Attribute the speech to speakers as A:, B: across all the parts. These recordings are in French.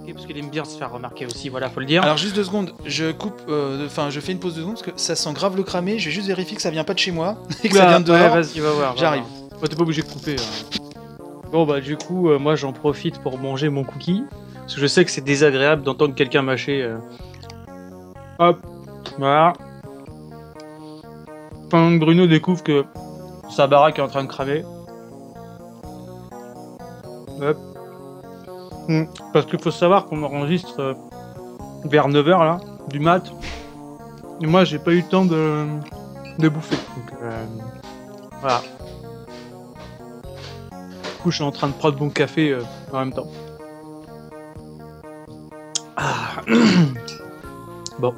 A: remarquer, parce qu'il aime bien se faire remarquer aussi, voilà, faut le dire.
B: Alors juste 2 secondes, je fais une pause de 2 secondes parce que ça sent grave le cramé, je vais juste vérifier que ça vient pas de chez moi et que ça vient de dehors.
A: Ouais, vas-y, va voir.
B: J'arrive.
A: T'es pas obligé de couper. Bon bah du coup, moi j'en profite pour manger mon cookie, parce que je sais que c'est désagréable d'entendre quelqu'un mâcher. Hop, voilà. Quand Bruno découvre que sa baraque est en train de cramer. Hop. Parce qu'il faut savoir qu'on enregistre vers 9h là, du mat. Et moi j'ai pas eu le temps de bouffer. Donc voilà. Du coup je suis en train de prendre mon café en même temps. Ah. Bon.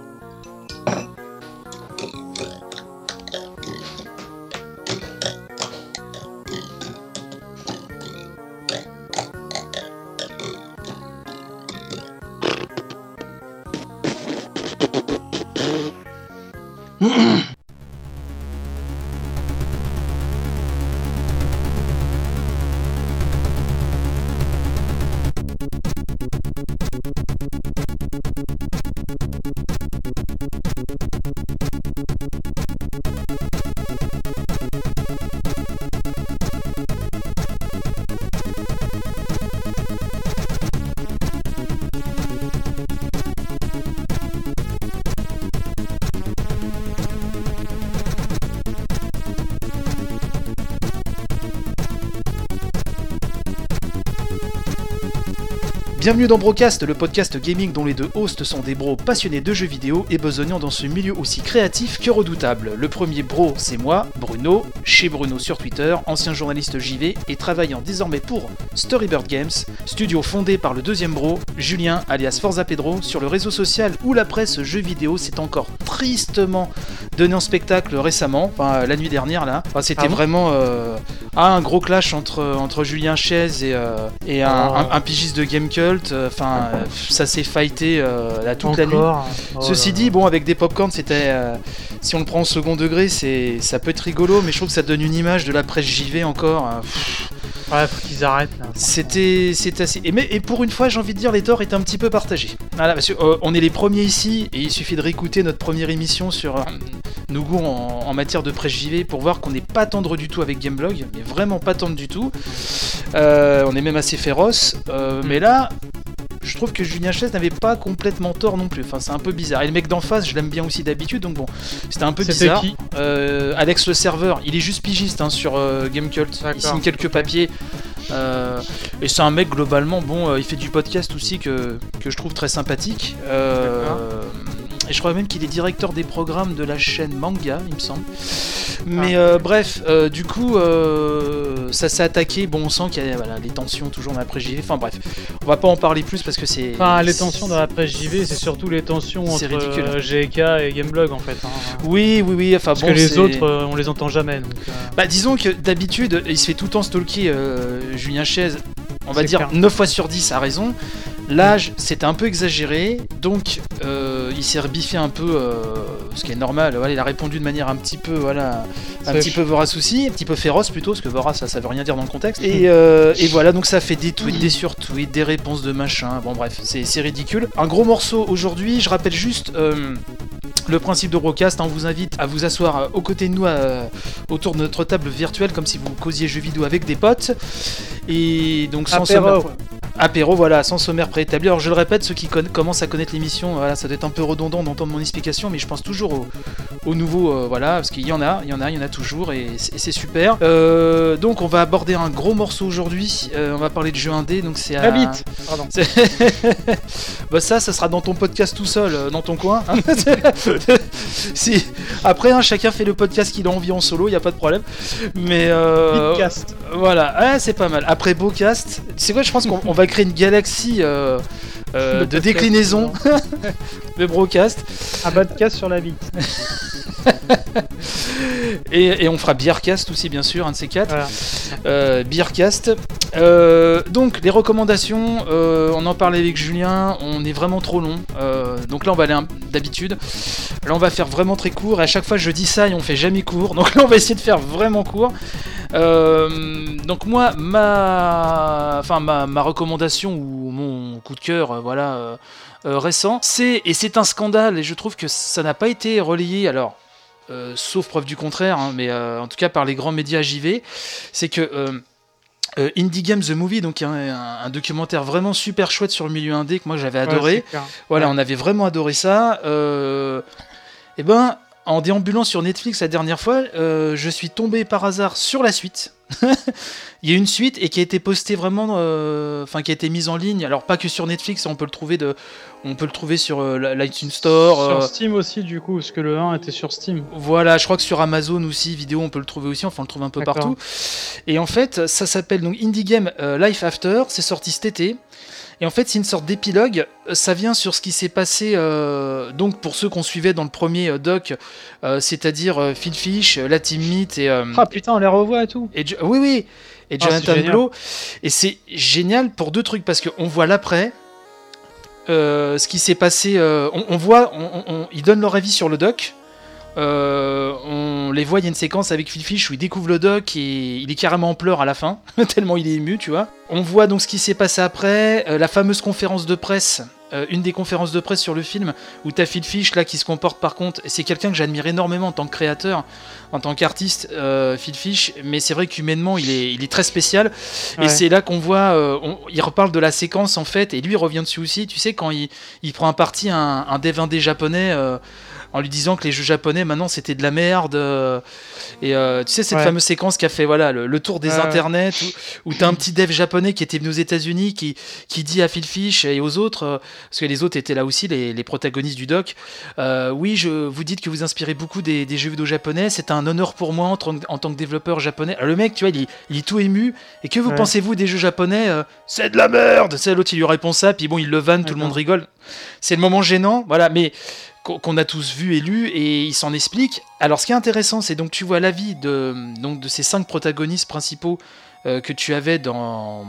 B: Bienvenue dans Brocast, le podcast gaming dont les 2 hosts sont des bros passionnés de jeux vidéo et besognant dans ce milieu aussi créatif que redoutable. Le premier bro, c'est moi, Bruno, chez Bruno sur Twitter, ancien journaliste JV et travaillant désormais pour Storybird Games, studio fondé par le deuxième bro, Julien alias Forza Pedro, sur le réseau social où la presse jeux vidéo s'est encore tristement donné en spectacle récemment, enfin la nuit dernière là. Enfin, c'était vraiment un gros clash entre Julien Chaise et un pigiste de Gamecult. Enfin, ça s'est fighté là toute la nuit. Ceci dit, bon, avec des popcorn, c'était, si on le prend au second degré, ça peut être rigolo, mais je trouve que ça donne une image de la presse JV encore.
A: Ouais, faut qu'ils arrêtent là.
B: C'était assez. Et pour une fois, j'ai envie de dire, les torts étaient un petit peu partagés. Voilà, parce que on est les premiers ici, et il suffit de réécouter notre première émission sur nos goûts en matière de presse JV pour voir qu'on n'est pas tendre du tout avec Gameblog, mais vraiment pas tendre du tout. On est même assez féroce, mais là. Je trouve que Julien Chaise n'avait pas complètement tort non plus. Enfin, c'est un peu bizarre. Et le mec d'en face, je l'aime bien aussi d'habitude, donc bon, c'était un peu bizarre.
A: Qui
B: Alex le serveur, il est juste pigiste sur Gamecult. Il signe quelques papiers. Et c'est un mec globalement, bon, il fait du podcast aussi que je trouve très sympathique. Et je crois même qu'il est directeur des programmes de la chaîne Manga, il me semble. Mais bref, du coup, ça s'est attaqué. Bon, on sent qu'il y a les tensions toujours dans la presse JV. Enfin bref, on va pas en parler plus parce que c'est...
A: Enfin, les tensions dans la presse JV, c'est surtout les tensions entre GK et Gameblog en fait.
B: Oui. Enfin,
A: parce que les autres, on les entend jamais. Donc,
B: Bah, disons que d'habitude, il se fait tout le temps stalker Julien Chaise. On va dire 9 fois sur 10 a raison. Là, c'était un peu exagéré, donc il s'est rebiffé un peu, ce qui est normal. Voilà, il a répondu de manière un petit peu vorace aussi, un petit peu féroce plutôt, parce que vorace, ça veut rien dire dans le contexte. Et voilà, donc ça fait des tweets, des sur-tweets, des réponses de machin. Bon bref, c'est ridicule. Un gros morceau aujourd'hui. Je rappelle juste le principe de Brocast. On vous invite à vous asseoir aux côtés de nous, autour de notre table virtuelle, comme si vous causiez jeux vidéo avec des potes. Et donc sans apéro, voilà, sans sommaire préétabli. Alors je le répète, ceux qui commencent à connaître l'émission, voilà, ça doit être un peu redondant d'entendre mon explication, mais je pense toujours aux nouveaux, voilà, parce qu'il y en a toujours, et c'est super. Donc on va aborder un gros morceau aujourd'hui. On va parler de jeux indés, donc c'est
A: à vite. Pardon.
B: Bah ça sera dans ton podcast tout seul, dans ton coin. Hein. Si après, chacun fait le podcast qu'il a envie en solo, y a pas de problème. Mais
A: Bitcast.
B: Voilà, c'est pas mal. Après Brocast, c'est quoi, je pense qu'on va créer une galaxie de déclinaison de Brocast.
A: Un podcast sur la bite.
B: Et on fera Beercast aussi, bien sûr, un de ces quatre. Voilà. Beercast. Donc les recommandations, on en parlait avec Julien, on est vraiment trop long. Donc là on va aller d'habitude. Là on va faire vraiment très court. Et à chaque fois je dis ça et on fait jamais court. Donc là on va essayer de faire vraiment court. Donc moi ma recommandation ou mon coup de cœur, récent. C'est un scandale, et je trouve que ça n'a pas été relayé, alors, sauf preuve du contraire, hein, mais en tout cas par les grands médias JV, c'est que Indie Game The Movie, donc un documentaire vraiment super chouette sur le milieu indé que moi j'avais adoré. Voilà, on avait vraiment adoré ça. Et ben, en déambulant sur Netflix la dernière fois, je suis tombé par hasard sur la suite. Il y a une suite et qui a été postée vraiment, qui a été mise en ligne. Alors pas que sur Netflix, on peut le trouver sur l'iTunes Store.
A: Sur Steam aussi du coup, parce que le 1 était sur Steam.
B: Voilà, je crois que sur Amazon aussi, vidéo, on peut le trouver aussi. Enfin, on le trouve un peu partout. Et en fait, ça s'appelle donc Indie Game Life After. C'est sorti cet été. Et en fait, c'est une sorte d'épilogue. Ça vient sur ce qui s'est passé, donc pour ceux qu'on suivait dans le premier doc, c'est-à-dire Phil Fish, la Team Meat et...
A: Ah putain, on les revoit et tout.
B: Oui. Et Jonathan Blow. Et c'est génial pour deux trucs, parce qu'on voit l'après, ce qui s'est passé... on voit, ils donnent leur avis sur le doc. On les voit, il y a une séquence avec Phil Fish où il découvre le doc et il est carrément en pleurs à la fin, tellement il est ému, tu vois. On voit donc ce qui s'est passé après, la fameuse conférence de presse, une des conférences de presse sur le film, où t'as Phil Fish là qui se comporte par contre, et c'est quelqu'un que j'admire énormément en tant que créateur, en tant qu'artiste, Phil Fish, mais c'est vrai qu'humainement il est très spécial, et c'est là qu'on voit, il reparle de la séquence en fait, et lui il revient dessus aussi, tu sais, quand il prend un parti un dev indé japonais, en lui disant que les jeux japonais maintenant c'était de la merde, et tu sais cette fameuse séquence qui a fait le tour des internets, où t'as un petit dev japonais qui était venu aux États-Unis qui dit à Phil Fish et aux autres, parce que les autres étaient là aussi, les protagonistes du doc, oui, vous dites que vous inspirez beaucoup des jeux vidéo japonais, c'est un honneur pour moi en tant que développeur japonais. Alors, le mec, tu vois, il est tout ému, et que vous pensez-vous des jeux japonais? C'est de la merde. C'est l'autre, il lui répond ça, puis bon, il le vanne, tout le monde rigole. C'est le moment gênant, voilà, mais qu'on a tous vu et lu, et il s'en explique. Alors ce qui est intéressant, c'est donc tu vois l'avis de ces 5 protagonistes principaux que tu avais dans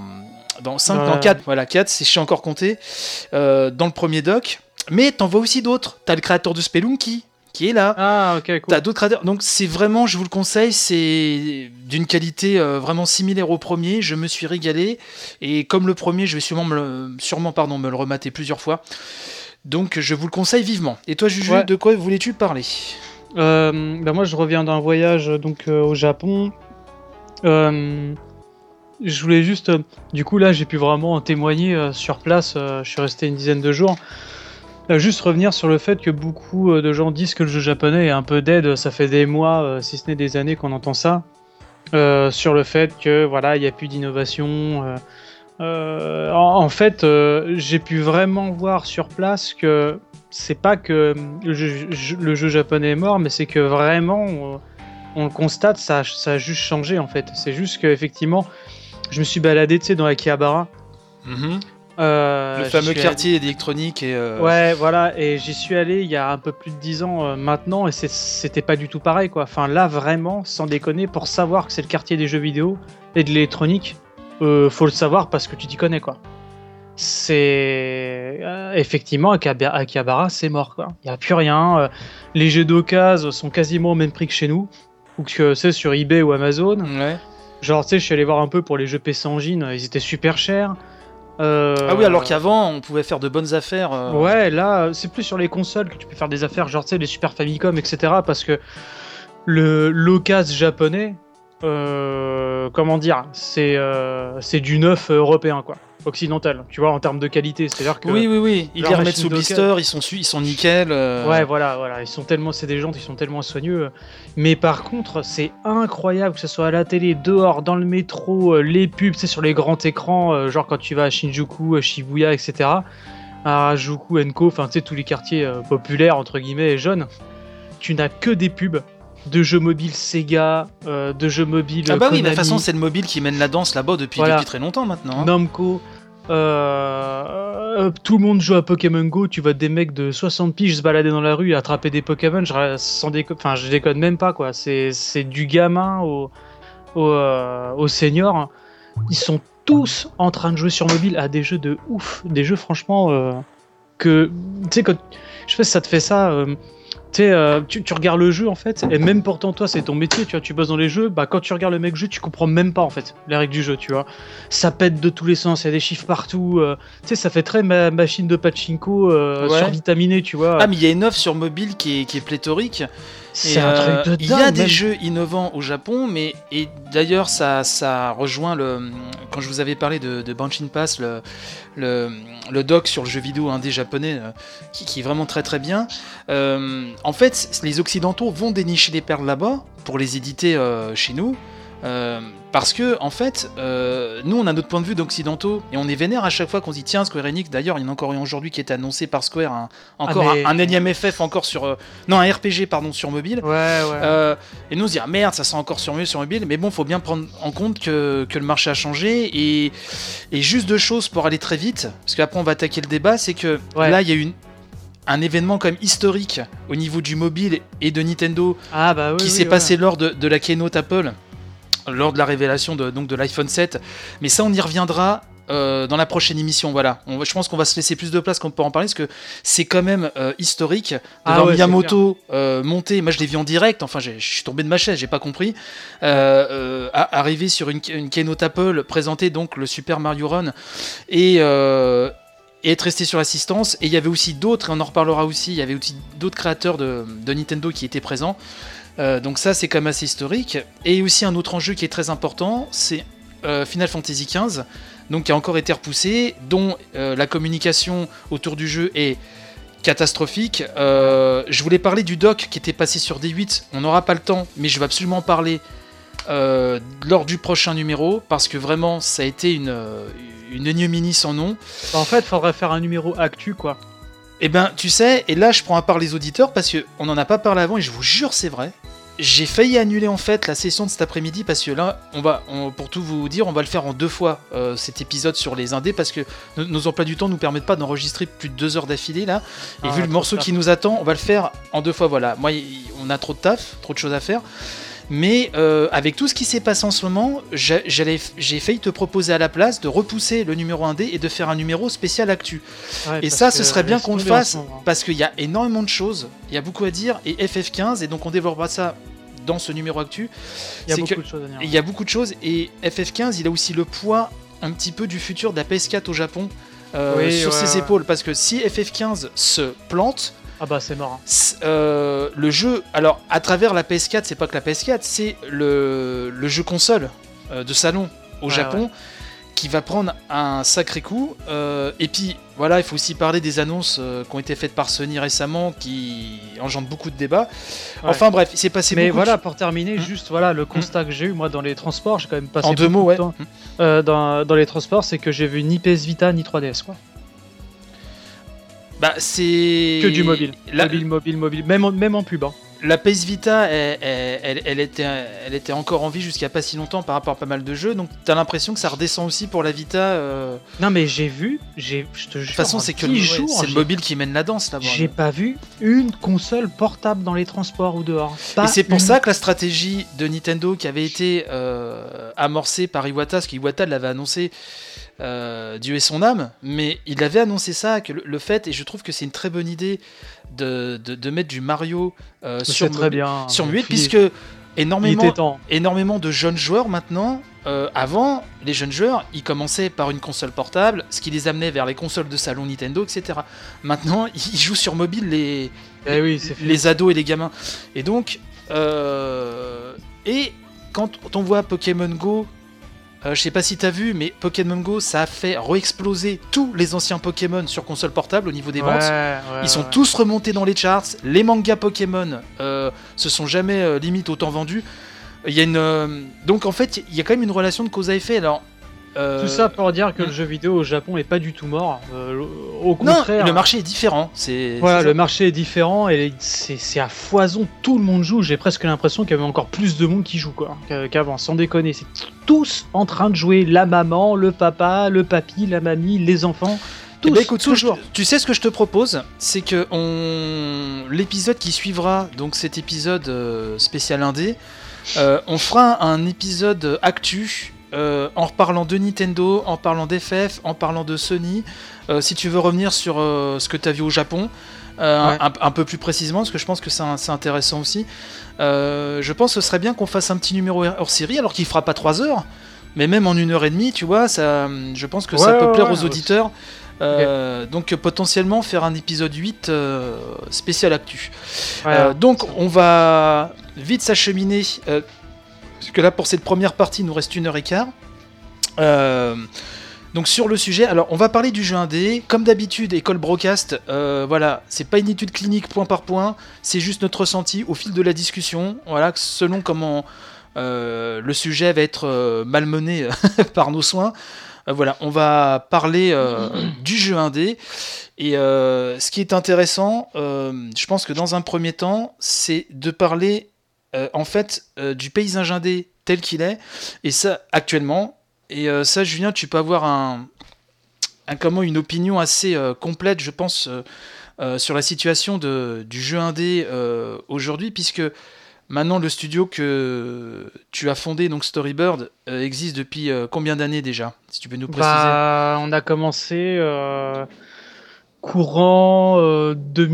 B: 4, voilà, 4, c'est chiant encore compter, dans le premier doc, mais t'en vois aussi d'autres. T'as le créateur de Spelunky qui est là.
A: Ah, ok, cool.
B: T'as d'autres créateurs, donc c'est vraiment, je vous le conseille, c'est d'une qualité vraiment similaire au premier. Je me suis régalé, et comme le premier, je vais sûrement me le remater plusieurs fois. Donc je vous le conseille vivement. Et toi, Juju, de quoi voulais-tu parler?
A: Moi je reviens d'un voyage au Japon. Je voulais juste... du coup là j'ai pu vraiment témoigner sur place, je suis resté une dizaine de jours. Juste revenir sur le fait que beaucoup de gens disent que le jeu japonais est un peu dead, ça fait des mois, si ce n'est des années qu'on entend ça. Sur le fait que voilà, il n'y a plus d'innovation... en fait, j'ai pu vraiment voir sur place que c'est pas que le jeu japonais est mort, mais c'est que vraiment on le constate, ça a juste changé en fait. C'est juste qu'effectivement, je me suis baladé, tu sais, dans Akihabara.
B: Le fameux quartier électronique.
A: Ouais, voilà, et j'y suis allé il y a un peu plus de 10 ans maintenant, et c'était pas du tout pareil, quoi. Enfin là, vraiment, sans déconner, pour savoir que c'est le quartier des jeux vidéo et de l'électronique, faut le savoir parce que tu t'y connais, quoi. C'est effectivement Akihabara, c'est mort, quoi. Il y a plus rien. Les jeux d'occasion sont quasiment au même prix que chez nous, ou que c'est sur eBay ou Amazon.
B: Ouais.
A: Genre, tu sais, je suis allé voir un peu pour les jeux PC Engine, ils étaient super chers.
B: Ah oui, alors qu'avant on pouvait faire de bonnes affaires.
A: Ouais, là c'est plus sur les consoles que tu peux faire des affaires, genre tu sais, les Super Famicom, etc. Parce que l'occasion japonais, comment dire, c'est du neuf européen, quoi, occidental, tu vois, en termes de qualité. C'est-à-dire que
B: oui, ils les remettent sous blister, ils sont nickel.
A: Ouais, voilà, c'est des gens qui sont tellement soigneux. Mais par contre, c'est incroyable que ce soit à la télé, dehors, dans le métro, les pubs, tu sais, sur les grands écrans, genre quand tu vas à Shinjuku, à Shibuya, etc. À Harajuku, Enko, enfin tu sais, tous les quartiers populaires entre guillemets et jeunes, tu n'as que des pubs de jeux mobiles Sega, de jeux mobiles
B: Konami. Oui, de toute façon c'est le mobile qui mène la danse là-bas depuis très longtemps maintenant.
A: Namco, tout le monde joue à Pokémon Go, tu vois des mecs de 60 piges se balader dans la rue et attraper des Pokémon, je déconne même pas, quoi. C'est du gamin au senior, ils sont tous en train de jouer sur mobile à des jeux de ouf, des jeux franchement que, tu sais, je sais pas si ça te fait ça, Tu sais, tu regardes le jeu en fait, et même pourtant toi c'est ton métier, tu vois, tu bosses dans les jeux, bah quand tu regardes le mec jouer, tu comprends même pas en fait les règles du jeu, tu vois. Ça pète de tous les sens, il y a des chiffres partout, tu sais, ça fait très machine de pachinko survitaminée, tu vois.
B: Ah, mais il y a une offre sur mobile qui est pléthorique.
A: C'est un truc de dingue.
B: Il y a des jeux innovants au Japon, et d'ailleurs ça rejoint quand je vous avais parlé de Banshin Pass, le doc sur le jeu vidéo indé japonais qui est vraiment très très bien. En fait, les occidentaux vont dénicher des perles là-bas pour les éditer chez nous. Parce que en fait, nous on a notre point de vue d'occidentaux et on est vénère à chaque fois qu'on se dit tiens, Square Enix. D'ailleurs, il y en a encore un aujourd'hui qui est annoncé par Square, un énième FF encore sur un RPG pardon sur mobile.
A: Ouais.
B: Et nous on se dit ah, merde, ça sent encore sur mobile. Mais bon, faut bien prendre en compte que le marché a changé et juste deux choses pour aller très vite, parce qu'après on va attaquer le débat, c'est que là il y a un événement quand même historique au niveau du mobile et de Nintendo qui s'est passé lors de la keynote Apple. Lors de la révélation de l'iPhone 7, mais ça on y reviendra dans la prochaine émission. Voilà, je pense qu'on va se laisser plus de place qu'on peut en parler parce que c'est quand même historique de voir Miyamoto monter. Moi je l'ai vu en direct, enfin je suis tombé de ma chaise, j'ai pas compris, arriver sur une keynote Apple, présenter donc le Super Mario Run et être resté sur l'assistance. Et il y avait aussi d'autres, et on en reparlera aussi, il y avait aussi d'autres créateurs de Nintendo qui étaient présents. Donc ça c'est quand même assez historique. Et aussi un autre enjeu qui est très important, c'est Final Fantasy XV, donc qui a encore été repoussé, dont la communication autour du jeu est catastrophique. Je voulais parler du doc qui était passé sur D8, on n'aura pas le temps, mais je vais absolument en parler lors du prochain numéro, parce que vraiment ça a été une ignominie sans nom.
A: En fait, faudrait faire un numéro actu quoi.
B: Eh ben, tu sais, et là je prends à part les auditeurs parce qu'on n'en a pas parlé avant et je vous jure c'est vrai. J'ai failli annuler en fait la session de cet après-midi parce que là, pour tout vous dire, on va le faire en 2 fois cet épisode sur les indés parce que nos emplois du temps nous permettent pas d'enregistrer plus de 2 heures d'affilée là. Et vu le morceau qui nous attend, on va le faire en 2 fois. Voilà, moi on a trop de taf, trop de choses à faire. Mais avec tout ce qui s'est passé en ce moment, j'ai failli te proposer à la place de repousser le numéro 1D et de faire un numéro spécial actu. Ouais, et ça, ce serait bien qu'on le fasse parce qu'il y a énormément de choses, il y a beaucoup à dire, et FF15, et donc on développera ça dans ce numéro actu.
A: Il y a beaucoup de choses à dire.
B: Il y a beaucoup de choses, et FF15, il a aussi le poids un petit peu du futur de la PS4 au Japon sur ses épaules, parce que si FF15 se plante,
A: ah bah c'est mort.
B: Le jeu, alors à travers la PS4, c'est pas que la PS4, c'est le jeu console de salon au Japon qui va prendre un sacré coup. Et puis voilà, il faut aussi parler des annonces qui ont été faites par Sony récemment qui engendrent beaucoup de débats. Ouais. Enfin bref, il s'est passé beaucoup. Mais
A: voilà, pour terminer, juste voilà le constat que j'ai eu moi dans les transports, j'ai quand même passé
B: en 2 mots,
A: de temps dans les transports, c'est que j'ai vu ni PS Vita ni 3DS quoi.
B: Bah c'est
A: que du mobile, mobile, même en pub. Hein.
B: La PS Vita, elle était encore en vie jusqu'à pas si longtemps par rapport à pas mal de jeux, donc t'as l'impression que ça redescend aussi pour la Vita.
A: Non mais je te jure.
B: De toute façon, c'est le mobile qui mène la danse là-bas.
A: J'ai pas vu une console portable dans les transports ou dehors.
B: Et c'est pour ça que la stratégie de Nintendo qui avait été amorcée par Iwata, parce qu'Iwata l'avait annoncé. Dieu ait son âme, mais il avait annoncé ça, que le fait, et je trouve que c'est une très bonne idée de mettre du Mario sur mobile, puisque énormément de jeunes joueurs maintenant, avant, les jeunes joueurs, ils commençaient par une console portable, ce qui les amenait vers les consoles de salon Nintendo, etc. Maintenant, ils jouent sur mobile les ados et les gamins. Et donc, et quand on voit Pokémon Go, je sais pas si t'as vu, mais Pokémon Go, ça a fait re-exploser tous les anciens Pokémon sur console portable au niveau des ventes. Ils sont tous remontés dans les charts. Les mangas Pokémon se sont jamais limite autant vendus. Il y a donc en fait, il y a quand même une relation de cause à effet. Alors,
A: tout ça pour dire que le jeu vidéo au Japon est pas du tout mort. Au contraire,
B: le marché est différent.
A: Le marché est différent et c'est à foison. Tout le monde joue. J'ai presque l'impression qu'il y avait encore plus de monde qui joue qu'avant. Sans déconner, c'est tous en train de jouer. La maman, le papa, le papy, la mamie, les enfants. Tous,
B: écoute, tu sais ce que je te propose, c'est que l'épisode qui suivra, donc cet épisode spécial indé, on fera un épisode actu. en reparlant de Nintendo, en parlant d'FF, en parlant de Sony. Si tu veux revenir sur ce que tu as vu au Japon, un peu plus précisément, parce que je pense que c'est intéressant aussi. Je pense que ce serait bien qu'on fasse un petit numéro hors série, alors qu'il fera pas 3 heures, mais même en 1h30, tu vois, je pense que ça peut plaire aux auditeurs. Donc potentiellement faire un épisode 8 spécial actu. Donc on va vite s'acheminer, parce que là pour cette première partie il nous reste 1h15. Donc sur le sujet, alors on va parler du jeu indé, comme d'habitude, École Broadcast, voilà, c'est pas une étude clinique point par point, c'est juste notre ressenti au fil de la discussion, voilà, selon comment le sujet va être malmené par nos soins. Voilà, on va parler du jeu indé, et ce qui est intéressant, je pense que dans un premier temps, c'est de parler en fait du paysage indé tel qu'il est, et ça actuellement. Et ça, Julien, tu peux avoir une opinion assez complète, je pense, sur la situation du jeu indé aujourd'hui, puisque maintenant le studio que tu as fondé, donc Storybird, existe depuis combien d'années déjà, si tu peux nous préciser?
A: On a commencé courant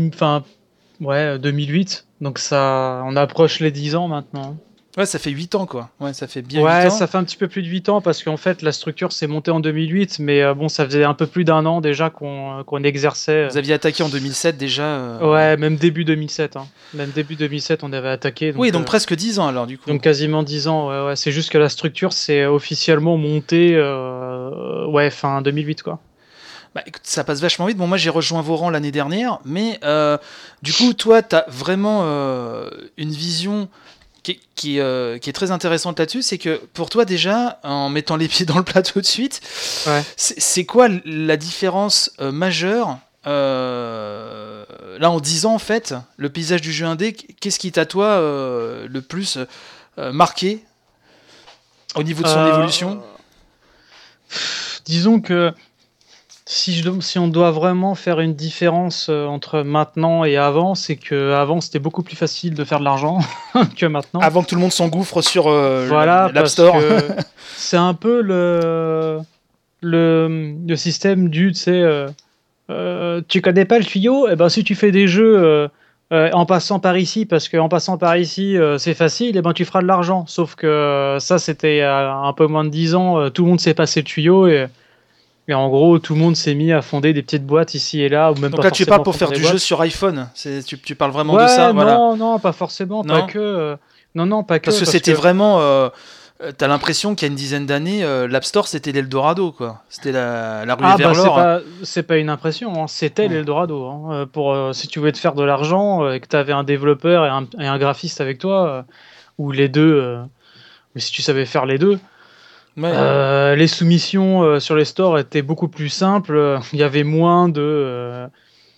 A: 2008, donc ça, on approche les 10 ans maintenant.
B: Ouais, ça fait 8 ans, quoi. Ouais, ça fait bien 8 ans. Ouais,
A: ça fait un petit peu plus de 8 ans, parce qu'en fait, la structure s'est montée en 2008, mais bon, ça faisait un peu plus d'1 an déjà qu'on exerçait.
B: Vous aviez attaqué en 2007 déjà
A: Ouais, même début 2007. Même début 2007, on avait attaqué.
B: Donc, oui, donc presque 10 ans alors, du coup.
A: Donc quasiment 10 ans, ouais. C'est juste que la structure s'est officiellement montée fin 2008, quoi.
B: Bah, écoute, ça passe vachement vite. Bon, moi, j'ai rejoint vos rangs l'année dernière, mais du coup, toi, t'as vraiment une vision qui est très intéressante là-dessus, c'est que pour toi déjà, en mettant les pieds dans le plat tout de suite, c'est quoi la différence majeure là en 10 ans en fait, le paysage du jeu indé, qu'est-ce qui t'a toi le plus marqué au niveau de son évolution?
A: Disons que si on doit vraiment faire une différence entre maintenant et avant, c'est que avant c'était beaucoup plus facile de faire de l'argent que maintenant.
B: Avant que tout le monde s'engouffre sur l'App Store.
A: C'est un peu le système du, tu sais, tu connais pas le tuyau, et ben si tu fais des jeux en passant par ici, parce qu'en passant par ici c'est facile, et ben tu feras de l'argent. Sauf que ça c'était un peu moins de 10 ans, tout le monde s'est passé le tuyau, et en gros, tout le monde s'est mis à fonder des petites boîtes ici et là. Ou même
B: donc
A: pas
B: là, tu parles pour faire du
A: boîtes.
B: jeu sur iPhone. Tu parles vraiment de ça, voilà.
A: Non, pas forcément. Non. Pas que. Non, pas que.
B: Parce que c'était vraiment. T'as l'impression qu'il y a une dizaine d'années, l'App Store, c'était l'Eldorado, quoi. C'était la rue vers l'or.
A: C'est pas une impression, hein. C'était l'Eldorado. Hein. Si tu voulais te faire de l'argent et que tu avais un développeur et un graphiste avec toi, ou les deux, mais si tu savais faire les deux. Ouais. Les soumissions sur les stores étaient beaucoup plus simples. Il y avait moins de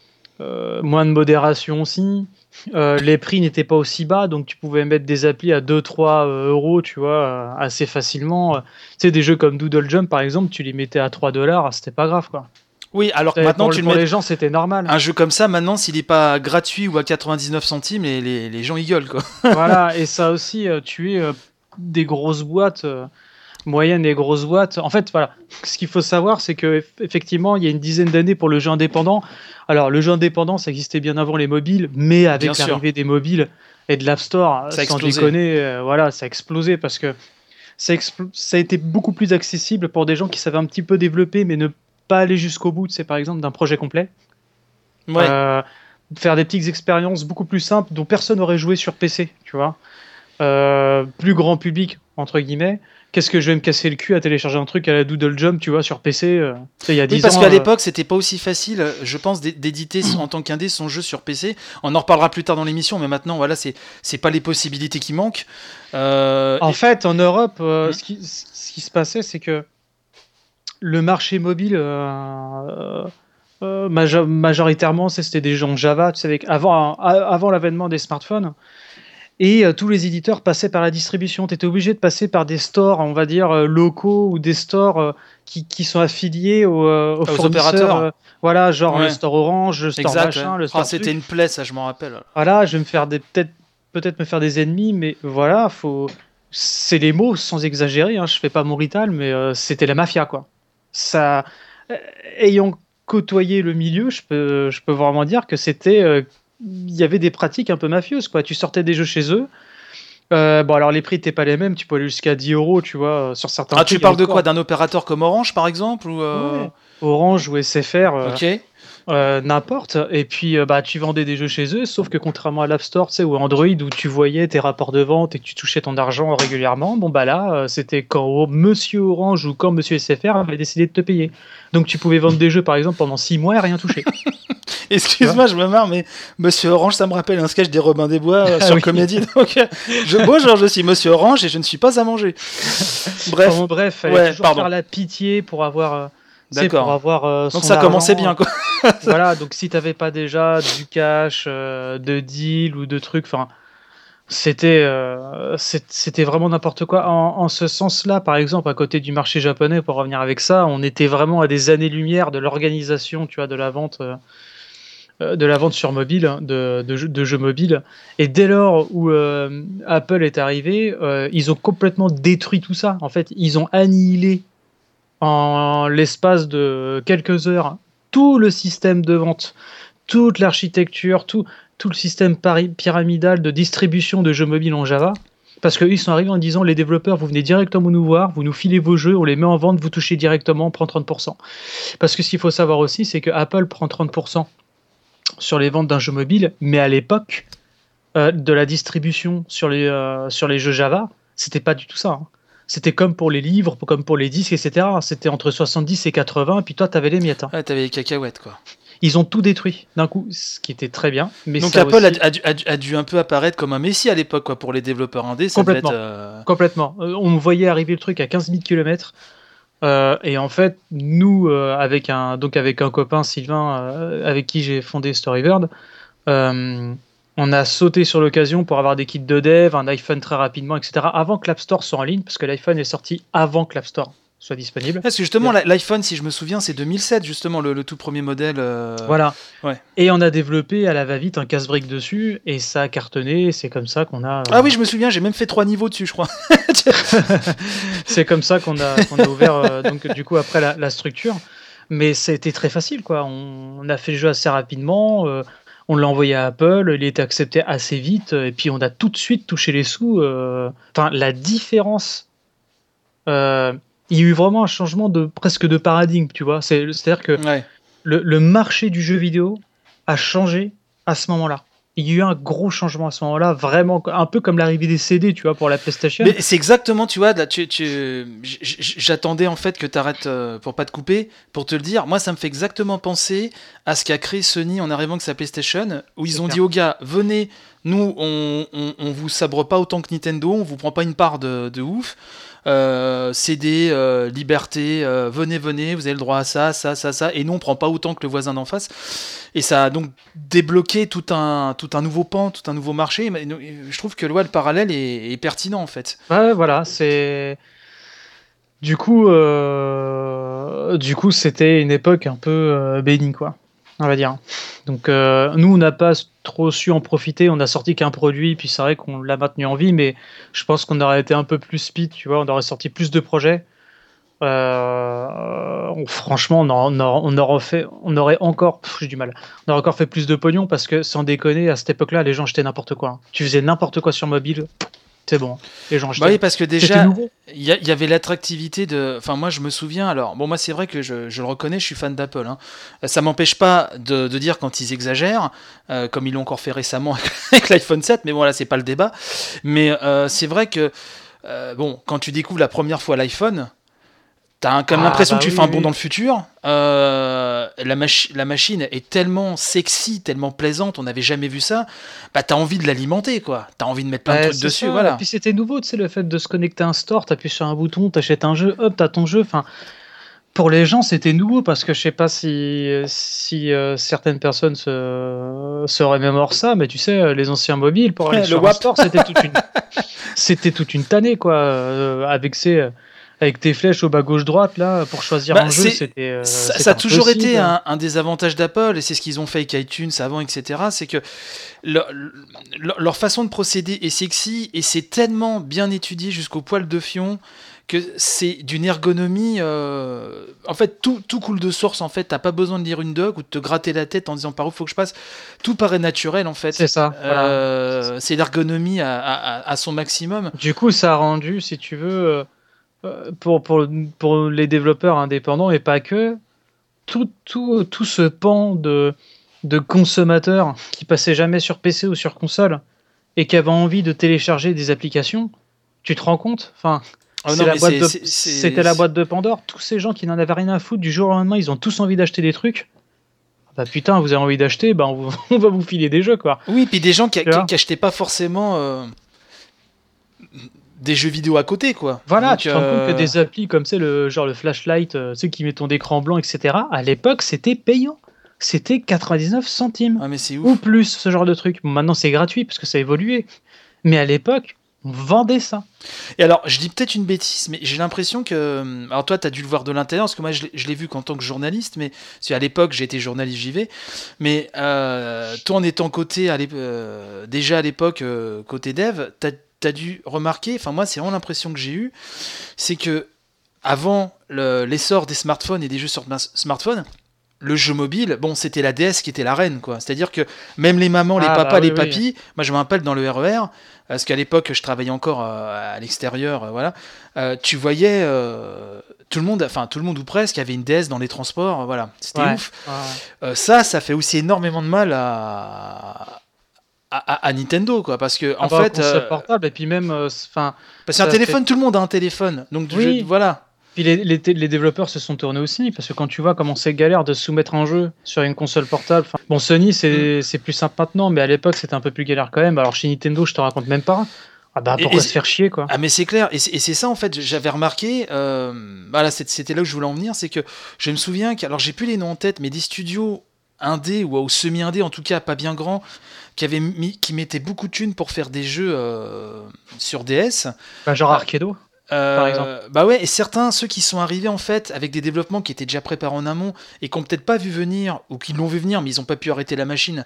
A: modération aussi. Les prix n'étaient pas aussi bas, donc tu pouvais mettre des applis à 2-3 euros, tu vois, assez facilement. Tu sais, des jeux comme Doodle Jump par exemple, tu les mettais à 3 $, c'était pas grave, quoi.
B: Oui, alors que maintenant
A: pour les gens c'était normal.
B: Un jeu comme ça, maintenant, s'il n'est pas gratuit ou à 99 centimes, les gens y gueulent, quoi.
A: Voilà, et ça aussi, tuer des grosses boîtes. Moyenne et grosses boîtes. En fait, voilà. Ce qu'il faut savoir, c'est que effectivement, il y a une dizaine d'années pour le jeu indépendant. Alors, le jeu indépendant, ça existait bien avant les mobiles, mais avec l'arrivée des mobiles et de l'App Store, sans déconner, voilà, ça a explosé parce que ça a été beaucoup plus accessible pour des gens qui savaient un petit peu développer, mais ne pas aller jusqu'au bout, c'est par exemple d'un projet complet.
B: Ouais.
A: Faire des petites expériences beaucoup plus simples dont personne n'aurait joué sur PC, tu vois. Plus grand public, entre guillemets. Qu'est-ce que je vais me casser le cul à télécharger un truc à la Doodle Jump, tu vois, sur PC il y a 10 ans.
B: Parce qu'à l'époque, c'était pas aussi facile, je pense, d'éditer en tant qu'indé son jeu sur PC. On en reparlera plus tard dans l'émission, mais maintenant, voilà, c'est pas les possibilités qui manquent.
A: En fait, en Europe, ce qui se passait, c'est que le marché mobile, majoritairement, c'était des gens Java, tu sais, avant l'avènement des smartphones. Et tous les éditeurs passaient par la distribution. Tu étais obligé de passer par des stores, on va dire, locaux, ou des stores qui sont affiliés aux
B: opérateurs.
A: Voilà, genre le store Orange, le store machin, le store
B: c'était une plaie, ça, je m'en rappelle.
A: Voilà, je vais me faire peut-être me faire des ennemis, mais voilà, c'est les mots sans exagérer, hein, je fais pas mon rital, mais c'était la mafia, quoi. Ça, ayant côtoyé le milieu, je peux vraiment dire que il y avait des pratiques un peu mafieuses, quoi. Tu sortais des jeux chez eux. Bon, alors les prix n'étaient pas les mêmes, tu peux aller jusqu'à 10 euros, tu vois, sur certains prix.
B: Tu parles de quoi? D'un opérateur comme Orange, par exemple ou
A: Ouais. Orange ou SFR.
B: Ok.
A: N'importe. Et puis, tu vendais des jeux chez eux, sauf que contrairement à l'App Store, tu sais, ou Android, où tu voyais tes rapports de vente et que tu touchais ton argent régulièrement, bon, là, c'était quand Monsieur Orange ou quand Monsieur SFR avait décidé de te payer. Donc, tu pouvais vendre des jeux, par exemple, pendant 6 mois et rien toucher.
B: Excuse-moi, je me marre, mais Monsieur Orange, ça me rappelle un sketch des Robins des Bois sur
A: oui.
B: Comédie. Donc, bonjour, je suis Monsieur Orange et je ne suis pas à manger. Bref.
A: Enfin, bref, fallait toujours faire la pitié pour avoir...
B: D'accord.
A: Pour avoir
B: donc ça commençait bien, quoi.
A: Voilà, donc si t'avais pas déjà du cash, de deal ou de trucs, enfin, c'était vraiment n'importe quoi. En ce sens-là, par exemple, à côté du marché japonais, pour revenir avec ça, on était vraiment à des années-lumière de l'organisation, tu vois, de la vente sur mobile, hein, de jeux mobiles. Et dès lors où Apple est arrivé, ils ont complètement détruit tout ça. En fait, ils ont annihilé en l'espace de quelques heures tout le système de vente, toute l'architecture, tout le système pyramidal de distribution de jeux mobiles en Java. Parce qu'ils sont arrivés en disant, les développeurs, vous venez directement nous voir, vous nous filez vos jeux, on les met en vente, vous touchez directement, on prend 30%. Parce que ce qu'il faut savoir aussi, c'est que Apple prend 30% sur les ventes d'un jeu mobile, mais à l'époque de la distribution sur les jeux Java, c'était pas du tout ça, hein. C'était comme pour les livres, comme pour les disques, etc. C'était entre 70 et 80, puis toi, t'avais les miettes. Hein.
B: Ouais, t'avais les cacahuètes, quoi.
A: Ils ont tout détruit d'un coup, ce qui était très bien. Mais
B: donc
A: ça
B: Apple
A: aussi...
B: a dû un peu apparaître comme un messie à l'époque, quoi, pour les développeurs indés. Ça
A: Complètement.
B: devait être,
A: Complètement. On voyait arriver le truc à 15 000 km. Et en fait, nous, avec un copain, Sylvain, avec qui j'ai fondé Storybird, on a sauté sur l'occasion pour avoir des kits de dev, un iPhone très rapidement, etc. Avant que l'App Store soit en ligne, parce que l'iPhone est sorti avant que l'App Store soit disponible.
B: Parce que justement, l'iPhone, si je me souviens, c'est 2007, justement, le tout premier modèle.
A: Voilà.
B: Ouais.
A: Et on a développé à la va-vite un casse-brique dessus, et ça a cartonné, c'est comme ça qu'on a...
B: Ah oui, je me souviens, j'ai même fait 3 niveaux dessus, je crois.
A: C'est comme ça qu'on a ouvert, donc du coup, après la structure. Mais c'était très facile, quoi. On a fait le jeu assez rapidement, on l'a envoyé à Apple, il a été accepté assez vite, et puis on a tout de suite touché les sous. Enfin, la différence, il y a eu vraiment un changement presque de paradigme, tu vois. C'est-à-dire que le marché du jeu vidéo a changé à ce moment-là. Il y a eu un gros changement à ce moment-là, vraiment, un peu comme l'arrivée des CD, tu vois, pour la PlayStation.
B: Mais c'est exactement, tu vois, là, j'attendais en fait que tu arrêtes pour pas te couper, pour te le dire. Moi, ça me fait exactement penser à ce qu'a créé Sony en arrivant avec sa PlayStation, où ils ont dit aux gars, venez, nous, on vous sabre pas autant que Nintendo, on vous prend pas une part de ouf. CD, liberté, venez, vous avez le droit à ça, et nous on prend pas autant que le voisin d'en face. Et ça a donc débloqué tout un nouveau pan, tout un nouveau marché. Mais je trouve que le parallèle est pertinent en fait.
A: Ouais, voilà, c'est... Du coup, c'était une époque un peu bénie, quoi, on va dire. Donc, nous, on n'a pas trop su en profiter. On n'a sorti qu'un produit, puis c'est vrai qu'on l'a maintenu en vie, mais je pense qu'on aurait été un peu plus speed, tu vois, on aurait sorti plus de projets. Franchement, on aurait encore fait plus de pognon, parce que, sans déconner, à cette époque-là, les gens achetaient n'importe quoi. Hein. Tu faisais n'importe quoi sur mobile, c'est bon, les gens achetaient.
B: Bah oui, parce que déjà, il y avait l'attractivité de... Enfin, moi, je me souviens, alors... Bon, moi, c'est vrai que je le reconnais, je suis fan d'Apple. Hein. Ça m'empêche pas de dire quand ils exagèrent, comme ils l'ont encore fait récemment avec l'iPhone 7, mais bon, là, c'est pas le débat. Mais c'est vrai que, bon, quand tu découvres la première fois l'iPhone... T'as quand même l'impression que tu fais un bond dans le futur. La machine est tellement sexy, tellement plaisante, on n'avait jamais vu ça. Bah, t'as envie de l'alimenter, quoi. T'as envie de mettre plein de trucs dessus, voilà.
A: Et puis c'était nouveau, tu sais, le fait de se connecter à un store, t'appuies sur un bouton, t'achètes un jeu, hop, t'as ton jeu. Enfin, pour les gens, c'était nouveau, parce que je sais pas si certaines personnes se remémorent ça, mais tu sais, les anciens mobiles, pour aller sur un store, c'était toute une tannée, quoi, avec ces... avec tes flèches au bas gauche-droite, là, pour choisir un jeu, c'était.
B: Ça a toujours été un des avantages d'Apple, et c'est ce qu'ils ont fait avec iTunes avant, etc. C'est que leur façon de procéder est sexy, et c'est tellement bien étudié jusqu'au poil de fion que c'est d'une ergonomie. En fait, tout coule de source. En fait, t'as pas besoin de lire une doc ou de te gratter la tête en disant par où faut que je passe. Tout paraît naturel, en fait.
A: C'est ça. Voilà.
B: C'est l'ergonomie à son maximum.
A: Du coup, ça a rendu, si tu veux, pour les développeurs indépendants et pas que, tout ce pan de consommateurs qui passaient jamais sur PC ou sur console et qui avaient envie de télécharger des applications. Tu te rends compte ? Enfin. C'était la boîte de Pandore. Tous ces gens qui n'en avaient rien à foutre, du jour au lendemain, ils ont tous envie d'acheter des trucs. Bah putain, vous avez envie d'acheter, bah on va vous filer des jeux, quoi.
B: Oui, puis des gens qui achetaient pas forcément des jeux vidéo à côté, quoi.
A: Voilà, donc, tu te rends compte que des applis comme c'est le flashlight, qui met ton écran blanc, etc. À l'époque, c'était payant. C'était 99 centimes.
B: Ah, mais c'est ouf.
A: Ou plus, ce genre de truc. Bon, maintenant, c'est gratuit parce que ça a évolué. Mais à l'époque, on vendait ça.
B: Et alors, je dis peut-être une bêtise, mais j'ai l'impression que... Alors toi, tu as dû le voir de l'intérieur, parce que moi, je l'ai vu qu'en tant que journaliste, mais parce qu'à l'époque, j'ai été journaliste JV, mais toi, en étant déjà à l'époque, côté dev, tu as dû remarquer, enfin moi, c'est vraiment l'impression que j'ai eue, c'est que avant l'essor des smartphones et des jeux sur smartphone, le jeu mobile, bon, c'était la DS qui était la reine, quoi. C'est-à-dire que même les mamans, les papas, les papis, moi je me rappelle dans le RER, parce qu'à l'époque je travaillais encore à l'extérieur, voilà, tu voyais tout le monde ou presque avait une DS dans les transports, voilà, c'était ouf. Ouais. Ça fait aussi énormément de mal à Nintendo, quoi, parce que en fait,
A: portable et puis même,
B: parce qu'un téléphone, tout le monde a un téléphone, donc voilà.
A: Puis les développeurs se sont tournés aussi, parce que quand tu vois comment c'est galère de soumettre un jeu sur une console portable. Bon, Sony, c'est plus simple maintenant, mais à l'époque, c'était un peu plus galère quand même. Alors chez Nintendo, je te raconte même pas. Ah bah pourquoi se faire chier, quoi.
B: Ah mais c'est clair, et c'est ça en fait, j'avais remarqué, voilà, c'était là où je voulais en venir, c'est que je me souviens alors j'ai plus les noms en tête, mais des studios indés ou semi-indés, en tout cas pas bien grands, qui mettaient beaucoup de thunes pour faire des jeux sur DS.
A: Bah, genre Arcado. Par exemple.
B: Bah ouais, et ceux qui sont arrivés en fait avec des développements qui étaient déjà préparés en amont et qui n'ont peut-être pas vu venir ou qui l'ont vu venir mais ils n'ont pas pu arrêter la machine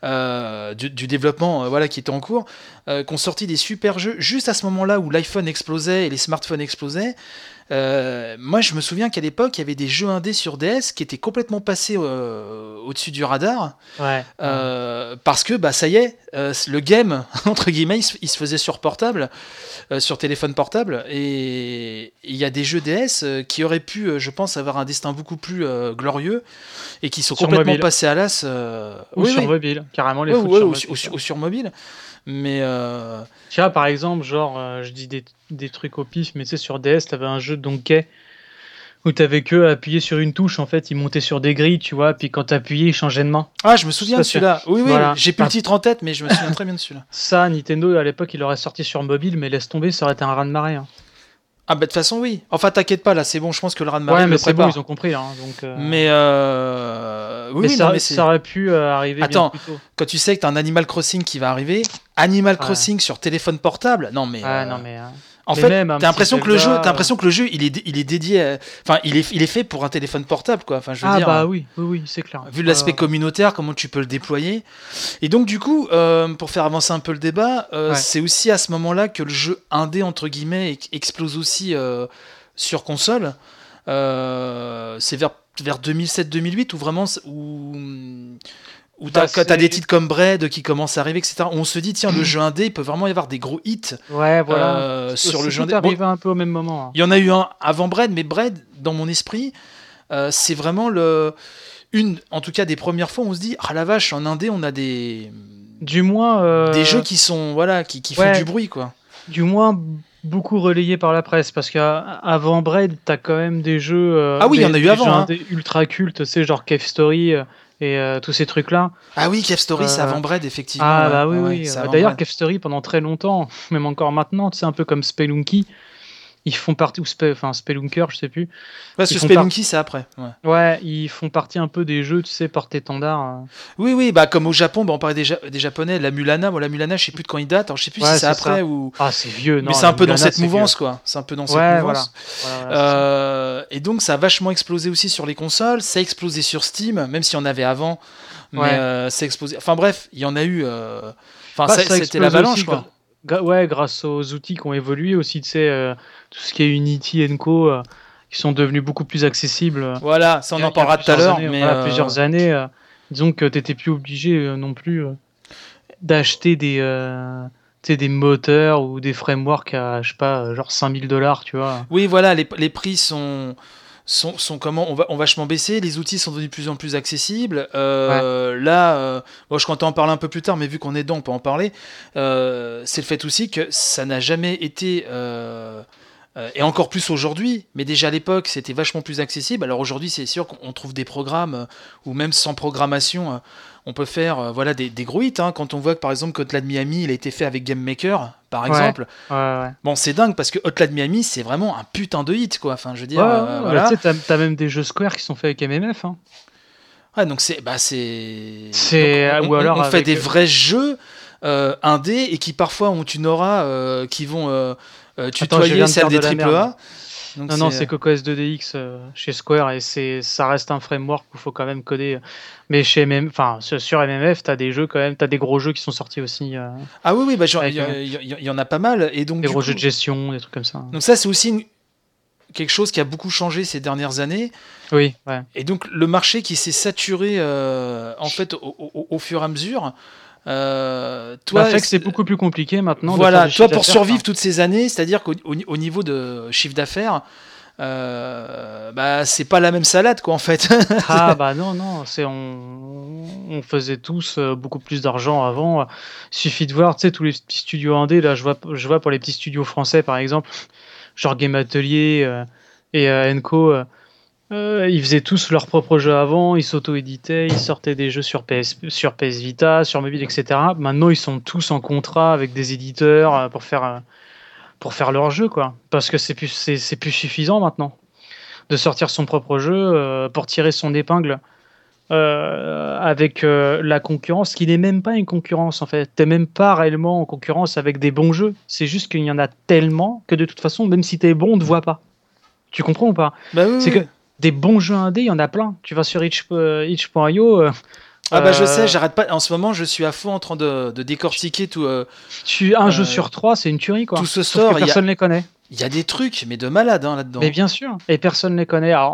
B: du développement voilà, qui était en cours, qui ont sorti des super jeux juste à ce moment-là où l'iPhone explosait et les smartphones explosaient. Moi je me souviens qu'à l'époque il y avait des jeux indés sur DS qui étaient complètement passés au-dessus du radar, parce que bah ça y est, le game entre guillemets il se faisait sur portable, sur téléphone portable, et il y a des jeux DS qui auraient pu je pense avoir un destin beaucoup plus glorieux et qui sont sur complètement mobile. Passés à l'as
A: ou sur mobile, carrément les
B: ou sur mobile. Mais
A: tu vois, par exemple, genre, je dis des trucs au pif, mais tu sais, sur DS, t'avais un jeu de Donkey où t'avais que à appuyer sur une touche, en fait, il montait sur des grilles, tu vois, puis quand t'appuyais, il changeait de main.
B: Ah, je me souviens de celui-là. Oui, voilà. J'ai plus le titre en tête, mais je me souviens très bien de celui-là.
A: Ça, Nintendo, à l'époque, il aurait sorti sur mobile, mais laisse tomber, ça aurait été un raz-de-marée. Hein.
B: Ah bah de toute façon oui. Enfin t'inquiète pas là, c'est bon, je pense que le raz-de-marée
A: mais
B: le
A: c'est
B: prépare.
A: bon, ils ont compris là. Donc,
B: Mais
A: oui, ça aurait pu arriver.
B: Attends,
A: bien plus tôt.
B: Quand tu sais que t'as un Animal Crossing qui va arriver, Animal Crossing sur téléphone portable, non mais. En fait, t'as l'impression que le jeu, il est dédié, enfin, il est fait pour un téléphone portable, quoi. Enfin, je veux dire.
A: Ah bah oui, c'est clair.
B: Vu l'aspect communautaire, comment tu peux le déployer. Et donc, du coup, pour faire avancer un peu le débat, c'est aussi à ce moment-là que le jeu indé entre guillemets explose aussi sur console. C'est vers 2007-2008 où vraiment où t'as des titres comme Braid qui commencent à arriver, etc. Où on se dit, tiens, le jeu indé, il peut vraiment y avoir des gros hits sur le jeu indé.
A: Arrivé un peu au même moment. Hein.
B: Il y en a eu un avant Braid, mais Braid, dans mon esprit, c'est vraiment en tout cas, des premières fois où on se dit, ah la vache, en indé, on a des jeux qui sont, voilà, qui font du bruit, quoi.
A: Du moins, beaucoup relayés par la presse, parce qu'avant Braid, t'as quand même des jeux.
B: Ah oui, il y en a eu avant.
A: Des ultra cultes, tu sais, genre Cave Story. Et tous ces trucs-là.
B: Ah oui, Cave Story, c'est avant Braid, effectivement.
A: Ah bah oui. D'ailleurs, Cave Story, pendant très longtemps, même encore maintenant, c'est un peu comme Spelunky. ils font partie, ou Spelunker, je sais plus.
B: Parce que Spelunky, c'est après.
A: Ouais, ils font partie un peu des jeux, tu sais, porte-étendard.
B: Oui, bah comme au Japon, on parlait des Japonais, la Mulana, je sais plus de quand il date, alors je sais plus si c'est après ou...
A: Ah, c'est vieux, non.
B: Mais c'est un peu dans cette mouvance, quoi. C'est un peu dans cette mouvance.
A: Voilà,
B: et donc, ça a vachement explosé aussi sur les consoles, ça a explosé sur Steam, même s'il y en avait avant, mais ça a explosé... Enfin bref, il y en a eu... c'était l'avalanche, quoi.
A: Grâce aux outils qui ont évolué aussi, tu sais, tout ce qui est Unity & Co, qui sont devenus beaucoup plus accessibles.
B: Voilà, ça on en parlera tout à l'heure. Mais
A: plusieurs années, disons que tu n'étais plus obligé non plus d'acheter des moteurs ou des frameworks à, je sais pas, genre $5,000, tu vois.
B: Oui, voilà, les prix sont comment ont vachement baissé, les outils sont devenus de plus en plus accessibles. Là, je comptais en parler un peu plus tard, mais vu qu'on est dedans, on peut en parler. C'est le fait aussi que ça n'a jamais été, et encore plus aujourd'hui, mais déjà à l'époque, c'était vachement plus accessible. Alors aujourd'hui, c'est sûr qu'on trouve des programmes, ou même sans programmation, on peut faire des gros hits. Quand on voit que par exemple Hotline Miami, il a été fait avec Game Maker, par exemple. Bon, c'est dingue parce que Hotline Miami, c'est vraiment un putain de hit, quoi. Enfin, je veux dire, voilà.
A: Tu sais, t'as même des jeux Square qui sont faits avec MMF.
B: Ouais, donc
A: ou alors
B: on fait des vrais jeux indés et qui parfois ont une aura qui vont tutoyer celle des AAA.
A: Donc non, c'est Coco S2DX chez Square, et ça reste un framework où il faut quand même coder. Mais sur MMF, t'as des jeux quand même, t'as des gros jeux qui sont sortis aussi.
B: Ah oui, il y en a pas mal. Et donc,
A: des gros jeux de gestion, des trucs comme ça.
B: Donc ça, c'est aussi quelque chose qui a beaucoup changé ces dernières années.
A: Oui, ouais.
B: Et donc le marché qui s'est saturé en fait au fur et à mesure.
A: Toi, fait que c'est beaucoup plus compliqué maintenant.
B: Voilà, toi pour survivre toutes ces années, c'est-à-dire qu'au niveau de chiffre d'affaires, c'est pas la même salade, quoi, en fait.
A: Non, on faisait tous beaucoup plus d'argent avant. Suffit de voir, tu sais, tous les petits studios indés. Là, je vois pour les petits studios français, par exemple, genre Game Atelier et Enco. Ils faisaient tous leurs propres jeux avant, ils s'auto-éditaient, ils sortaient des jeux sur PS Vita, sur mobile, etc. Maintenant, ils sont tous en contrat avec des éditeurs pour faire leurs jeux, quoi. Parce que c'est plus suffisant maintenant de sortir son propre jeu pour tirer son épingle avec la concurrence, qui n'est même pas une concurrence en fait. T'es même pas réellement en concurrence avec des bons jeux. C'est juste qu'il y en a tellement que de toute façon, même si t'es bon, on te voit pas. Tu comprends ou pas?
B: C'est
A: que des bons jeux indés, il y en a plein. Tu vas sur itch.io.
B: Je sais, j'arrête pas. En ce moment, je suis à fond en train de décortiquer tout.
A: Un jeu sur 3, c'est une tuerie, quoi.
B: Tout ce store,
A: personne les connaît.
B: Il y a des trucs, mais de malade là-dedans.
A: Mais bien sûr, et personne les connaît. Alors,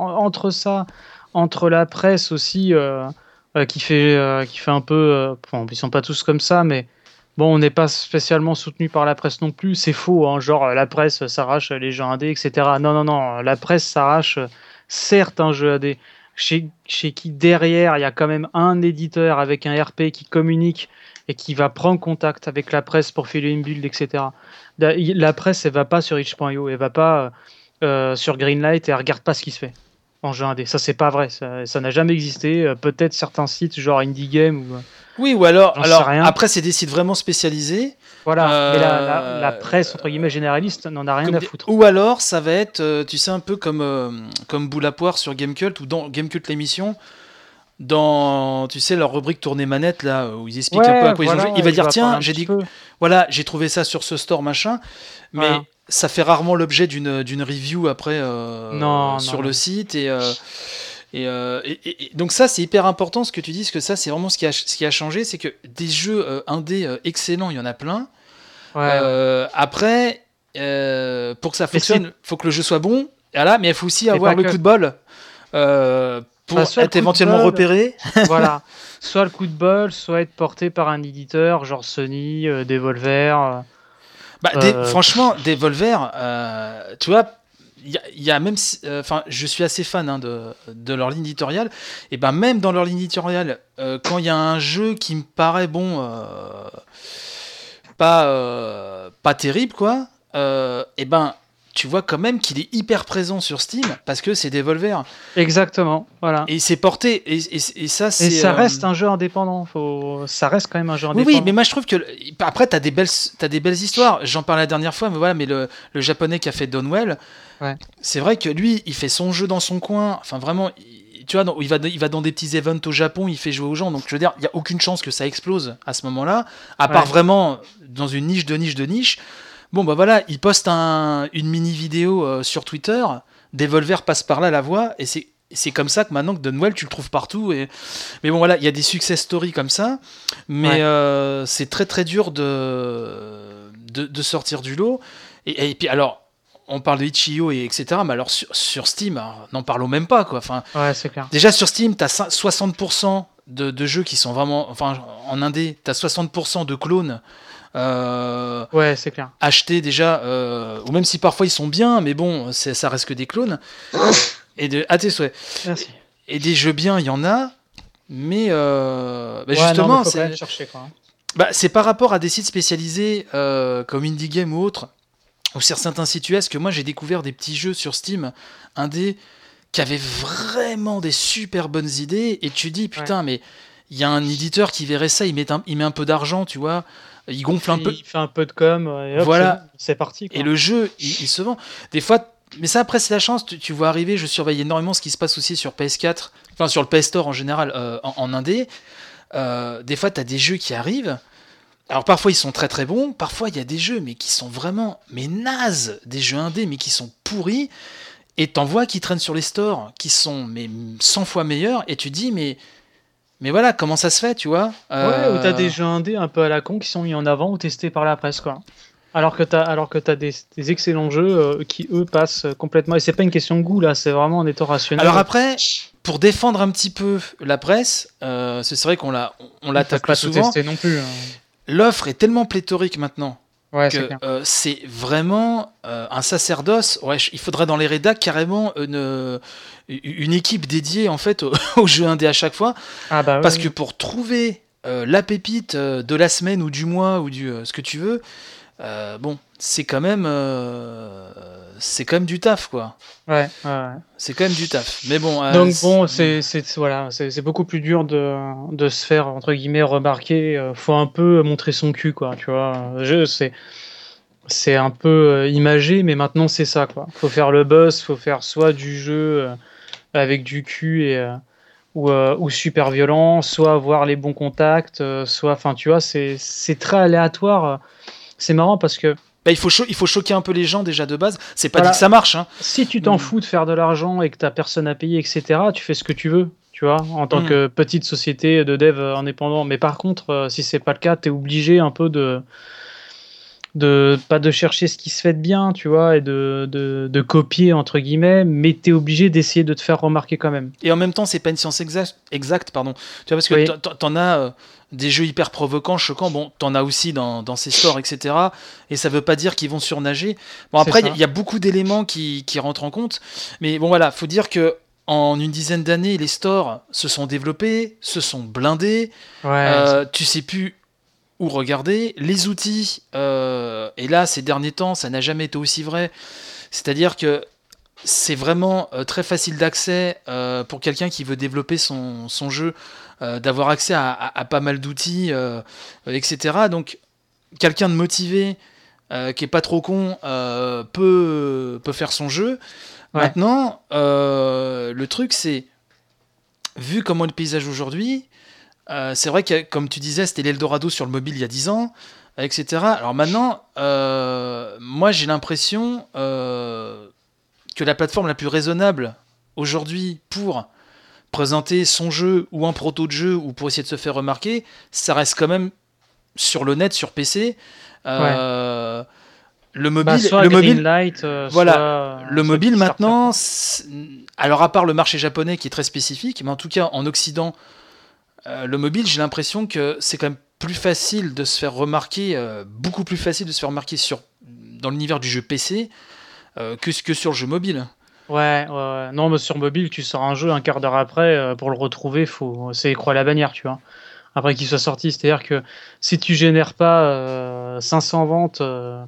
A: entre la presse aussi, qui fait un peu. Ils sont pas tous comme ça, mais bon, on n'est pas spécialement soutenu par la presse non plus. C'est faux, hein, genre la presse s'arrache les jeux indés, etc. Non, la presse s'arrache. Certes, un jeu AD, chez qui derrière il y a quand même un éditeur avec un RP qui communique et qui va prendre contact avec la presse pour filer une build, etc. La presse, elle va pas sur itch.io, elle va pas sur Greenlight et elle regarde pas ce qui se fait en jeu indé. Ça, c'est pas vrai, ça n'a jamais existé. Peut-être certains sites genre Indie Game ou...
B: Oui, ou alors après, c'est des sites vraiment spécialisés.
A: Voilà, mais la presse, entre guillemets, généraliste, n'en a rien à foutre.
B: Ou alors, ça va être, tu sais, un peu comme Boule à Poire sur Gamecult, ou dans Gamecult l'émission, dans, tu sais, leur rubrique tournée manette, là, où ils expliquent un peu à quoi ils ont joué. Il va dire, tiens, j'ai trouvé ça sur ce store, machin, mais ça fait rarement l'objet d'une review après sur le site, et donc ça, c'est hyper important ce que tu dis, parce que ça, c'est vraiment ce qui a changé, c'est que des jeux indés excellents, il y en a plein. Après, pour que ça fonctionne, il faut que le jeu soit bon, mais il faut aussi avoir le coup de bol pour être éventuellement repéré.
A: Voilà, soit le coup de bol, soit être porté par un éditeur, genre Sony, Devolver.
B: Franchement, Devolver, tu vois, il y a même, je suis assez fan de leur ligne éditoriale, et même dans leur ligne éditoriale, quand il y a un jeu qui me paraît bon, pas terrible, quoi, tu vois quand même qu'il est hyper présent sur Steam parce que c'est Devolver.
A: Exactement, voilà.
B: Et c'est porté, et ça, c'est.
A: Et ça reste un jeu indépendant. Ça reste quand même un jeu indépendant.
B: Oui, mais moi je trouve que après t'as des belles histoires. J'en parlais la dernière fois, mais voilà, mais le japonais qui a fait Dawnwell, c'est vrai que lui, il fait son jeu dans son coin. Enfin vraiment, tu vois, il va dans des petits events au Japon, il fait jouer aux gens. Donc je veux dire, il y a aucune chance que ça explose à ce moment-là, à part vraiment dans une niche de niche. Bon bah voilà, il poste une mini vidéo sur Twitter. Devolver passe par là, la voix, et c'est comme ça que maintenant que Dawnwell tu le trouves partout. Mais bon voilà, il y a des success stories comme ça, mais c'est très très dur de sortir du lot. Et puis alors, on parle de Itch.io et etc. Mais alors sur Steam, n'en parlons même pas quoi. Enfin,
A: c'est clair.
B: Déjà sur Steam, t'as 60% de jeux qui sont vraiment, enfin en indé, t'as 60% de clones.
A: C'est clair.
B: Acheter déjà, ou même si parfois ils sont bien, mais bon, ça reste que des clones. Et tes souhaits.
A: Merci.
B: Et des jeux bien, il y en a, mais justement,
A: faut quand même chercher, quoi.
B: C'est par rapport à des sites spécialisés comme Indie Game ou autres, ou sur certains sites US, que moi j'ai découvert des petits jeux sur Steam, indé, qui avaient vraiment des super bonnes idées, et tu dis, putain, mais il y a un éditeur qui verrait ça, il met un peu d'argent, tu vois. Il gonfle un peu.
A: Il fait un peu de com, et hop,
B: voilà.
A: C'est parti, quoi.
B: Et le jeu, il se vend. Des fois, mais ça après c'est la chance, tu vois arriver, je surveille énormément ce qui se passe aussi sur PS4, enfin sur le PS Store en général, en indé. Des fois, tu as des jeux qui arrivent. Alors parfois, ils sont très très bons. Parfois, il y a des jeux mais qui sont vraiment nazes. Des jeux indés mais qui sont pourris. Et t'en vois qui traînent sur les stores, qui sont 100 fois meilleurs. Et tu dis, mais voilà, comment ça se fait, tu vois
A: ou t'as des jeux indés un peu à la con qui sont mis en avant ou testés par la presse, quoi. Alors que t'as des excellents jeux qui, eux, passent complètement... Et c'est pas une question de goût, là, c'est vraiment en étant rationnel.
B: Alors après, pour défendre un petit peu la presse, c'est vrai qu'on l'attaque
A: pas
B: souvent.
A: Tester non plus, hein.
B: L'offre est tellement pléthorique maintenant
A: que
B: c'est vraiment un sacerdoce. Il faudrait dans les rédacs carrément une équipe dédiée en fait aux jeux indés à chaque fois. Parce que pour trouver la pépite de la semaine ou du mois ou ce que tu veux, c'est quand même du taf, quoi. C'est quand même du taf. Mais bon.
A: Donc bon, c'est beaucoup plus dur de se faire entre guillemets remarquer. Faut un peu montrer son cul, quoi. Tu vois, c'est un peu imagé, mais maintenant c'est ça, quoi. Faut faire le boss, faut faire soit du jeu avec du cul ou super violent, soit avoir les bons contacts, soit, enfin, tu vois, c'est très aléatoire. C'est marrant parce que
B: il faut choquer un peu les gens déjà de base. C'est pas dit que ça marche, hein.
A: Si tu t'en fous de faire de l'argent et que t'as personne à payer, etc., tu fais ce que tu veux, tu vois, en tant que petite société de dev indépendant. Mais par contre, si c'est pas le cas, t'es obligé un peu pas de chercher ce qui se fait de bien, tu vois, et de copier entre guillemets, mais t'es obligé d'essayer de te faire remarquer quand même.
B: Et en même temps, c'est pas une science exacte, pardon. Tu vois, parce que t'en as des jeux hyper provocants, choquants. Bon, t'en as aussi dans ces stores, etc. Et ça veut pas dire qu'ils vont surnager. Bon, après, il y a beaucoup d'éléments qui rentrent en compte. Mais bon, voilà, faut dire que en une dizaine d'années, les stores se sont développés, se sont blindés. Tu sais plus où regarder. Les outils, et là, ces derniers temps, ça n'a jamais été aussi vrai. C'est-à-dire que c'est vraiment très facile d'accès pour quelqu'un qui veut développer son jeu, d'avoir accès à pas mal d'outils, etc. Donc, quelqu'un de motivé, qui est pas trop con, peut faire son jeu. Maintenant, le truc, c'est, vu comment est le paysage aujourd'hui, c'est vrai que, comme tu disais, c'était l'Eldorado sur le mobile il y a 10 ans, etc. Alors maintenant, moi j'ai l'impression que la plateforme la plus raisonnable aujourd'hui pour présenter son jeu ou un proto de jeu ou pour essayer de se faire remarquer, ça reste quand même sur le net, sur PC. Le mobile,
A: le mobile, Light,
B: le mobile maintenant. Alors à part le marché japonais qui est très spécifique, mais en tout cas en Occident, le mobile, j'ai l'impression que c'est quand même plus facile de se faire remarquer, beaucoup plus facile de se faire remarquer dans l'univers du jeu PC que sur le jeu mobile.
A: Non, mais sur mobile, tu sors un jeu un quart d'heure après, pour le retrouver, c'est croix à la bannière, tu vois. Après qu'il soit sorti, c'est-à-dire que si tu génères pas 500 ventes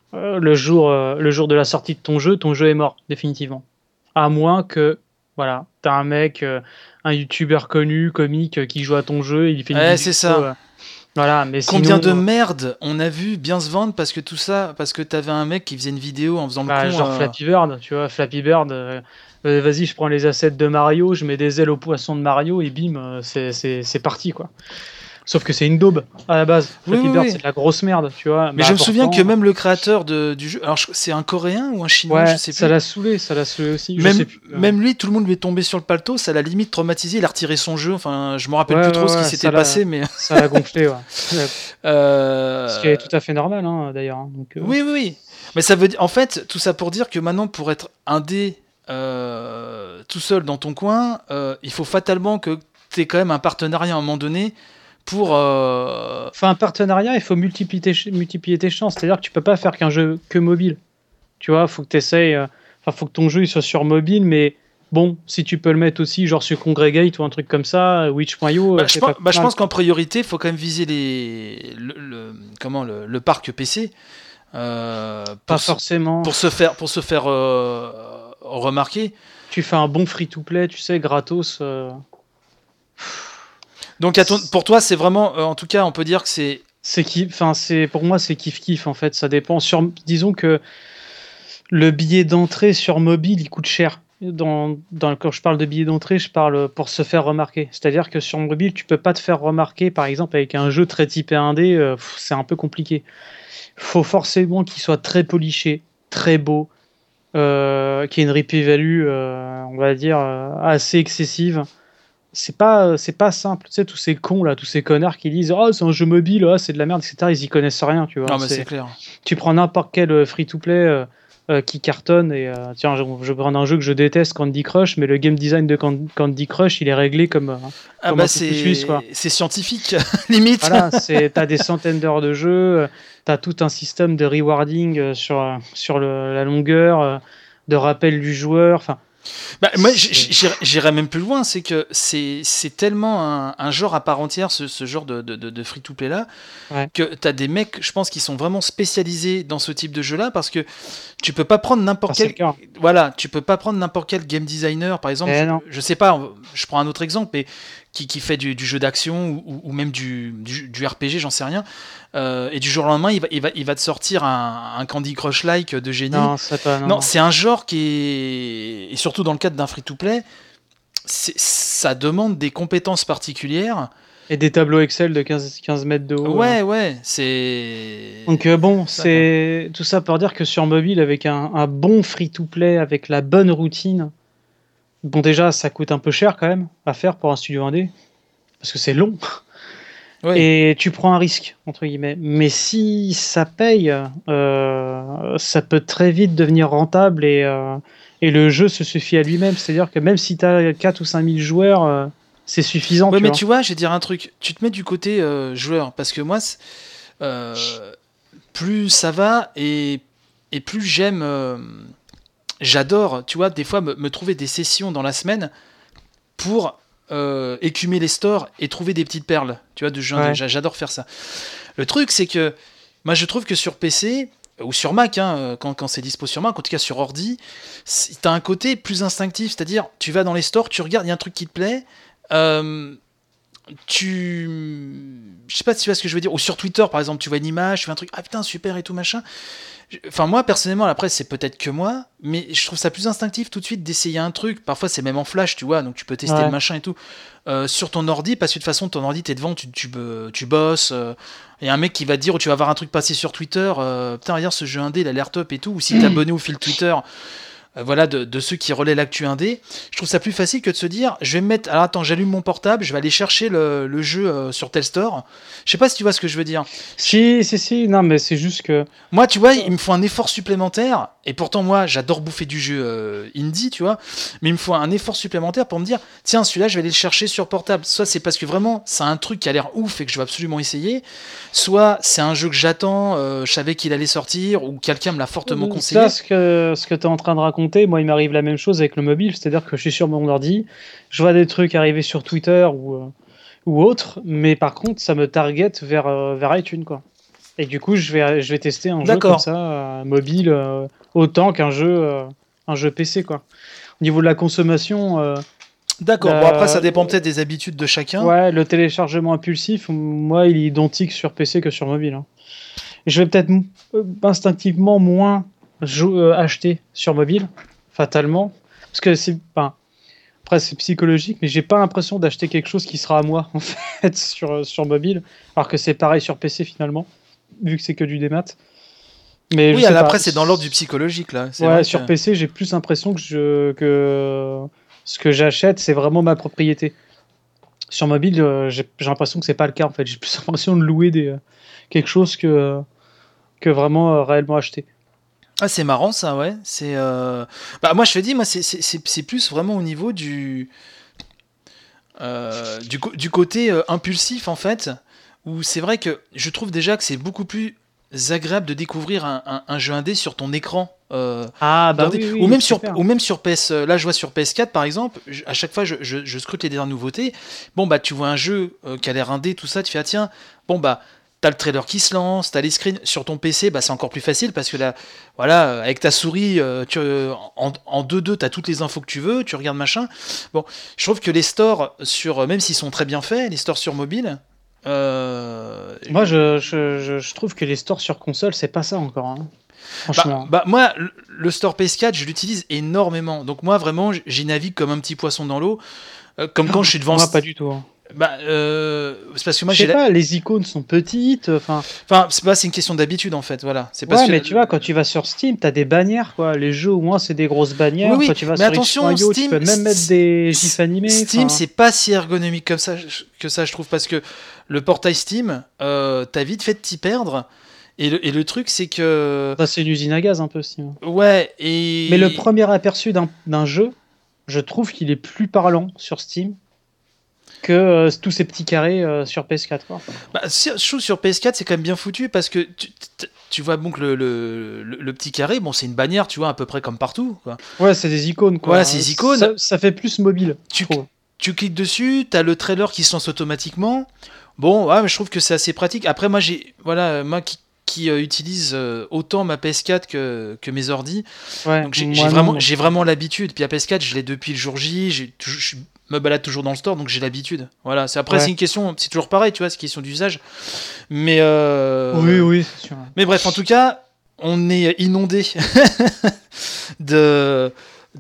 A: le jour de la sortie de ton jeu est mort, définitivement. À moins que, voilà, t'as un mec, un youtubeur connu, comique, qui joue à ton jeu, il fait une vidéo.
B: C'est ça.
A: Voilà, mais
B: Combien
A: sinon,
B: de merde on a vu bien se vendre parce que t'avais un mec qui faisait une vidéo en faisant le con.
A: genre Flappy Bird, tu vois, Flappy Bird, vas-y, je prends les assets de Mario, je mets des ailes au poisson de Mario et bim, c'est parti, quoi. Sauf que c'est une daube à la base. Flappy Bird, c'est de la grosse merde, tu vois.
B: Mais je me souviens que même le créateur du jeu, alors c'est un Coréen ou un Chinois, je sais plus.
A: Ça l'a saoulé aussi.
B: Même lui, tout le monde lui est tombé sur le paletot, ça l'a limite traumatisé, il a retiré son jeu. Enfin, je me rappelle plus trop ce qui s'était passé, mais
A: ça l'a gonflé, ouais. Ce qui est tout à fait normal, hein, d'ailleurs. Hein, donc,
B: Oui. Mais ça veut dire, en fait, tout ça pour dire que maintenant, pour être indé tout seul dans ton coin, il faut fatalement que tu aies quand même un partenariat à un moment donné.
A: Enfin, un partenariat, il faut multiplier tes chances. C'est-à-dire que tu peux pas faire qu'un jeu que mobile. Tu vois, faut que t'essayes. Faut que ton jeu il soit sur mobile, mais bon, si tu peux le mettre aussi, genre sur Congregate ou un truc comme ça, Witch.io.
B: Je pense qu'en priorité, il faut quand même viser le parc PC.
A: Pas forcément.
B: Pour se faire remarquer.
A: Tu fais un bon free-to-play, tu sais, gratos.
B: Donc pour toi, c'est vraiment, en tout cas, on peut dire que c'est.
A: Pour moi, c'est kiff-kiff en fait. Ça dépend. Disons que le billet d'entrée sur mobile, il coûte cher. Quand je parle de billet d'entrée, je parle pour se faire remarquer. C'est-à-dire que sur mobile, tu peux pas te faire remarquer, par exemple, avec un jeu très typé indé, c'est un peu compliqué. Faut forcément qu'il soit très poliché, très beau, qu'il y ait une replay value, on va dire, assez excessive. C'est pas simple, tu sais, tous ces cons là, tous ces connards qui disent c'est un jeu mobile, c'est de la merde, etc. Ils y connaissent rien, tu vois.
B: Non, mais c'est clair.
A: Tu prends n'importe quel free-to-play qui cartonne et tiens, je prends un jeu que je déteste, Candy Crush, mais le game design de Candy Crush, il est réglé comme
B: c'est scientifique limite.
A: Voilà, t'as des centaines d'heures de jeu, t'as tout un système de rewarding sur la longueur, de rappel du joueur, enfin.
B: Moi, j'irais même plus loin, c'est que c'est tellement un genre à part entière, ce genre de free-to-play là, que t'as des mecs, je pense, qui sont vraiment spécialisés dans ce type de jeu-là, parce que tu peux pas prendre n'importe quel game designer, par exemple. Je sais pas, je prends un autre exemple, mais qui fait du jeu d'action ou même du RPG, j'en sais rien. Et du jour au lendemain, il va te sortir un Candy Crush-like de génie. Non, c'est un genre qui est... Et surtout dans le cadre d'un free-to-play, ça demande des compétences particulières.
A: Et des tableaux Excel de 15 mètres de haut.
B: Ouais, c'est...
A: Donc c'est tout ça pour dire que sur mobile, avec un bon free-to-play, avec la bonne routine, bon déjà, ça coûte un peu cher quand même à faire pour un studio indé, parce que c'est long. Oui. Et tu prends un risque, entre guillemets. Mais si ça paye, ça peut très vite devenir rentable et le jeu se suffit à lui-même. C'est-à-dire que même si tu as 4 ou 5 000 joueurs, c'est suffisant.
B: Ouais, mais tu vois, je vais dire un truc. Tu te mets du côté joueur, parce que moi, plus ça va et plus j'aime... j'adore, tu vois, des fois me trouver des sessions dans la semaine pour... écumer les stores et trouver des petites perles, tu vois, de jeu. Ouais. J'adore faire ça. Le truc, c'est que moi, je trouve que sur PC ou sur Mac, quand c'est dispo sur Mac, en tout cas sur ordi, t'as un côté plus instinctif, c'est-à-dire tu vas dans les stores, tu regardes, il y a un truc qui te plaît, je sais pas si tu vois ce que je veux dire, ou sur Twitter par exemple, tu vois une image, tu vois un truc, ah putain super et tout machin. Enfin moi personnellement, après c'est peut-être que moi, mais je trouve ça plus instinctif tout de suite d'essayer un truc. Parfois c'est même en flash, tu vois, donc tu peux tester le machin et tout sur ton ordi, parce que de toute façon ton ordi t'es devant, tu bosses. Il y a un mec qui va te dire, ou tu vas voir un truc passer sur Twitter, putain regarde ce jeu indé, il a l'air top et tout, ou si t'es abonné au fil Twitter. Voilà, de ceux qui relaient l'actu indé, je trouve ça plus facile que de se dire, je vais me mettre, alors attends, j'allume mon portable, je vais aller chercher le jeu sur tel store. Je sais pas si tu vois ce que je veux dire.
A: Si, non, mais c'est juste que...
B: Moi, tu vois, il me faut un effort supplémentaire, et pourtant, moi, j'adore bouffer du jeu indie, tu vois, mais il me faut un effort supplémentaire pour me dire, tiens, celui-là, je vais aller le chercher sur portable. Soit c'est parce que vraiment, c'est un truc qui a l'air ouf et que je veux absolument essayer, soit c'est un jeu que j'attends, je savais qu'il allait sortir, ou quelqu'un me l'a fortement conseillé.
A: Ça, ce que tu es en train de raconter, moi il m'arrive la même chose avec le mobile, c'est-à-dire que je suis sur mon ordi, je vois des trucs arriver sur Twitter ou autre, mais par contre ça me target vers iTunes quoi. Et du coup, je vais tester un jeu comme ça, mobile, autant qu'un jeu PC, quoi. Au niveau de la consommation...
B: D'accord, bon après ça dépend peut-être des habitudes de chacun.
A: Ouais, le téléchargement impulsif, moi, il est identique sur PC que sur mobile. Hein. Et je vais peut-être instinctivement moins acheter sur mobile, fatalement. Parce que après, c'est psychologique, mais j'ai pas l'impression d'acheter quelque chose qui sera à moi, en fait, sur mobile. Alors que c'est pareil sur PC, finalement, vu que c'est que du démat. Mais
B: oui, après, c'est dans l'ordre du psychologique, là.
A: Ouais, sur PC, j'ai plus l'impression que ce que j'achète, c'est vraiment ma propriété. Sur mobile, j'ai l'impression que c'est pas le cas, en fait. J'ai plus l'impression de louer quelque chose que vraiment réellement acheter.
B: Ah, c'est marrant, ça, ouais. Moi, je te dis, c'est plus vraiment au niveau du côté impulsif, en fait, où c'est vrai que je trouve déjà que c'est beaucoup plus agréable de découvrir un jeu indé sur ton écran.
A: Oui,
B: ou même sur PS. Là, je vois sur PS4 par exemple. À chaque fois, je scrute les dernières nouveautés. Bon bah, tu vois un jeu qui a l'air indé, tout ça. Tu fais tiens. Bon bah, t'as le trailer qui se lance, t'as les screens sur ton PC. Bah, c'est encore plus facile parce que là, voilà, avec ta souris, en 2-2, t'as toutes les infos que tu veux. Tu regardes machin. Bon, je trouve que les stores même s'ils sont très bien faits, les stores sur mobile.
A: Moi, je trouve que les stores sur console, c'est pas ça encore. Hein. Franchement.
B: Moi, le store PS4, je l'utilise énormément. Donc moi, vraiment, j'y navigue comme un petit poisson dans l'eau. Comme quand je suis devant...
A: Moi, pas du tout. Hein.
B: C'est parce que moi,
A: je sais pas, les icônes sont petites.
B: C'est une question d'habitude, en fait. Voilà.
A: Mais tu vois, quand tu vas sur Steam, t'as des bannières, quoi. Les jeux, au moins, c'est des grosses bannières.
B: Oui,
A: quand tu vas
B: mais
A: sur
B: attention,
A: Steam, tu peux même mettre des gifs animés.
B: Steam, c'est pas si ergonomique comme ça, je trouve, parce que le portail Steam, t'as vite fait de t'y perdre. Et le truc, c'est que...
A: c'est une usine à gaz, un peu, Steam.
B: Ouais, et...
A: Mais le premier aperçu d'un jeu, je trouve qu'il est plus parlant sur Steam que tous ces petits carrés sur PS4. Quoi.
B: Je trouve sur PS4, c'est quand même bien foutu, parce que tu vois bon que le petit carré, bon, c'est une bannière, tu vois, à peu près comme partout. Quoi.
A: Ouais, c'est des icônes. Quoi.
B: Voilà, c'est des icônes.
A: Ça fait plus mobile, je trouve.
B: Tu cliques dessus, t'as le trailer qui se lance automatiquement. Bon, ouais, mais je trouve que c'est assez pratique. Après, moi, qui utilise autant ma PS4 que mes ordi.
A: Ouais,
B: donc j'ai vraiment l'habitude. Puis la PS4, je l'ai depuis le jour J. Je me balade toujours dans le store, donc j'ai l'habitude. Voilà. C'est une question, c'est toujours pareil, tu vois, c'est une question d'usage. Mais
A: oui, c'est sûr.
B: Mais bref, en tout cas, on est inondé de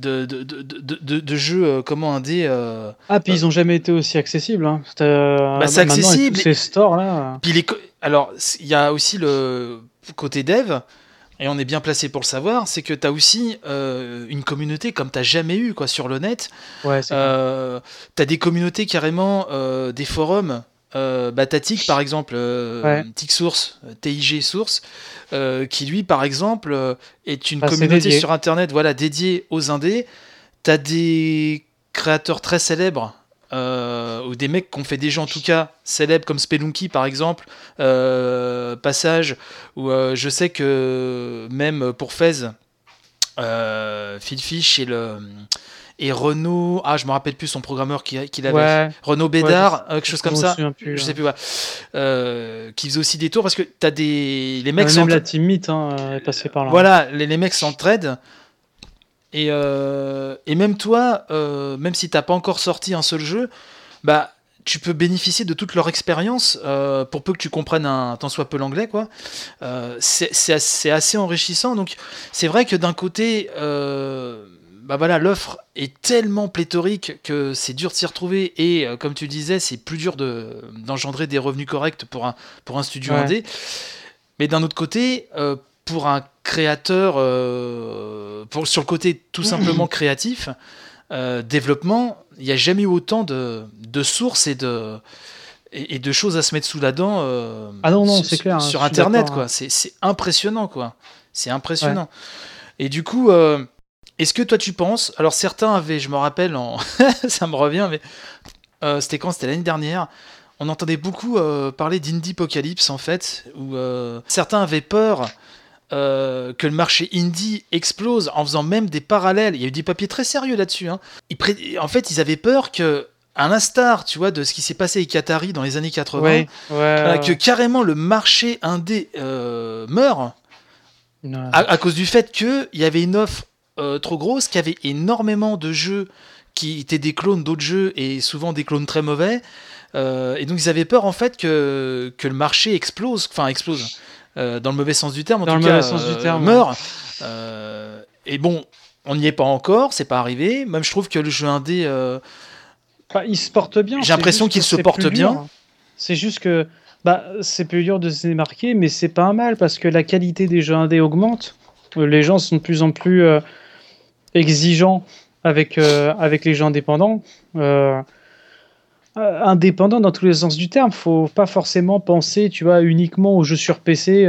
B: jeux indé.
A: Puis ils ont jamais été aussi accessibles. Hein.
B: C'est accessible.
A: Ces stores là.
B: Puis alors, il y a aussi le côté dev, et on est bien placé pour le savoir, c'est que tu as aussi une communauté comme tu n'as jamais eu quoi, sur le net.
A: Ouais,
B: tu as des communautés carrément, des forums. Tatic par exemple, Tic Source, TIG Source, qui lui par exemple est une communauté sur internet dédiée aux indés. T'as des créateurs très célèbres ou des mecs qui ont fait des jeux en tout cas célèbres comme Spelunky par exemple, Passage, ou je sais que même pour Fez, Phil Fish et Renaud, je me rappelle plus son programmeur qu'il avait, Renaud Bédard, quelque chose comme ça, je sais plus, qui faisait aussi des tours, parce que t'as les mecs
A: même la Team Meet est passée par là.
B: Voilà, les mecs s'entraident, et même toi, même si t'as pas encore sorti un seul jeu, tu peux bénéficier de toute leur expérience, pour peu que tu comprennes tant soit peu l'anglais, quoi. C'est assez enrichissant, donc c'est vrai que d'un côté, l'offre est tellement pléthorique que c'est dur de s'y retrouver, et comme tu disais, c'est plus dur d'engendrer des revenus corrects pour un studio indé. Mais d'un autre côté, pour un créateur, sur le côté tout simplement créatif, développement, il n'y a jamais eu autant de sources et de choses à se mettre sous la dent
A: c'est clair,
B: sur Internet, quoi. C'est impressionnant, quoi. C'est impressionnant. Et du coup... est-ce que toi tu penses, alors certains avaient, je me rappelle, ça me revient, mais c'était quand? C'était l'année dernière, on entendait beaucoup parler d'Indiepocalypse en fait, où certains avaient peur que le marché indie explose en faisant même des parallèles. Il y a eu des papiers très sérieux là-dessus. Hein. En fait, ils avaient peur que à l'instar, tu vois, de ce qui s'est passé avec Atari dans les années 80,
A: Ouais,
B: que carrément le marché indé meurt à cause du fait qu'il y avait une offre trop grosse, qu'il y avait énormément de jeux qui étaient des clones d'autres jeux et souvent des clones très mauvais. Et donc ils avaient peur en fait que le marché explose dans le mauvais sens du terme, meurt. Et bon, on n'y est pas encore, c'est pas arrivé. Même je trouve que le jeu indé,
A: il se porte bien.
B: J'ai l'impression qu'il se porte bien.
A: C'est juste que c'est plus dur de se démarquer, mais c'est pas un mal parce que la qualité des jeux indés augmente. Les gens sont de plus en plus exigeants avec les jeux indépendants. Indépendant dans tous les sens du terme, faut pas forcément penser, tu vois, uniquement aux jeux sur PC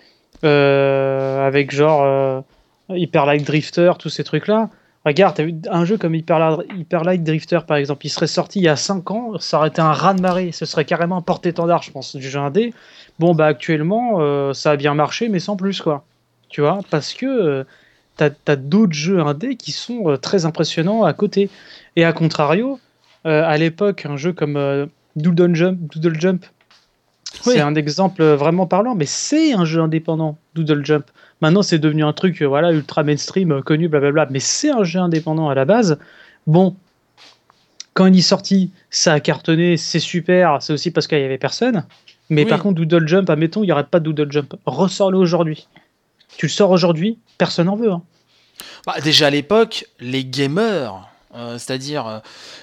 A: avec genre Hyper Light Drifter, tous ces trucs-là. Regarde, t'as vu un jeu comme Hyper Light Drifter par exemple, il serait sorti il y a 5 ans, ça aurait été un raz-de-marée, ce serait carrément un porte-étendard, je pense, du jeu indé. Bon, actuellement, ça a bien marché, mais sans plus, quoi. Tu vois, parce que t'as d'autres jeux indés qui sont très impressionnants à côté. Et à contrario, à l'époque, un jeu comme Doodle Jump, c'est un exemple vraiment parlant, mais c'est un jeu indépendant, Doodle Jump. Maintenant, c'est devenu un truc ultra mainstream, connu, blablabla, mais c'est un jeu indépendant à la base. Bon, quand il est sorti, ça a cartonné, c'est super, c'est aussi parce qu'il n'y avait personne. Mais par contre, Doodle Jump, admettons, il n'y aurait pas de Doodle Jump. Ressors-le aujourd'hui. Tu le sors aujourd'hui, personne n'en veut. Hein.
B: Déjà à l'époque, les gamers, c'est-à-dire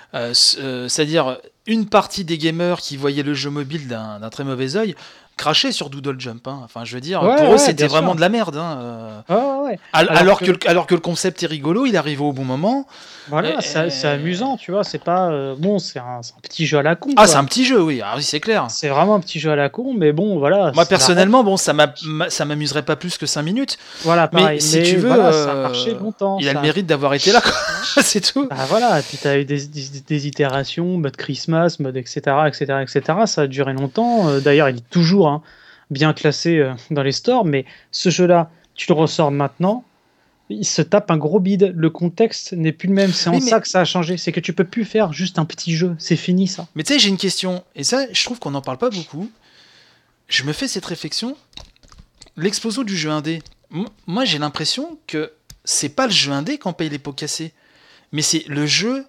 B: une partie des gamers qui voyaient le jeu mobile d'un très mauvais œil, crachaient sur Doodle Jump. Hein. Enfin, je veux dire, pour eux, c'était vraiment de la merde. Hein. Alors que le concept est rigolo, il arrive au bon moment.
A: Voilà, c'est amusant, tu vois. C'est pas c'est un petit jeu à la con.
B: Ah, c'est un petit jeu, oui. Ah, oui, c'est clair.
A: C'est vraiment un petit jeu à la con, mais bon, voilà.
B: Moi, personnellement, ça m'amuserait pas plus que 5 minutes.
A: Voilà, pareil.
B: Mais si tu veux,
A: ça a marché longtemps.
B: Il a le mérite d'avoir été là, quoi. C'est tout.
A: Voilà, et puis t'as eu des itérations, mode Christmas, mode etc. Ça a duré longtemps. D'ailleurs, il est toujours bien classé dans les stores, mais ce jeu-là, tu le ressors maintenant, il se tape un gros bide. Le contexte n'est plus le même. C'est ça que ça a changé. C'est que tu peux plus faire juste un petit jeu. C'est fini, ça.
B: Mais tu sais, j'ai une question. Et ça, je trouve qu'on n'en parle pas beaucoup. Je me fais cette réflexion. L'explosion du jeu indé. Moi, j'ai l'impression que c'est pas le jeu indé qu'on paye les pots cassés. Mais c'est le jeu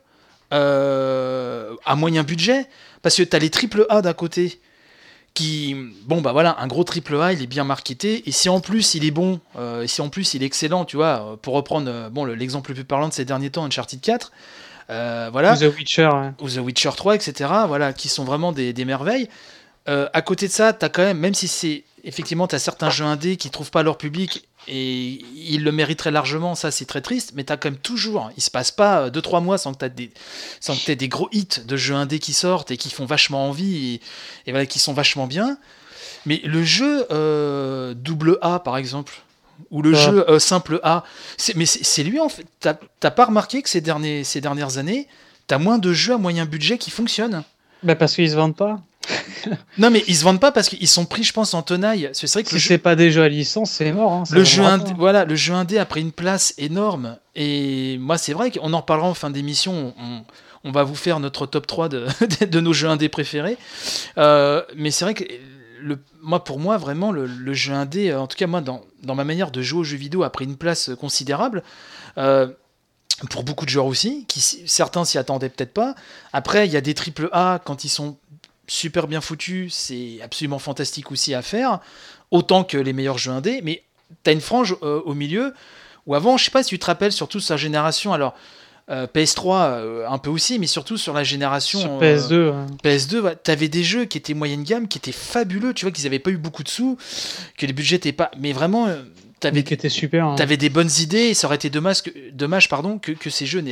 B: à moyen budget. Parce que t'as les AAA d'un côté qui, un gros AAA, il est bien marketé, et si en plus il est bon, et si en plus il est excellent, tu vois, pour reprendre l'exemple le plus parlant de ces derniers temps, Uncharted 4,
A: ou The Witcher,
B: ou The Witcher 3, etc., qui sont vraiment des merveilles. À côté de ça, t'as quand même, même si c'est effectivement, t'as certains jeux indés qui trouvent pas leur public, et ils le mériteraient largement, ça c'est très triste, mais t'as quand même toujours, il se passe pas 2-3 mois sans que t'aies des gros hits de jeux indés qui sortent et qui font vachement envie et voilà, qui sont vachement bien. Mais le jeu double A par exemple, ou le jeu simple A, c'est lui en fait. T'as pas remarqué que ces dernières années, t'as moins de jeux à moyen budget qui fonctionnent?
A: Parce qu'ils se vendent pas.
B: Non, mais ils se vendent pas parce qu'ils sont pris, je pense, en tenaille. C'est vrai que
A: c'est pas des jeux à licence, c'est mort. Hein,
B: le jeu indé a pris une place énorme. Et moi, c'est vrai qu'on en reparlera en fin d'émission. On va vous faire notre top 3 de nos jeux indés préférés. Mais c'est vrai que pour moi, vraiment, le jeu indé, en tout cas, moi, dans ma manière de jouer aux jeux vidéo, a pris une place considérable. Pour beaucoup de joueurs aussi, certains s'y attendaient peut-être pas. Après, il y a des AAA, quand ils sont super bien foutu, c'est absolument fantastique aussi à faire, autant que les meilleurs jeux indés, mais t'as une frange au milieu, où avant, je sais pas si tu te rappelles, surtout sa génération, alors PS3 un peu aussi, mais surtout sur la génération
A: sur PS2,
B: PS2, t'avais des jeux qui étaient moyenne gamme, qui étaient fabuleux, tu vois, qu'ils avaient pas eu beaucoup de sous, que les budgets étaient pas, mais vraiment t'avais des bonnes idées, et ça aurait été dommage que ces jeux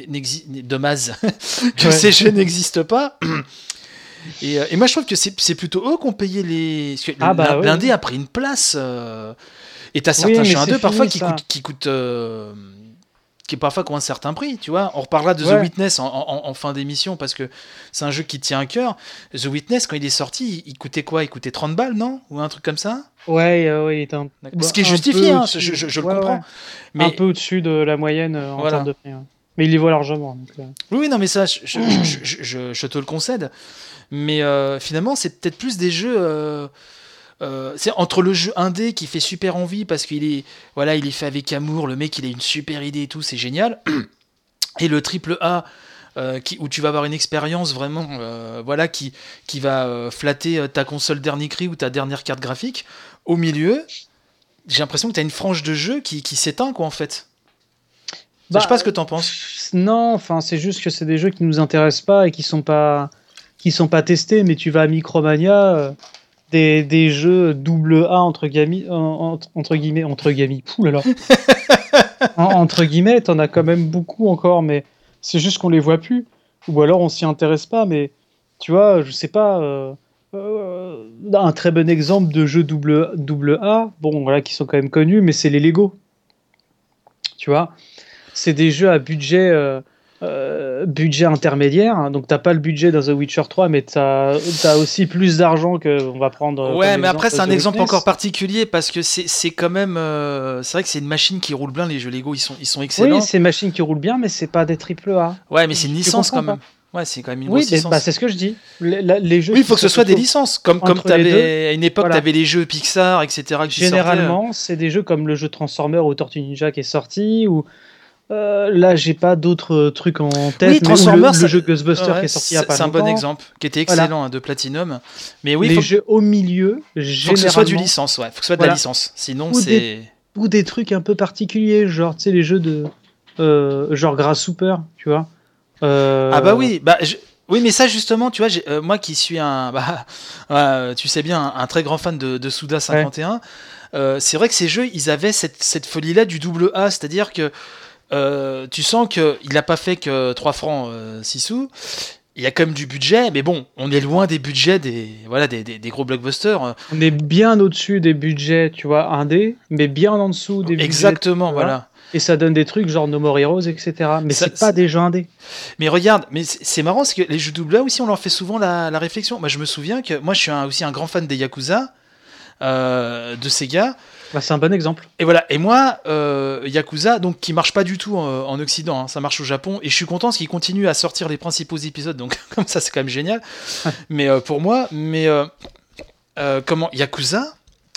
B: ces jeux n'existent pas. Et moi je trouve que c'est plutôt eux qui ont payé les. L'indé a pris une place. Et t'as certains jeux indés parfois qui coûtent. Qui parfois ont un certain prix, tu vois. On reparlera de The Witness en fin d'émission parce que c'est un jeu qui tient à cœur. The Witness, quand il est sorti, il coûtait quoi? Il coûtait 30 balles, non? Ou un truc comme ça?
A: Ouais, il était
B: ce qui est justifié, je le comprends.
A: Mais un peu au-dessus de la moyenne en termes de prix. Ouais. Mais il les voit largement. Donc,
B: Oui, non, mais ça, je te le concède. Mais finalement, c'est peut-être plus des jeux. C'est entre le jeu indé qui fait super envie parce qu'il est, voilà, il est fait avec amour, le mec il a une super idée et tout, c'est génial. Et le triple A où tu vas avoir une expérience vraiment voilà, qui va flatter ta console dernier cri ou ta dernière carte graphique. Au milieu, j'ai l'impression que tu as une frange de jeu qui s'éteint, quoi, en fait. Je sais pas ce que t'en penses.
A: Non, enfin, c'est juste que c'est des jeux qui nous intéressent pas et qui sont pas testés, mais tu vas à Micromania, des jeux double A entre guillemets, entre guillemets, t'en as quand même beaucoup encore, mais c'est juste qu'on les voit plus, ou alors on s'y intéresse pas, mais tu vois, je sais pas, un très bon exemple de jeu double A, bon voilà, qui sont quand même connus, mais c'est les Lego, tu vois. C'est des jeux à budget intermédiaire, hein, donc t'as pas le budget dans The Witcher 3, mais t'as aussi plus d'argent que on va prendre.
B: Ouais, mais après c'est un exemple encore particulier parce que c'est quand même, c'est vrai que c'est une machine qui roule bien, les jeux Lego, ils sont excellents.
A: Oui, c'est une machine qui roule bien, mais c'est pas des triple A.
B: Ouais, mais c'est une licence quand même. Ouais, c'est quand même une grosse licence.
A: Bah, c'est ce que je dis. Les jeux.
B: Oui, il faut que ce soit des licences, comme t'avais à une époque, voilà. T'avais les jeux Pixar, etc.
A: Généralement, c'est des jeux comme le jeu Transformers ou Tortue Ninja qui est sorti, ou là, j'ai pas d'autres trucs en tête.
B: Oui, Transformers,
A: le jeu Ghostbusters qui est sorti il y a pas longtemps.
B: C'est un bon exemple, qui était excellent, de Platinum. Mais oui,
A: les jeux au milieu,
B: faut que ce soit du licence, ouais. Faut que ce soit de la licence. Sinon,
A: ou des trucs un peu particuliers, genre tu sais les jeux de genre Grasshopper, tu vois.
B: Ah bah oui, oui, mais ça justement, tu vois, moi qui suis tu sais bien, un très grand fan de Suda 51, c'est vrai que ces jeux, ils avaient cette folie-là du double A, c'est-à-dire que tu sens qu'il n'a pas fait que 3 francs 6 sous. Il y a quand même du budget, mais bon, on est loin des budgets des gros blockbusters.
A: On est bien au-dessus des budgets, tu vois, indé, mais bien en dessous des budgets.
B: Exactement, voilà.
A: Et ça donne des trucs genre No More Heroes, etc. Mais c'est pas des jeux indés.
B: Mais regarde, mais c'est marrant, c'est que les jeux double A aussi, on leur fait souvent la réflexion. Moi, je me souviens que moi, je suis aussi un grand fan des Yakuza, de Sega.
A: Bah, c'est un bon exemple.
B: Et voilà. Et moi, Yakuza, donc qui marche pas du tout en Occident, hein, ça marche au Japon. Et je suis content parce qu'ils continuent à sortir les principaux épisodes. Donc comme ça, c'est quand même génial. Mais pour moi, comment Yakuza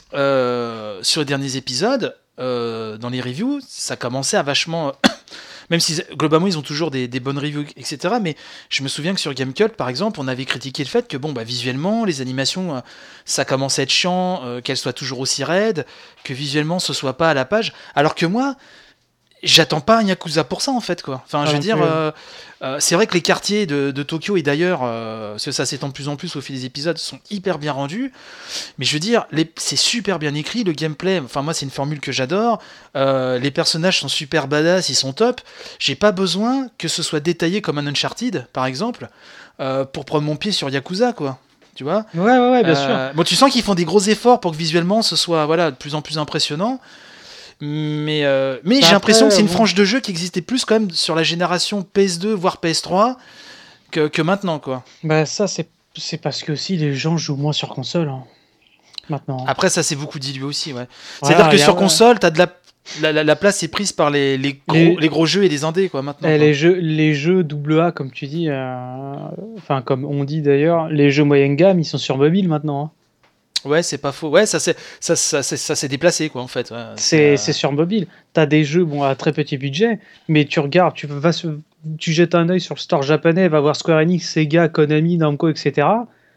B: sur les derniers épisodes, dans les reviews, ça commençait à vachement. Même si globalement ils ont toujours des bonnes reviews, etc. Mais je me souviens que sur Gamecult, par exemple, on avait critiqué le fait que visuellement, les animations, ça commençait à être chiant, qu'elles soient toujours aussi raides, que visuellement ce soit pas à la page. Alors que moi, j'attends pas un Yakuza pour ça en fait, quoi. Enfin, je veux dire, c'est vrai que les quartiers de Tokyo et d'ailleurs, parce que ça s'étend de plus en plus au fil des épisodes, sont hyper bien rendus. Mais je veux dire, c'est super bien écrit, le gameplay. Enfin, moi, c'est une formule que j'adore. Les personnages sont super badass, ils sont top. J'ai pas besoin que ce soit détaillé comme un Uncharted, par exemple, pour prendre mon pied sur Yakuza, quoi. Tu vois ?
A: Ouais, bien sûr.
B: Bon, tu sens qu'ils font des gros efforts pour que visuellement ce soit de plus en plus impressionnant. Mais j'ai l'impression que c'est une frange de jeu qui existait plus quand même sur la génération PS2 voire PS3 que maintenant, quoi.
A: Bah ça c'est parce que aussi les gens jouent moins sur console, hein, maintenant.
B: Après ça c'est beaucoup dilué aussi, ouais. C'est-à-dire que sur console t'as de la place est prise par les gros jeux et les indés, quoi, maintenant.
A: Les jeux AA, comme tu dis, enfin comme on dit d'ailleurs, les jeux moyenne gamme ils sont sur mobile maintenant, hein.
B: Ouais, c'est pas faux. Ouais, ça s'est déplacé, quoi, en fait. Ouais,
A: c'est sur mobile. T'as des jeux à très petit budget, mais tu regardes, tu jettes un œil sur le store japonais, va voir Square Enix, Sega, Konami, Namco, etc.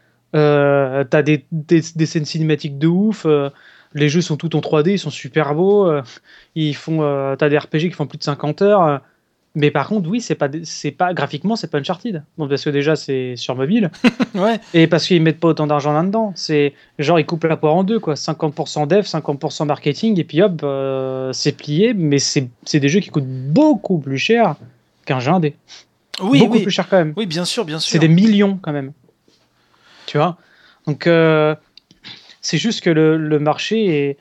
A: T'as des scènes cinématiques de ouf. Les jeux sont tout en 3D, ils sont super beaux. T'as des RPG qui font plus de 50 heures. Mais par contre, oui, c'est pas graphiquement, c'est pas Uncharted. Donc parce que déjà c'est sur mobile.
B: Ouais.
A: Et parce qu'ils mettent pas autant d'argent là-dedans. C'est genre ils coupent la poire en deux, quoi. 50% dev, 50% marketing, et puis hop, c'est plié. Mais c'est des jeux qui coûtent beaucoup plus cher qu'un jeu indé.
B: Oui,
A: beaucoup plus cher quand même.
B: Oui, bien sûr.
A: C'est des millions quand même. Tu vois. Donc c'est juste que le marché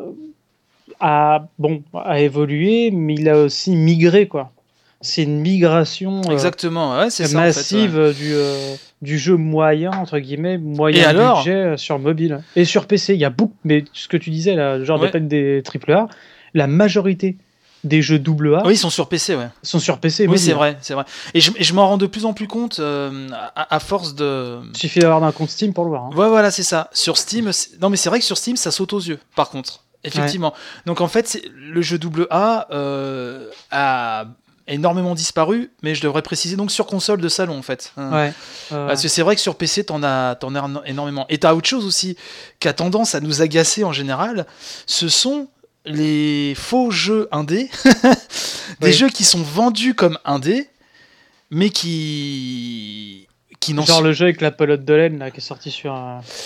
A: a évolué, mais il a aussi migré, quoi. C'est une migration
B: exactement, ouais, c'est
A: massive
B: ça, en fait,
A: ouais. du jeu moyen, entre guillemets, moyen budget sur mobile. Et sur PC, il y a beaucoup, mais ce que tu disais, là, genre des AAA, la majorité des jeux AA.
B: Oui, ils sont sur PC, ouais.
A: Sont sur PC.
B: Oui, c'est vrai. Et je m'en rends de plus en plus compte à force de.
A: Il suffit d'avoir un compte Steam pour le voir. Hein.
B: Ouais, voilà, c'est ça. Sur Steam, non, mais c'est vrai que sur Steam, ça saute aux yeux. Par contre, effectivement. Ouais. Donc en fait, le jeu AA a énormément disparu, mais je devrais préciser donc sur console de salon en fait.
A: Ouais.
B: Parce que c'est vrai que sur PC, t'en as énormément. Et t'as autre chose aussi qui a tendance à nous agacer en général. Ce sont les faux jeux indés, des jeux qui sont vendus comme indés, mais qui n'ont
A: genre le jeu avec la pelote de laine là, qui est sorti sur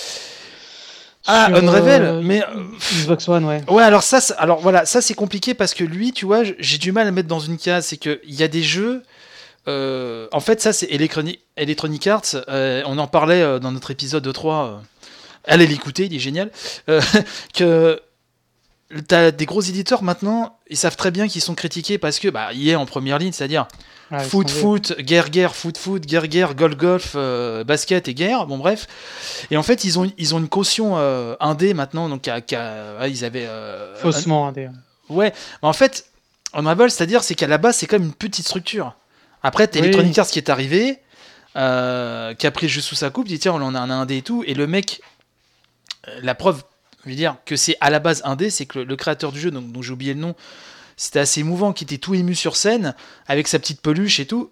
B: Unravel, mais
A: Xbox One, ouais.
B: Ouais, alors ça c'est compliqué parce que lui, tu vois, j'ai du mal à le mettre dans une case. C'est que il y a des jeux. En fait, ça c'est Electronic Arts. On en parlait dans notre épisode 3. Allez l'écouter, il est génial. Que t'as des gros éditeurs maintenant, ils savent très bien qu'ils sont critiqués parce que il est en première ligne, c'est-à-dire foot, guerre, foot, guerre, golf, basket et guerre, bon bref. Et en fait, ils ont une caution indé maintenant, donc ils avaient...
A: faussement indé.
B: Ouais, mais en fait, Unravel, c'est qu'à la base, c'est comme une petite structure. Après, t'as Electronic Arts qui est arrivé, qui a pris le jeu sous sa coupe, dit tiens, on en a un indé et tout, et le mec, la preuve, je veux dire, que c'est à la base indé, c'est que le créateur du jeu, dont j'ai oublié le nom, c'était assez émouvant, qui était tout ému sur scène, avec sa petite peluche et tout.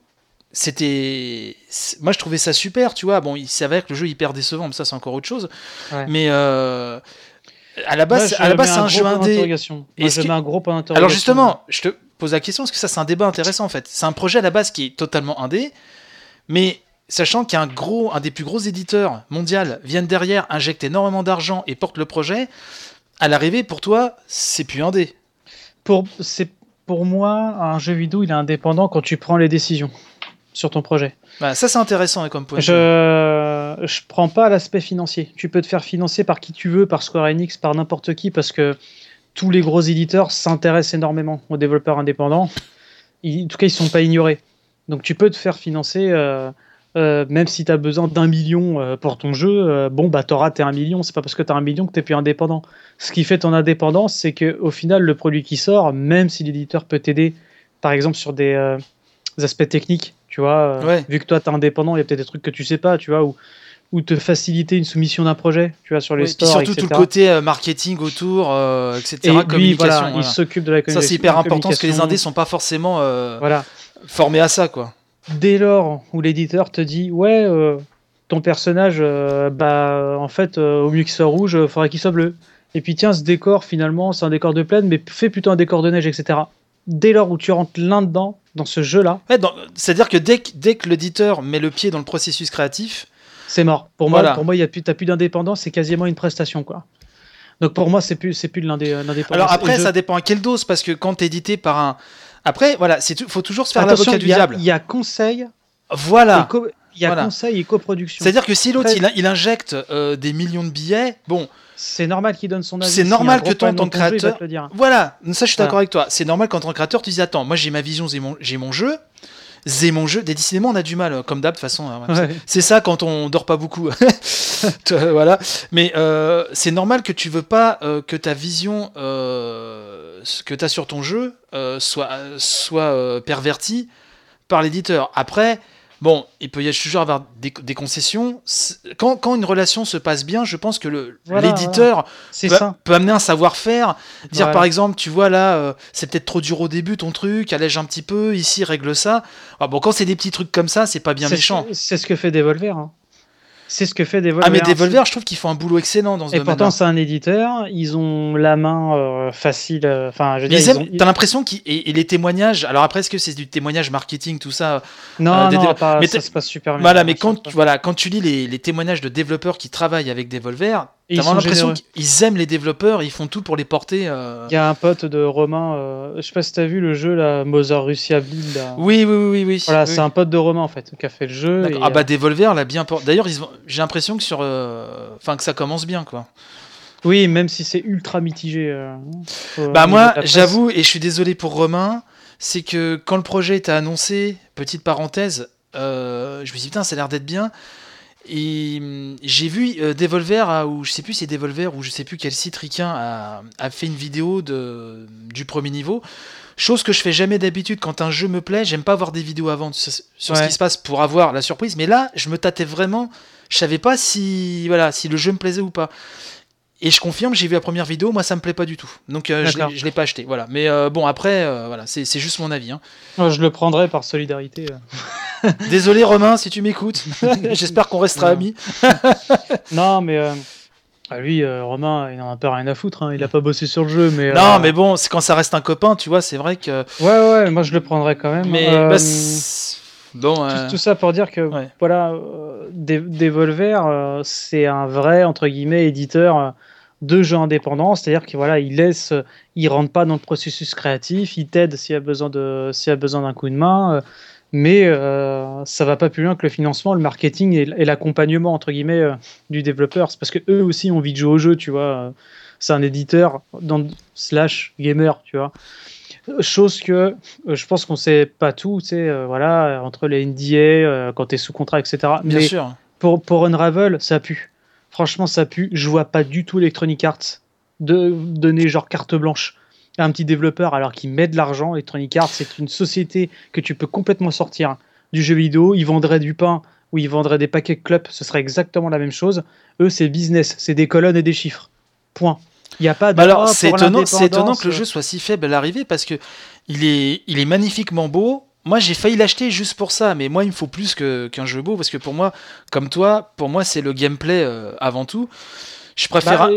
B: Moi, je trouvais ça super, tu vois. Bon, il s'avère que le jeu est hyper décevant, mais ça, c'est encore autre chose. Ouais. Mais à la base, c'est un jeu indé.
A: Moi, je mets un gros point d'interrogation.
B: Alors justement, je te pose la question, parce que ça, c'est un débat intéressant, en fait. C'est un projet à la base qui est totalement indé, mais sachant qu'un des plus gros éditeurs mondial viennent derrière, injectent énormément d'argent et portent le projet, à l'arrivée, pour toi, c'est plus indé.
A: Pour moi, un jeu vidéo, il est indépendant quand tu prends les décisions sur ton projet.
B: Ça, c'est intéressant comme point.
A: Je prends pas l'aspect financier. Tu peux te faire financer par qui tu veux, par Square Enix, par n'importe qui, parce que tous les gros éditeurs s'intéressent énormément aux développeurs indépendants. En tout cas, ils sont pas ignorés. Donc, tu peux te faire financer... même si tu as besoin d'1 million pour ton jeu, t'auras tes 1 million. C'est pas parce que tu as 1 million que tu n'es plus indépendant. Ce qui fait ton indépendance, c'est qu'au final, le produit qui sort, même si l'éditeur peut t'aider, par exemple sur des aspects techniques, tu vois, vu que toi tu es indépendant, il y a peut-être des trucs que tu sais pas, tu vois, ou te faciliter une soumission d'un projet, tu vois, sur les stores,
B: surtout
A: etc.
B: tout le côté marketing autour, etc.
A: Et communication. Il s'occupe de la communication.
B: Ça, c'est hyper important parce que les indés sont pas forcément formés à ça, quoi.
A: Dès lors où l'éditeur te dit ton personnage en fait au mieux qu'il soit rouge, il faudrait qu'il soit bleu, et puis tiens, ce décor finalement c'est un décor de plaine, mais fais plutôt un décor de neige, etc. Dès lors où tu rentres là-dedans dans ce jeu là,
B: c'est-à-dire que dès que l'éditeur met le pied dans le processus créatif,
A: c'est mort. Pour moi t'as plus d'indépendance, c'est quasiment une prestation, quoi. Donc pour moi c'est plus de l'indépendance.
B: Alors après ça dépend à quelle dose, parce que quand t'es édité par un... Après, voilà, faut toujours se faire l'avocat du diable.
A: Il y a conseil.
B: Voilà.
A: Conseil et coproduction.
B: C'est-à-dire que si l'autre il injecte des millions de billets, bon.
A: C'est normal qu'il donne son avis.
B: C'est normal que toi, en tant que créateur. Voilà, ça je suis d'accord avec toi. C'est normal qu'en tant que créateur, tu dis attends, moi j'ai ma vision, j'ai mon jeu. Décidément, on a du mal, comme d'hab, de toute façon. C'est ça quand on dort pas beaucoup. Voilà. Mais c'est normal que tu veux pas que ta vision que tu as sur ton jeu soit pervertie par l'éditeur. Après, bon, il peut y toujours avoir des concessions. Quand une relation se passe bien, je pense que l'éditeur peut amener un savoir-faire. Dire par exemple, tu vois là, c'est peut-être trop dur au début ton truc, allège un petit peu, ici règle ça. Bon, quand c'est des petits trucs comme ça, c'est pas bien méchant.
A: C'est ce que fait Devolver. Hein. C'est ce que fait Devolver.
B: Ah, mais Devolver, je trouve qu'ils font un boulot excellent dans ce domaine-là.
A: Et pourtant, c'est un éditeur, ils ont la main facile. T'as
B: l'impression et les témoignages. Alors après, est-ce que c'est du témoignage marketing, tout ça?
A: Non, mais ça se passe super bien.
B: Voilà, mais quand tu lis les témoignages de développeurs qui travaillent avec Devolver, t'as vraiment l'impression qu'ils aiment les développeurs, ils font tout pour les porter.
A: Il y a un pote de Romain, je sais pas si t'as vu le jeu, là, Mother Russia Build.
B: Oui.
A: Voilà, c'est un pote de Romain en fait, qui a fait le jeu.
B: Et, Devolver l'a bien porté. D'ailleurs, j'ai l'impression que que ça commence bien, quoi.
A: Oui, même si c'est ultra mitigé.
B: Moi, j'avoue, et je suis désolé pour Romain, c'est que quand le projet était annoncé, petite parenthèse, je me suis dit putain, ça a l'air d'être bien. Et j'ai vu Devolver, ou je sais plus si c'est Devolver ou je sais plus quel site ricain a fait une vidéo du premier niveau. Chose que je fais jamais d'habitude quand un jeu me plaît, j'aime pas voir des vidéos avant sur ce qui se passe pour avoir la surprise. Mais là, je me tâtais vraiment, je savais pas si le jeu me plaisait ou pas. Et je confirme, j'ai vu la première vidéo, moi ça me plaît pas du tout. Donc je l'ai pas acheté. Voilà. Mais bon, après, voilà, c'est juste mon avis. Hein.
A: Je le prendrai par solidarité.
B: Désolé Romain, si tu m'écoutes. J'espère qu'on restera amis.
A: Non, mais lui, Romain, il en a pas rien à foutre. Hein. Il a pas bossé sur le jeu. Mais,
B: non, mais bon, c'est quand ça reste un copain, tu vois, c'est vrai que...
A: Ouais, moi je le prendrai quand même.
B: Mais bon,
A: tout ça pour dire que voilà, Devolver, c'est un vrai, entre guillemets, éditeur de jeux indépendants, c'est-à-dire qu'il voilà, il rentre pas dans le processus créatif, il t'aide s'il y a besoin d'un coup de main, mais ça va pas plus loin que le financement, le marketing et l'accompagnement entre guillemets du développeur. C'est parce que eux aussi ont envie de jouer au jeu, tu vois. C'est un éditeur / gamer, tu vois. Chose que je pense qu'on sait pas tout, tu sais, voilà, entre les NDA, quand t'es sous contrat, etc.
B: Bien
A: mais
B: sûr.
A: Pour Unravel, ça pue. Franchement, ça pue. Je vois pas du tout Electronic Arts de donner genre carte blanche à un petit développeur alors qu'il met de l'argent. Electronic Arts, c'est une société que tu peux complètement sortir du jeu vidéo. Ils vendraient du pain ou ils vendraient des paquets de clopes, ce serait exactement la même chose. Eux, c'est business, c'est des colonnes et des chiffres. Point. Il n'y a pas de.
B: Alors, c'est étonnant que le jeu soit si faible à l'arrivée parce que il est magnifiquement beau. Moi, j'ai failli l'acheter juste pour ça, mais moi, il me faut plus qu'un jeu beau parce que pour moi, comme toi, c'est le gameplay avant tout. Je préfère,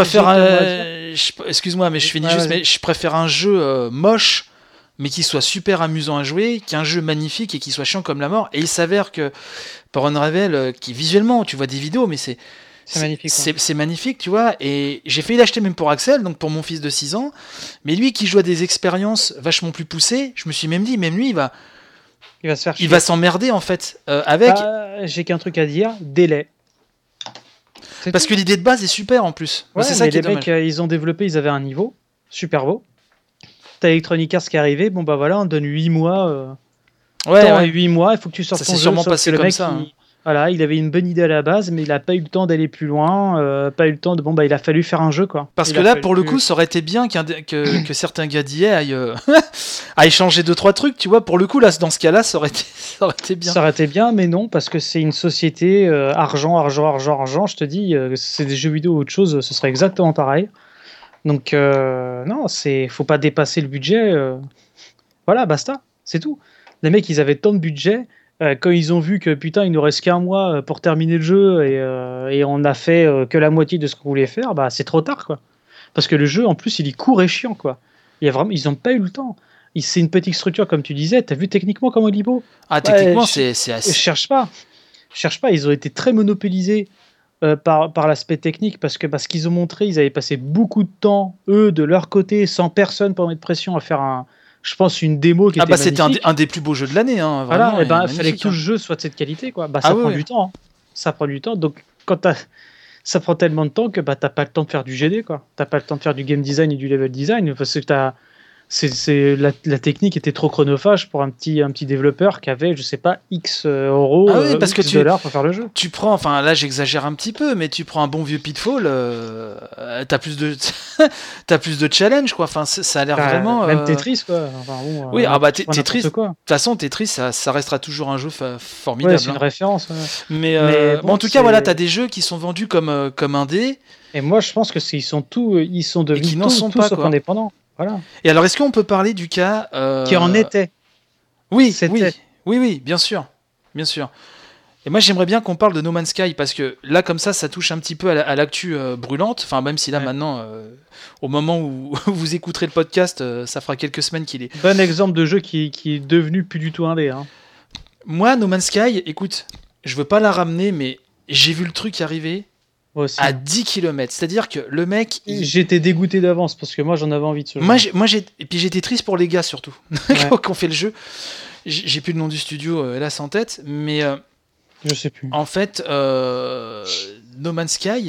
B: excuse-moi, mais je finis juste, mais je préfère un jeu moche, mais qui soit super amusant à jouer, qu'un jeu magnifique et qui soit chiant comme la mort. Et il s'avère que pour Unravel, qui visuellement, tu vois des vidéos, mais c'est
A: magnifique.
B: C'est magnifique, tu vois. Et j'ai failli l'acheter même pour Axel, donc pour mon fils de 6 ans. Mais lui qui joue à des expériences vachement plus poussées, je me suis même dit, même lui, il va
A: se faire chier.
B: Il va s'emmerder en fait. Avec.
A: J'ai qu'un truc à dire, délai.
B: Parce que l'idée de base est super en plus.
A: Ouais,
B: c'est ça qui est
A: les mecs, ils ont développé, ils avaient un niveau super beau. T'as Electronic Arts qui est arrivé, bon bah voilà, on donne 8 mois. 8 mois, il faut que tu sortes ton jeu.
B: Ça s'est sûrement passé comme ça.
A: Voilà, il avait une bonne idée à la base, mais il n'a pas eu le temps d'aller plus loin, pas eu le temps de... Bon, bah, il a fallu faire un jeu, quoi.
B: Parce que là, pour le coup, ça aurait été bien que certains gars d'IA aillent changer 2-3 trucs, tu vois. Pour le coup, là, dans ce cas-là, ça aurait été bien.
A: Ça aurait été bien, mais non, parce que c'est une société argent, je te dis, c'est des jeux vidéo ou autre chose, ce serait exactement pareil. Donc, non, faut pas dépasser le budget. Voilà, basta, c'est tout. Les mecs, ils avaient tant de budget... quand ils ont vu que putain il nous reste qu'un mois pour terminer le jeu et on a fait que la moitié de ce qu'on voulait faire, bah c'est trop tard quoi. Parce que le jeu en plus il est court et chiant quoi. Ils ont pas eu le temps. C'est une petite structure comme tu disais. T'as vu techniquement comment il est beau.
B: Ah techniquement c'est assez.
A: Cherche pas. Ils ont été très monopolisés par l'aspect technique parce qu'ils ont montré, ils avaient passé beaucoup de temps eux de leur côté sans personne pour mettre pression à faire je pense une démo qui était magnifique.
B: C'était un des plus beaux jeux de l'année. Hein,
A: voilà, et il fallait que tout le jeu soit de cette qualité. Quoi. Bah, ça prend du temps. Hein. Ça prend du temps. Donc, ça prend tellement de temps que t'as pas le temps de faire du GD. T'as pas le temps de faire du game design et du level design. Parce que la technique était trop chronophage pour un petit développeur qui avait, je sais pas, X euros,
B: parce
A: X dollars pour faire le jeu.
B: Tu prends, enfin là j'exagère un petit peu, mais tu prends un bon vieux Pitfall, t'as plus de challenge quoi. Enfin ça a l'air vraiment.
A: Même Tetris quoi. Enfin, bon,
B: oui, Tetris. De toute façon Tetris ça restera toujours un jeu formidable.
A: Ouais, c'est une référence. Ouais.
B: Mais en tout cas voilà, t'as des jeux qui sont vendus comme indé.
A: Et moi je pense que ils sont devenus tous indépendants. Voilà.
B: Et alors, est-ce qu'on peut parler du cas
A: qui en était?
B: Oui, bien sûr. Et moi, j'aimerais bien qu'on parle de No Man's Sky parce que là, comme ça touche un petit peu à l'actu brûlante. Enfin, même si là, maintenant, au moment où vous écouterez le podcast, ça fera quelques semaines qu'il est.
A: Bon exemple de jeu qui est devenu plus du tout indé. Hein.
B: Moi, No Man's Sky, écoute, je veux pas la ramener, mais j'ai vu le truc arriver.
A: Aussi.
B: À 10 km, c'est-à-dire que le mec...
A: J'étais dégoûté d'avance parce que moi j'en avais envie de ce jeu.
B: Et puis j'étais triste pour les gars surtout, qu'on fait le jeu. J'ai plus le nom du studio hélas en tête, mais...
A: je sais plus.
B: En fait, No Man's Sky,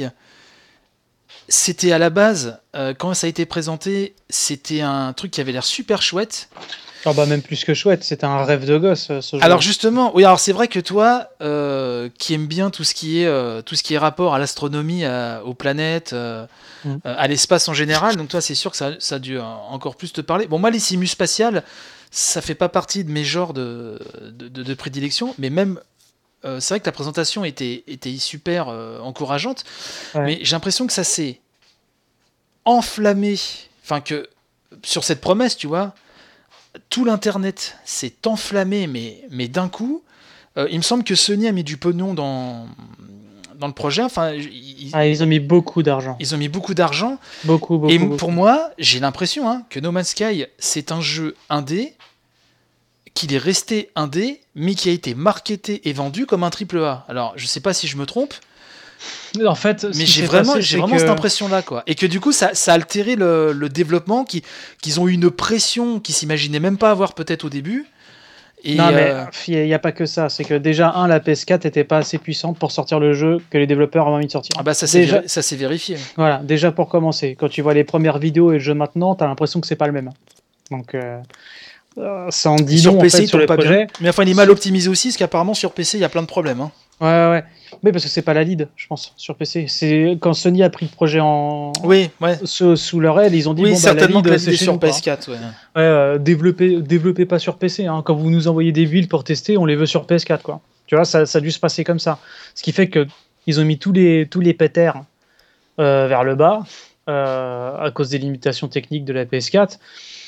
B: c'était à la base, quand ça a été présenté, c'était un truc qui avait l'air super chouette.
A: Ah bah même plus que chouette, c'était un rêve de gosse ce jeu.
B: Alors justement, oui, alors c'est vrai que toi, qui aimes bien tout ce qui est rapport à l'astronomie, aux planètes, à l'espace en général, donc toi c'est sûr que ça a dû encore plus te parler. Bon, moi les simus spatiales, ça fait pas partie de mes genres de prédilection, mais même c'est vrai que ta présentation était super encourageante, mais j'ai l'impression que ça s'est enflammé, enfin que sur cette promesse, tu vois, tout l'internet s'est enflammé, mais d'un coup. Il me semble que Sony a mis du pognon dans le projet. Enfin,
A: ils ont mis beaucoup d'argent.
B: Ils ont mis beaucoup d'argent.
A: Beaucoup.
B: Et pour moi, j'ai l'impression que No Man's Sky, c'est un jeu indé, qu'il est resté indé, mais qui a été marketé et vendu comme un AAA. Alors, je sais pas si je me trompe.
A: En fait,
B: mais j'ai vraiment cette impression-là, quoi. Et que du coup, ça a altéré le développement, qu'ils ont eu une pression qu'ils s'imaginaient même pas avoir peut-être au début. Et
A: non, mais il n'y a pas que ça. C'est que déjà, la PS4 n'était pas assez puissante pour sortir le jeu que les développeurs ont envie de sortir.
B: Ah bah ça s'est vérifié.
A: Voilà, déjà pour commencer. Quand tu vois les premières vidéos et le jeu maintenant, tu as l'impression que c'est pas le même. Donc, ça en dit long en fait, sur le projet.
B: Mais enfin, il est mal optimisé aussi, parce qu'apparemment sur PC, il y a plein de problèmes. Hein.
A: Ouais. Mais parce que c'est pas la lead, je pense, sur PC. C'est quand Sony a pris le projet sous leur aile, ils ont dit
B: bon, certainement
A: la lead,
B: c'est sur PS4.
A: Développez pas sur PC. Hein. Quand vous nous envoyez des builds pour tester, on les veut sur PS4, quoi. Tu vois, ça a dû se passer comme ça. Ce qui fait que ils ont mis tous les pétères vers le bas à cause des limitations techniques de la PS4.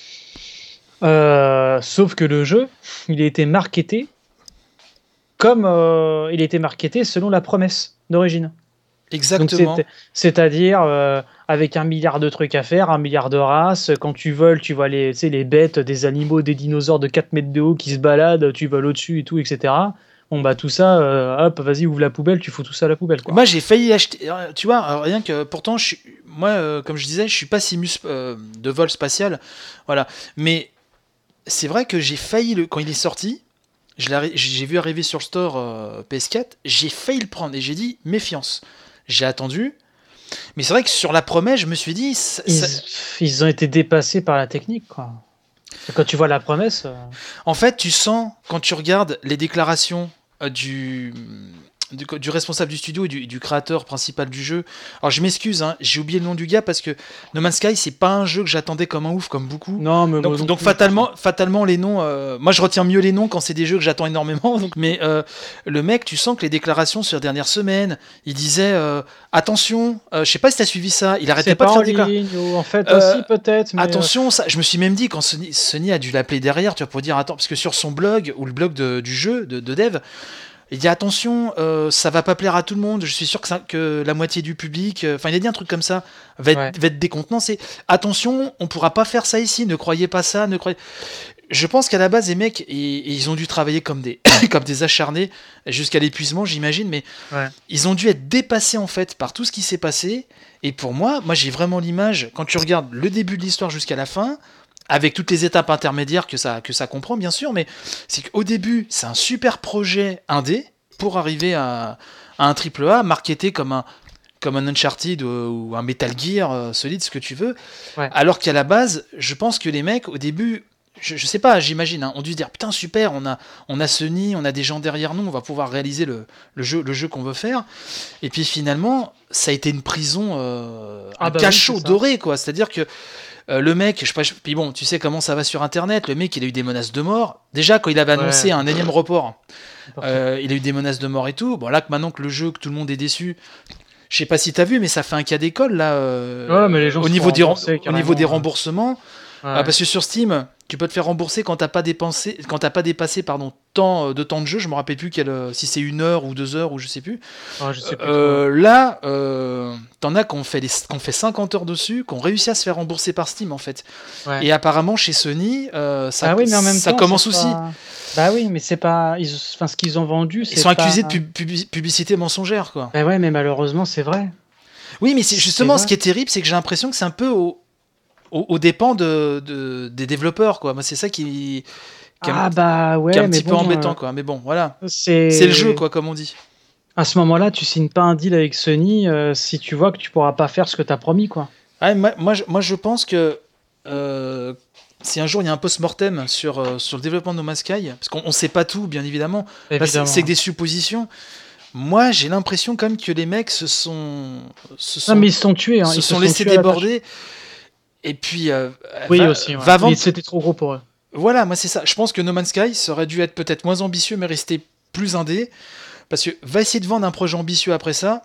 A: Sauf que le jeu, il a été marketé comme il était marketé selon la promesse d'origine.
B: Exactement.
A: Donc c'est-à-dire avec 1 milliard de trucs à faire, 1 milliard de races. Quand tu voles, tu vois les bêtes, des animaux, des dinosaures de 4 mètres de haut qui se baladent, tu voles au-dessus et tout, etc. Bon bah tout ça, hop, vas-y, ouvre la poubelle, tu fous tout ça à la poubelle, quoi.
B: Moi j'ai failli acheter, tu vois, rien que pourtant, comme je disais, je suis pas simus de vol spatial, voilà. Mais c'est vrai que j'ai failli, quand il est sorti, j'ai vu arriver sur le store PS4, j'ai failli le prendre et j'ai dit méfiance. J'ai attendu, mais c'est vrai que sur la promesse, je me suis dit... Ils
A: ont été dépassés par la technique, quoi. Quand tu vois la promesse...
B: En fait, tu sens, quand tu regardes les déclarations du responsable du studio et du créateur principal du jeu. Alors je m'excuse, j'ai oublié le nom du gars parce que No Man's Sky c'est pas un jeu que j'attendais comme un ouf, comme beaucoup.
A: Non, mais
B: donc fatalement les noms. Moi je retiens mieux les noms quand c'est des jeux que j'attends énormément. Mais le mec, tu sens que les déclarations sur les dernières semaines, il disait attention. Je sais pas si t'as suivi ça. Il arrêtait pas de faire des déclarations.
A: En fait, aussi peut-être. Mais
B: attention, ça, je me suis même dit quand Sony a dû l'appeler derrière, tu vois, pour dire attends, parce que sur son blog ou le blog du jeu de dev. Il dit attention, ça va pas plaire à tout le monde. Je suis sûr que la moitié du public, il a dit un truc comme ça, va être décontenant. C'est attention, on pourra pas faire ça ici. Ne croyez pas ça. Je pense qu'à la base, les mecs, ils ont dû travailler comme des acharnés jusqu'à l'épuisement, j'imagine. Mais ils ont dû être dépassés en fait par tout ce qui s'est passé. Et pour moi, j'ai vraiment l'image quand tu regardes le début de l'histoire jusqu'à la fin. Avec toutes les étapes intermédiaires que ça comprend, bien sûr, mais c'est qu'au début, c'est un super projet indé pour arriver à un AAA marketé comme un Uncharted ou un Metal Gear solide, ce que tu veux. Ouais. Alors qu'à la base, je pense que les mecs, au début, je sais pas, j'imagine, ont dû se dire putain, super, on a Sony, on a des gens derrière nous, on va pouvoir réaliser le jeu qu'on veut faire. Et puis finalement, ça a été une prison, un cachot doré, quoi. C'est-à-dire que le mec, puis bon, tu sais comment ça va sur Internet, le mec, il a eu des menaces de mort. Déjà, quand il avait annoncé un énième report, il a eu des menaces de mort et tout. Bon, là, maintenant que le jeu, que tout le monde est déçu, je sais pas si t'as vu, mais ça fait un cas d'école, là,
A: mais les gens
B: au niveau des remboursements. Parce que sur Steam, tu peux te faire rembourser quand t'as pas dépassé tant de jeu. Je me rappelle plus si c'est 1 heure ou 2 heures ou je sais plus.
A: Je sais plus
B: là, t'en as qu'on fait 50 heures dessus, qu'on réussit à se faire rembourser par Steam en fait. Ouais. Et apparemment chez Sony, ça commence aussi.
A: Bah oui, mais c'est pas. Ce qu'ils ont vendu,
B: ils sont accusés de publicité mensongère, quoi.
A: Bah ouais, mais malheureusement, c'est vrai.
B: Oui, mais c'est justement ce qui est terrible, c'est que j'ai l'impression que c'est un peu aux dépens des développeurs, quoi. Moi, c'est ça qui est un petit peu embêtant, quoi. Mais bon, voilà. C'est le jeu, quoi, comme on dit.
A: À ce moment-là, tu signes pas un deal avec Sony si tu vois que tu pourras pas faire ce que t'as promis, quoi.
B: Ouais, moi, je pense que si un jour il y a un post-mortem sur le développement de No Man's Sky, parce qu'on sait pas tout, bien évidemment, là, c'est que des suppositions. Moi, j'ai l'impression quand même que les mecs se sont
A: mais ils se sont tués.
B: Se sont laissés déborder. Et puis,
A: oui, aussi. Ouais. Mais c'était trop gros pour eux.
B: Voilà, moi c'est ça. Je pense que No Man's Sky ça aurait dû être peut-être moins ambitieux, mais rester plus indé. Parce que va essayer de vendre un projet ambitieux après ça.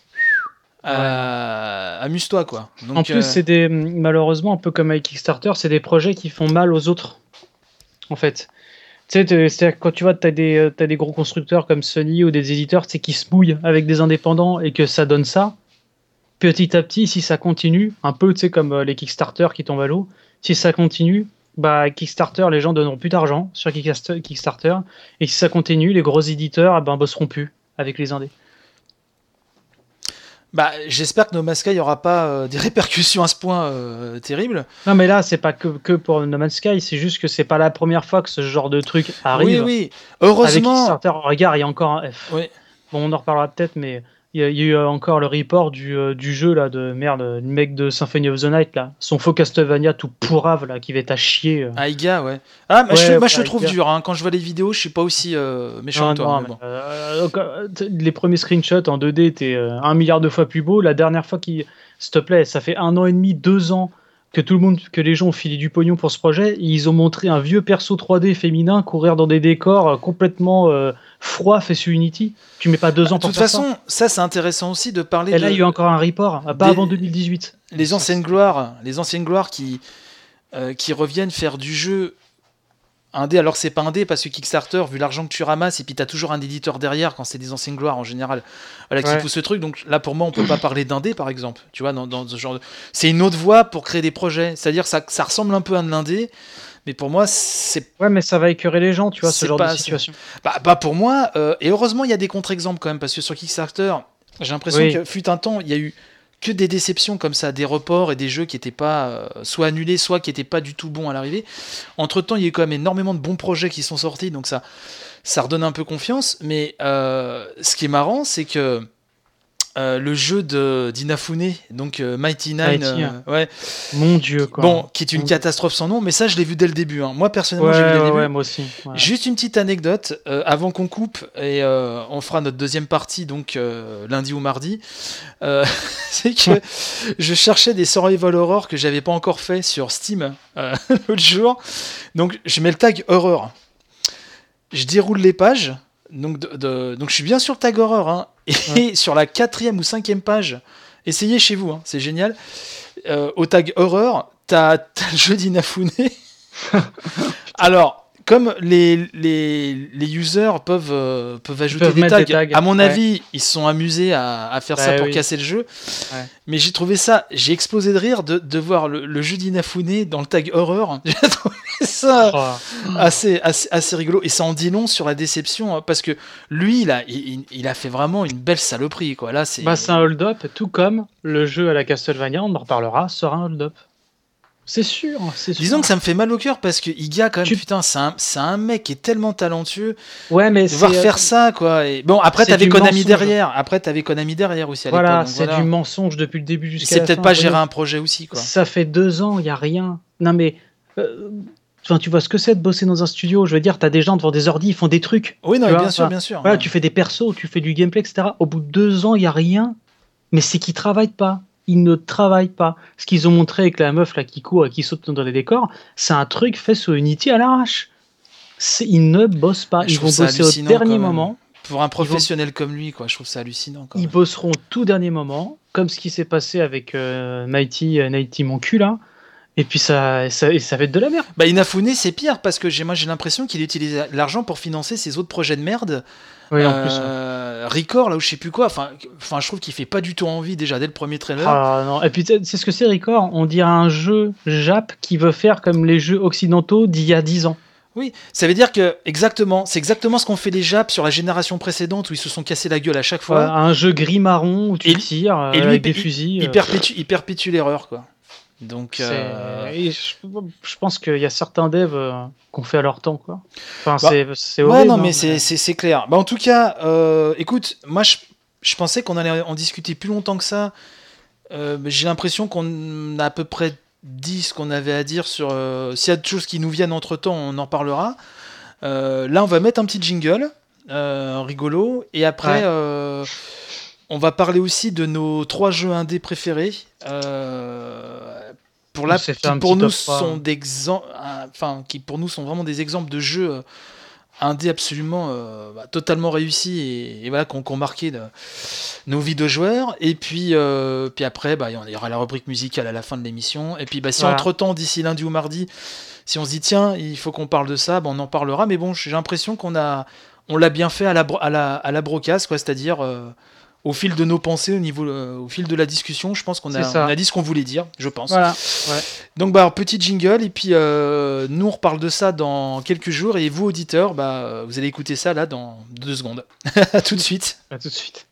B: Amuse-toi, quoi. Donc,
A: en plus, c'est malheureusement, un peu comme avec Kickstarter, c'est des projets qui font mal aux autres. En fait. Tu sais, c'est-à-dire que quand tu vois, t'as des gros constructeurs comme Sony ou des éditeurs qui se mouillent avec des indépendants et que ça donne ça. Petit à petit, si ça continue, un peu comme les Kickstarter qui tombent à l'eau, si ça continue, Kickstarter, les gens donneront plus d'argent sur Kickstarter, et si ça continue, les gros éditeurs bosseront plus avec les indés.
B: J'espère que No Man's Sky aura pas des répercussions à ce point terribles.
A: Non, mais là, c'est pas que pour No Man's Sky, c'est juste que c'est pas la première fois que ce genre de truc arrive.
B: Oui, heureusement.
A: Avec Kickstarter, regarde, il y a encore
B: oui.
A: Bon, on en reparlera peut-être, mais il y a eu encore le report du jeu là de merde, le mec de Symphony of the Night là, son faux Castlevania tout pourrave là qui va être à chier.
B: Aiga, ouais. Ah, je le trouve dur. Hein. Quand je vois les vidéos, je suis pas aussi méchant que toi.
A: Non, les premiers screenshots en 2D étaient 1 milliard de fois plus beaux. La dernière fois s'il te plaît, ça fait 1 an et demi, 2 ans que les gens ont filé du pognon pour ce projet. Ils ont montré un vieux perso 3D féminin courir dans des décors complètement froids faits sur Unity. Tu mets pas 2 ans pour faire ça.
B: De toute façon, ça c'est intéressant aussi de parler.
A: Et là, il y a eu encore un report, pas avant 2018.
B: Les anciennes gloires qui reviennent faire du jeu indé, alors que c'est pas indé parce que Kickstarter, vu l'argent que tu ramasses, et puis t'as toujours un éditeur derrière quand c'est des anciennes gloires en général, qui pousse le truc. Donc là, pour moi, on peut pas parler d'indé, par exemple. Tu vois, dans ce genre c'est une autre voie pour créer des projets. C'est-à-dire ça ressemble un peu à de l'indé, mais pour moi, c'est.
A: Ouais, mais ça va écœurer les gens, tu vois, ce genre de situation.
B: Pour moi, et heureusement, il y a des contre-exemples quand même, parce que sur Kickstarter, j'ai l'impression que fut un temps, il y a eu que des déceptions comme ça, des reports et des jeux qui n'étaient pas soit annulés, soit qui n'étaient pas du tout bons à l'arrivée. Entre-temps, il y a eu quand même énormément de bons projets qui sont sortis, donc ça redonne un peu confiance. Mais ce qui est marrant, c'est que le jeu d'Inafune, donc Mighty Nine,
A: mon Dieu, quoi.
B: Bon, qui est une catastrophe sans nom, mais ça je l'ai vu dès le début. Hein. Moi personnellement, j'ai vu dès le début.
A: Ouais, moi aussi. Ouais.
B: Juste une petite anecdote avant qu'on coupe et on fera notre deuxième partie donc lundi ou mardi. C'est que je cherchais des survival horror que j'avais pas encore fait sur Steam l'autre jour. Donc je mets le tag horror. Je déroule les pages. Donc je suis bien sur le tag horror, hein, et sur la 4e ou 5e page, essayez chez vous, hein, c'est génial. Au tag horror, t'as le jeu d'Inafune. Alors, comme les users peuvent ajouter des tags, à mon avis, ils se sont amusés à faire ça pour casser le jeu. Ouais. Mais j'ai trouvé ça, j'ai explosé de rire de voir le jeu d'Inafune dans le tag horror. J'ai trouvé ça assez rigolo. Et ça en dit long sur la déception, parce que lui, il a fait vraiment une belle saloperie, quoi. Là, c'est
A: un hold-up, tout comme le jeu à la Castlevania, on en reparlera, sera un hold-up. C'est sûr.
B: Disons que ça me fait mal au cœur parce que Iga, quand même, putain, c'est un mec qui est tellement talentueux.
A: Ouais, mais
B: de voir faire ça, quoi. Et bon, après, t'avais Konami derrière. Après, t'avais Konami derrière aussi à l'époque.
A: Voilà, c'est du mensonge depuis le début jusqu'à la fin.
B: C'est peut-être pas gérer un projet aussi, quoi.
A: Ça fait 2 ans, il y a rien. Non, mais tu vois ce que c'est de bosser dans un studio. Je veux dire, t'as des gens devant des ordi, ils font des trucs.
B: Oui, non, bien sûr.
A: Voilà, tu fais des persos, tu fais du gameplay, etc. Au bout de 2 ans, il y a rien. Mais c'est qu'ils travaillent pas. Ils ne travaillent pas. Ce qu'ils ont montré avec la meuf là qui court et qui saute dans les décors, c'est un truc fait sur Unity à l'arrache. Ils ne bossent pas. Ils vont bosser au dernier moment.
B: Pour un professionnel comme lui, quoi, je trouve ça hallucinant.
A: Ils bosseront tout dernier moment, comme ce qui s'est passé avec Mighty mon cul là. Et puis ça va être de la merde.
B: Inafune, c'est pire parce que moi j'ai l'impression qu'il utilise l'argent pour financer ses autres projets de merde.
A: Oui, en plus.
B: Record, là où je sais plus quoi. Enfin, je trouve qu'il fait pas du tout envie déjà dès le premier trailer.
A: Ah non. Et puis c'est ce que c'est Record. On dirait un jeu Jap qui veut faire comme les jeux occidentaux d'il y a 10 ans.
B: Oui, ça veut dire que c'est exactement ce qu'ont fait les Japs sur la génération précédente où ils se sont cassés la gueule à chaque fois.
A: Un jeu gris-marron où tu tires avec des fusils.
B: Il perpétue l'erreur, quoi. Donc,
A: je pense qu'il y a certains devs qu'on fait à leur temps, quoi. Enfin, c'est horrible.
B: Ouais, non, mais c'est clair. En tout cas, écoute, moi, je pensais qu'on allait en discuter plus longtemps que ça. J'ai l'impression qu'on a à peu près dit ce qu'on avait à dire sur... s'il y a des choses qui nous viennent entre-temps, on en parlera. Là, on va mettre un petit jingle rigolo. Et après, on va parler aussi de nos 3 jeux indés préférés. Qui pour nous sont vraiment des exemples de jeux indés absolument totalement réussis et voilà qui ont marqué nos vies de joueurs. Et puis après il y aura la rubrique musicale à la fin de l'émission. Et puis si entre-temps, d'ici lundi ou mardi, si on se dit tiens, il faut qu'on parle de ça, on en parlera. Mais bon, j'ai l'impression qu'on l'a bien fait à la brocasse, quoi, c'est-à-dire au fil de nos pensées, au fil de la discussion, je pense qu'on a dit ce qu'on voulait dire, je pense.
A: Voilà. Ouais.
B: Donc petit jingle, et puis nous on reparle de ça dans quelques jours, et vous auditeurs, vous allez écouter ça là dans 2 secondes. À tout de suite.
A: À tout de suite.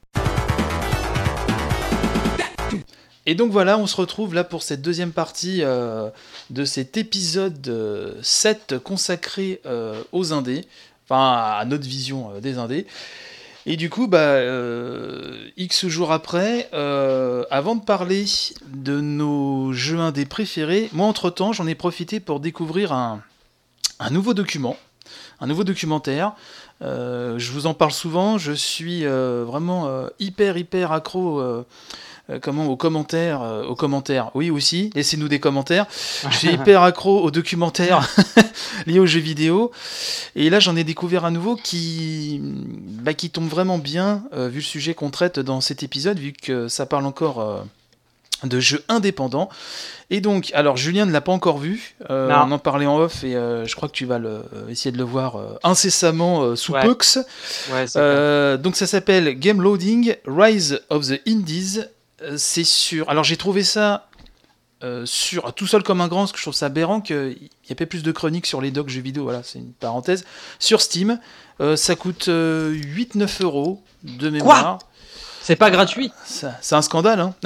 B: Et donc voilà, on se retrouve là pour cette deuxième partie de cet épisode 7 consacré aux indés, enfin à notre vision des indés. Et du coup, X jours après, avant de parler de nos jeux indés préférés, moi entre-temps, j'en ai profité pour découvrir un nouveau document, un nouveau documentaire. Je vous en parle souvent, je suis vraiment hyper accro aux commentaires. Oui, aussi, laissez-nous des commentaires. Je suis hyper accro aux documentaires liés aux jeux vidéo. Et là, j'en ai découvert un nouveau qui tombe vraiment bien, vu le sujet qu'on traite dans cet épisode, vu que ça parle encore de jeux indépendants. Et donc, alors Julien ne l'a pas encore vu, on en parlait en off, et je crois que tu vas essayer de le voir incessamment sous Pux. Ouais, donc ça s'appelle Game Loading, Rise of the Indies. C'est sûr. Alors j'ai trouvé ça tout seul comme un grand, parce que je trouve ça aberrant qu'il n'y ait pas plus de chroniques sur les docs jeux vidéo, voilà, c'est une parenthèse. Sur Steam, ça coûte 8-9 euros de mémoire.
A: Quoi ? C'est pas gratuit ?
B: C'est un scandale, hein.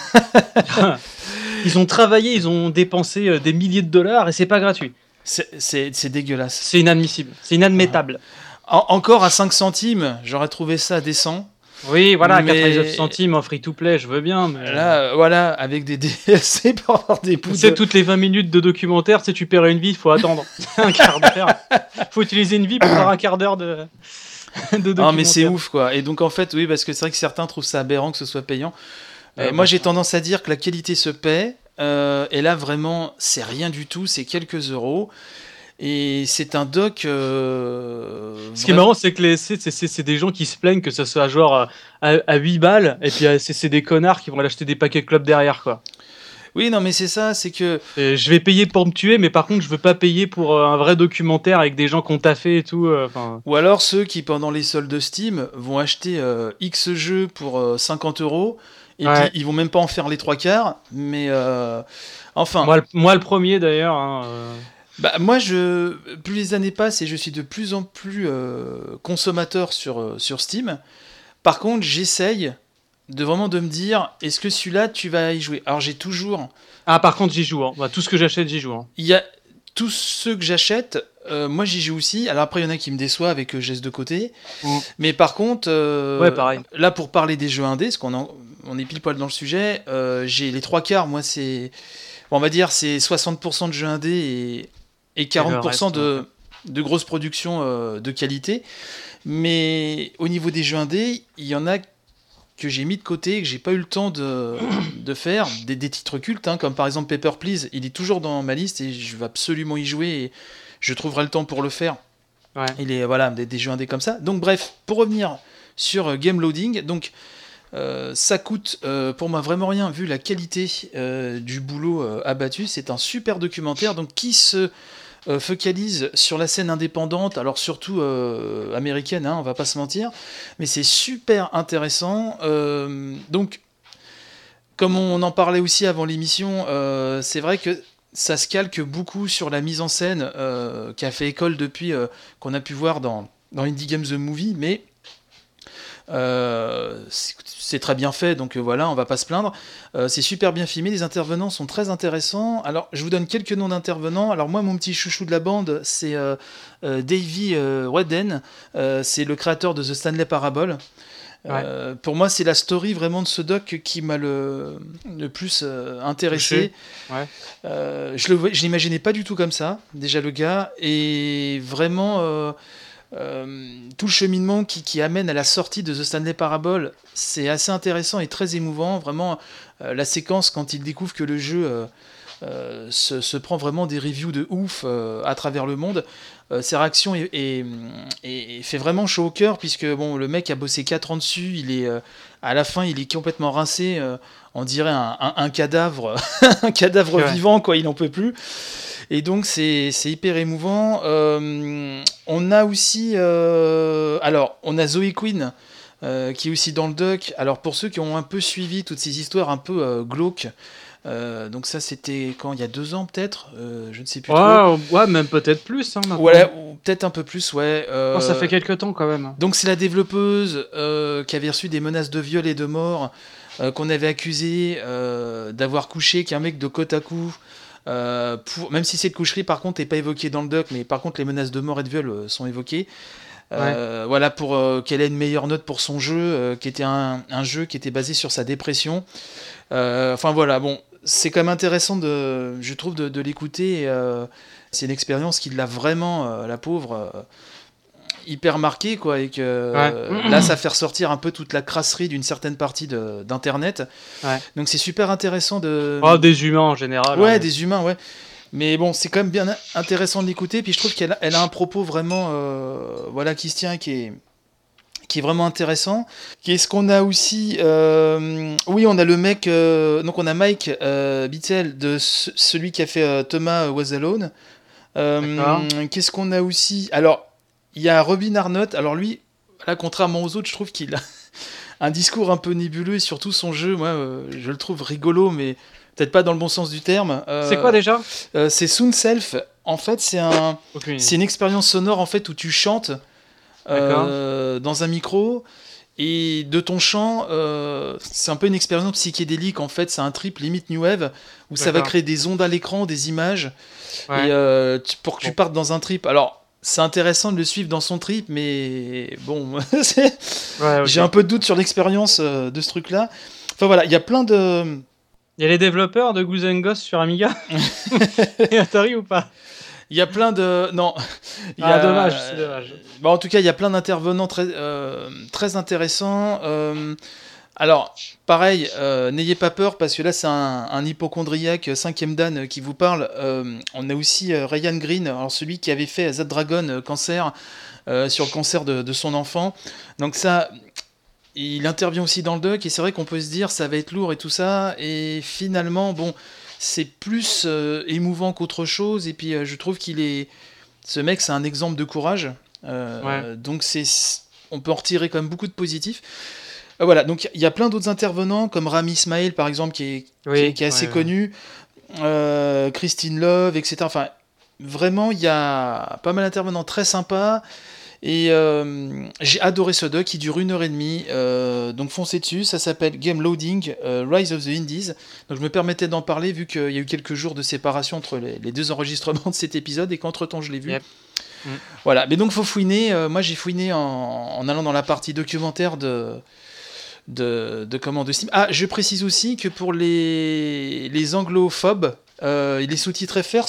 A: Ils ont travaillé, ils ont dépensé des milliers de dollars et c'est pas gratuit.
B: C'est dégueulasse.
A: C'est inadmissible, c'est inadmettable.
B: Encore à 5 centimes, j'aurais trouvé ça décent.
A: Oui, voilà, 99 centimes en free-to-play, je veux bien. Mais...
B: Là, voilà, avec des DLC pour avoir des bouts
A: de... toutes les 20 minutes de documentaire, tu perds une vie, il faut attendre un quart d'heure. Il faut utiliser une vie pour faire un quart d'heure de documentaire.
B: Non, mais c'est ouf, quoi. Et donc, en fait, oui, parce que c'est vrai que certains trouvent ça aberrant que ce soit payant. Moi, j'ai tendance à dire que la qualité se paie. Et là, vraiment, c'est rien du tout, c'est quelques euros. Et c'est un doc...
A: Ce qui est marrant, c'est que c'est des gens qui se plaignent que ça soit genre à 8 balles, et puis c'est des connards qui vont aller acheter des paquets club derrière, quoi.
B: Oui, non, mais c'est ça, c'est que...
A: je vais payer pour me tuer, mais par contre, je veux pas payer pour un vrai documentaire avec des gens qui ont taffé et tout.
B: Ou alors ceux qui, pendant les soldes Steam, vont acheter X jeux pour 50 euros, et puis ils vont même pas en faire les 3/4, mais enfin...
A: Moi, le premier, d'ailleurs... Hein,
B: moi, plus les années passent et je suis de plus en plus consommateur sur Steam. Par contre, j'essaye de me dire, est-ce que celui-là, tu vas y jouer ? Alors, j'ai toujours...
A: Ah, par contre, j'y joue. Hein. Tout ce que j'achète, j'y joue. Hein.
B: Il y a tous ceux que j'achète, moi, j'y joue aussi. Alors après, il y en a qui me déçoivent et que je laisse de côté. Mais par contre,
A: pareil.
B: Là, pour parler des jeux indés, parce on est pile poil dans le sujet, j'ai les 3/4, moi, c'est... on va dire, c'est 60% de jeux indés et 40% de grosses productions de qualité. Mais au niveau des jeux indés, il y en a que j'ai mis de côté et que j'ai pas eu le temps de faire. Des titres cultes, hein, comme par exemple Paper Please, il est toujours dans ma liste et je vais absolument y jouer et je trouverai le temps pour le faire.
A: Ouais.
B: Il est, voilà, des jeux indés comme ça. Donc bref, pour revenir sur Game Loading, donc ça coûte pour moi vraiment rien vu la qualité du boulot abattu. C'est un super documentaire donc qui se focalise sur la scène indépendante, alors surtout américaine, hein, on va pas se mentir, mais c'est super intéressant. Donc, comme on en parlait aussi avant l'émission, c'est vrai que ça se calque beaucoup sur la mise en scène qui a fait école depuis qu'on a pu voir dans Indie Games The Movie, mais c'est très bien fait, donc voilà, on va pas se plaindre. C'est super bien filmé, les intervenants sont très intéressants. Alors, je vous donne quelques noms d'intervenants. Alors moi, mon petit chouchou de la bande, c'est Davey Wreden, c'est le créateur de The Stanley Parable. Pour moi, c'est la story vraiment de ce doc qui m'a le plus intéressé.
A: Ouais.
B: Je l'imaginais pas du tout comme ça, déjà le gars, et vraiment tout le cheminement qui amène à la sortie de The Stanley Parable, c'est assez intéressant et très émouvant. Vraiment, la séquence quand il découvre que le jeu se prend vraiment des reviews de ouf à travers le monde. Ses réactions et fait vraiment chaud au cœur, puisque bon, le mec a bossé 4 ans dessus, à la fin il est complètement rincé, on dirait un cadavre, un cadavre vivant, quoi, il n'en peut plus. Et donc c'est hyper émouvant. On a aussi on a Zoe Quinn qui est aussi dans le doc. Alors pour ceux qui ont un peu suivi toutes ces histoires un peu glauques, donc ça c'était quand, il y a 2 ans peut-être, je ne sais plus trop.
A: Ouais, même peut-être plus maintenant.
B: Ouais, ou peut-être un peu plus, ouais.
A: Ça fait quelques temps quand même.
B: Donc c'est la développeuse qui avait reçu des menaces de viol et de mort, qu'on avait accusé d'avoir couché qu'un mec de Kotaku. Même si cette coucherie par contre n'est pas évoquée dans le doc, mais par contre les menaces de mort et de viol sont évoquées. Voilà, pour qu'elle ait une meilleure note pour son jeu, qui était un jeu qui était basé sur sa dépression. Enfin voilà, bon, c'est quand même intéressant je trouve de l'écouter. C'est une expérience qui l'a vraiment, la pauvre, hyper marquée, quoi, et que là ça fait ressortir un peu toute la crasserie d'une certaine partie d'internet. Donc c'est super intéressant
A: des humains en général.
B: Ouais, des humains, ouais. Mais bon, c'est quand même bien intéressant de l'écouter. Puis je trouve qu'elle a un propos vraiment qui se tient, qui est vraiment intéressant. Qu'est-ce qu'on a aussi Oui, on a le mec, donc on a Mike Bittel, celui qui a fait Thomas Was Alone. Qu'est-ce qu'on a aussi? Alors, il y a Robin Arnott. Alors lui, là, contrairement aux autres, je trouve qu'il a un discours un peu nébuleux, et surtout son jeu, moi, je le trouve rigolo, mais peut-être pas dans le bon sens du terme.
A: C'est quoi déjà?
B: C'est Sound Self. En fait, c'est une expérience sonore en fait où tu chantes dans un micro, et de ton chant, c'est un peu une expérience psychédélique en fait. C'est un trip limite new wave où ça va créer des ondes à l'écran, des images, et pour que tu partes dans un trip. Alors c'est intéressant de le suivre dans son trip, mais bon, j'ai un peu de doute sur l'expérience de ce truc-là. Enfin voilà, il y a plein de...
A: Il y a les développeurs de Goose Ghost sur Amiga et Atari ou pas?
B: Il y a plein de... Non.
A: Dommage, c'est dommage.
B: En tout cas, il y a plein d'intervenants très intéressants. Alors, pareil, n'ayez pas peur, parce que là, c'est un hypochondriaque 5e dan qui vous parle. On a aussi Ryan Green, alors celui qui avait fait Z-Dragon Cancer, sur le cancer de son enfant. Donc ça... Il intervient aussi dans le doc, et c'est vrai qu'on peut se dire ça va être lourd et tout ça, et finalement, bon, c'est plus émouvant qu'autre chose, et puis je trouve ce mec, c'est un exemple de courage, donc on peut en retirer quand même beaucoup de positifs. Voilà, donc il y a plein d'autres intervenants, comme Rami Ismail par exemple, qui est assez connu, Christine Love, etc. Enfin, vraiment, il y a pas mal d'intervenants très sympas. Et j'ai adoré ce doc, qui dure 1h30, donc foncez dessus. Ça s'appelle Game Loading, Rise of the Indies. Donc je me permettais d'en parler vu qu'il y a eu quelques jours de séparation entre les 2 enregistrements de cet épisode, et qu'entre temps je l'ai vu. Voilà, mais donc faut fouiner. Moi j'ai fouiné en allant dans la partie documentaire de Steam. Ah, je précise aussi que pour les anglophobes, les sous-titres FR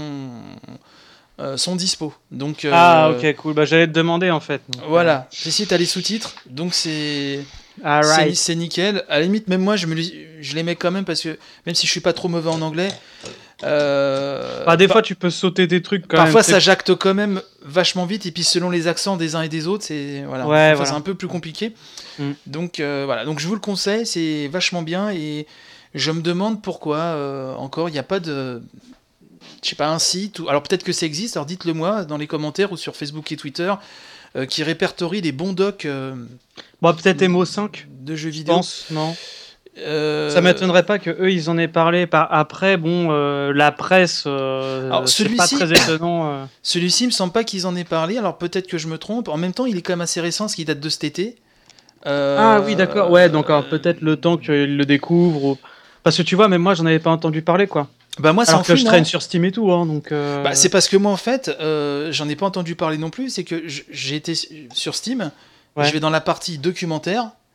B: sont dispo. Donc,
A: ok, cool. Bah, j'allais te demander en fait. Donc,
B: voilà, ici t'as les sous-titres, donc c'est nickel. À la limite, même moi, je les mets quand même, parce que même si je suis pas trop mauvais en anglais,
A: des fois tu peux sauter des trucs quand
B: parfois
A: même.
B: Ça jacte quand même vachement vite, et puis selon les accents des uns et des autres, c'est c'est un peu plus compliqué. Donc voilà, donc je vous le conseille, c'est vachement bien, et je me demande pourquoi encore il n'y a pas de... Je sais pas, un site, alors peut-être que ça existe, alors dites-le moi dans les commentaires ou sur Facebook et Twitter, qui répertorie les bons docs
A: peut-être MO5
B: de jeux vidéo.
A: Je pense, non. Ça m'étonnerait pas que eux ils en aient parlé après. La presse, c'est pas très étonnant.
B: Celui-ci, il me semble pas qu'ils en aient parlé, alors peut-être que je me trompe. En même temps, il est quand même assez récent, ce qui date de cet été.
A: Oui, d'accord. Ouais, donc peut-être le temps qu'ils le découvrent. Parce que tu vois, même moi, j'en avais pas entendu parler, quoi.
B: Moi,
A: alors que je traîne sur Steam et tout, hein, donc.
B: C'est parce que moi, en fait, j'en ai pas entendu parler non plus. C'est que j'ai été sur Steam, je vais dans la partie documentaire,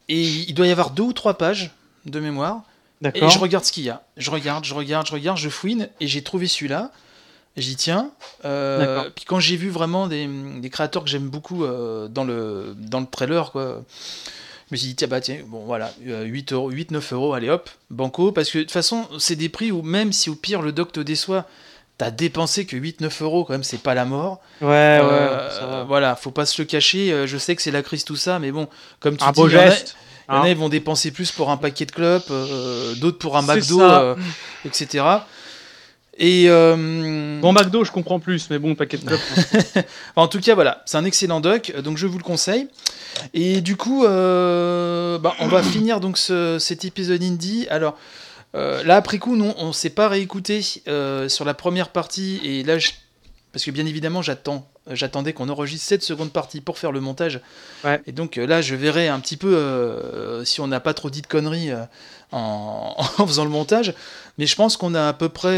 B: et il doit y avoir 2 ou 3 pages de mémoire.
A: D'accord.
B: Et je regarde ce qu'il y a. Je regarde, je fouine, et j'ai trouvé celui-là. Et j'y tiens. Puis quand j'ai vu vraiment des créateurs que j'aime beaucoup dans le trailer, quoi, je me suis dit, tiens, bon voilà, 8-9 euros, allez hop, banco. Parce que de toute façon, c'est des prix où même si au pire le doc te déçoit, t'as dépensé que 8-9 euros, quand même, c'est pas la mort.
A: Ouais, ça va.
B: Voilà, faut pas se le cacher. Je sais que c'est la crise, tout ça, mais bon, comme tu
A: Un
B: dis,
A: beau geste.
B: il y en a, ils vont dépenser plus pour un paquet de clopes, d'autres pour un
A: C'est
B: McDo,
A: ça.
B: etc. Et
A: Bon, McDo, je comprends plus, mais bon, paquet de clopes.
B: en tout cas, voilà, c'est un excellent doc, donc je vous le conseille. Et du coup, on va finir donc cet épisode indie. Alors, là, après coup, non, on s'est pas réécouté sur la première partie, et là, parce que bien évidemment, j'attendais qu'on enregistre cette seconde partie pour faire le montage.
A: Ouais.
B: Et donc là, je verrai un petit peu si on n'a pas trop dit de conneries en faisant le montage. Mais je pense qu'on a à peu près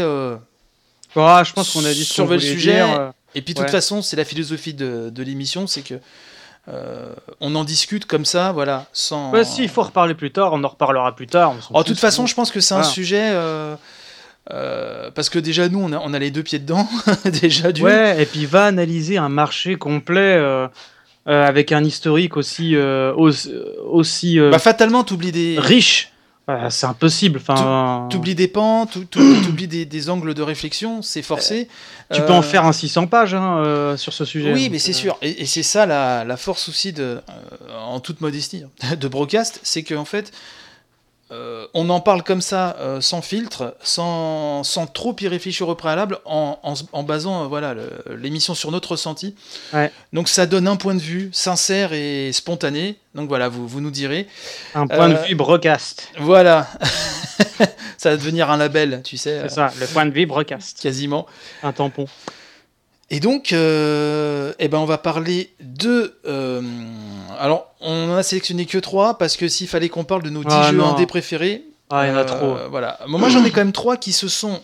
A: Je pense qu'on a dit
B: sur le sujet.
A: dire,
B: Et puis de toute façon, c'est la philosophie de l'émission, c'est que on en discute comme ça, voilà, sans.
A: Ouais, si, il faut reparler plus tard, on en reparlera plus tard.
B: De toute façon, je pense que c'est un sujet. Parce que déjà nous on a les 2 pieds dedans déjà
A: Ouais, et puis va analyser un marché complet avec un historique aussi
B: fatalement t'oublies des
A: riche. C'est impossible.
B: T'oublies des pans, t'oublies des angles de réflexion, c'est forcé.
A: Tu peux en faire un 600 pages sur ce sujet.
B: Oui, mais c'est sûr. Et c'est ça la force aussi en toute modestie de Brocast, c'est qu'en fait on en parle comme ça, sans filtre, sans trop y réfléchir au préalable, en basant l'émission sur notre ressenti.
A: Ouais.
B: Donc ça donne un point de vue sincère et spontané. Donc voilà, vous nous direz.
A: Un point de vue Brocast.
B: Voilà. Ça va devenir un label, tu sais.
A: C'est ça, le point de vue Brocast.
B: Quasiment.
A: Un tampon.
B: Et donc, on va parler de... alors, on en a sélectionné que 3, parce que s'il fallait qu'on parle de nos 10 jeux indés préférés...
A: il y en a trop.
B: Voilà. Moi, j'en ai quand même 3 qui se sont...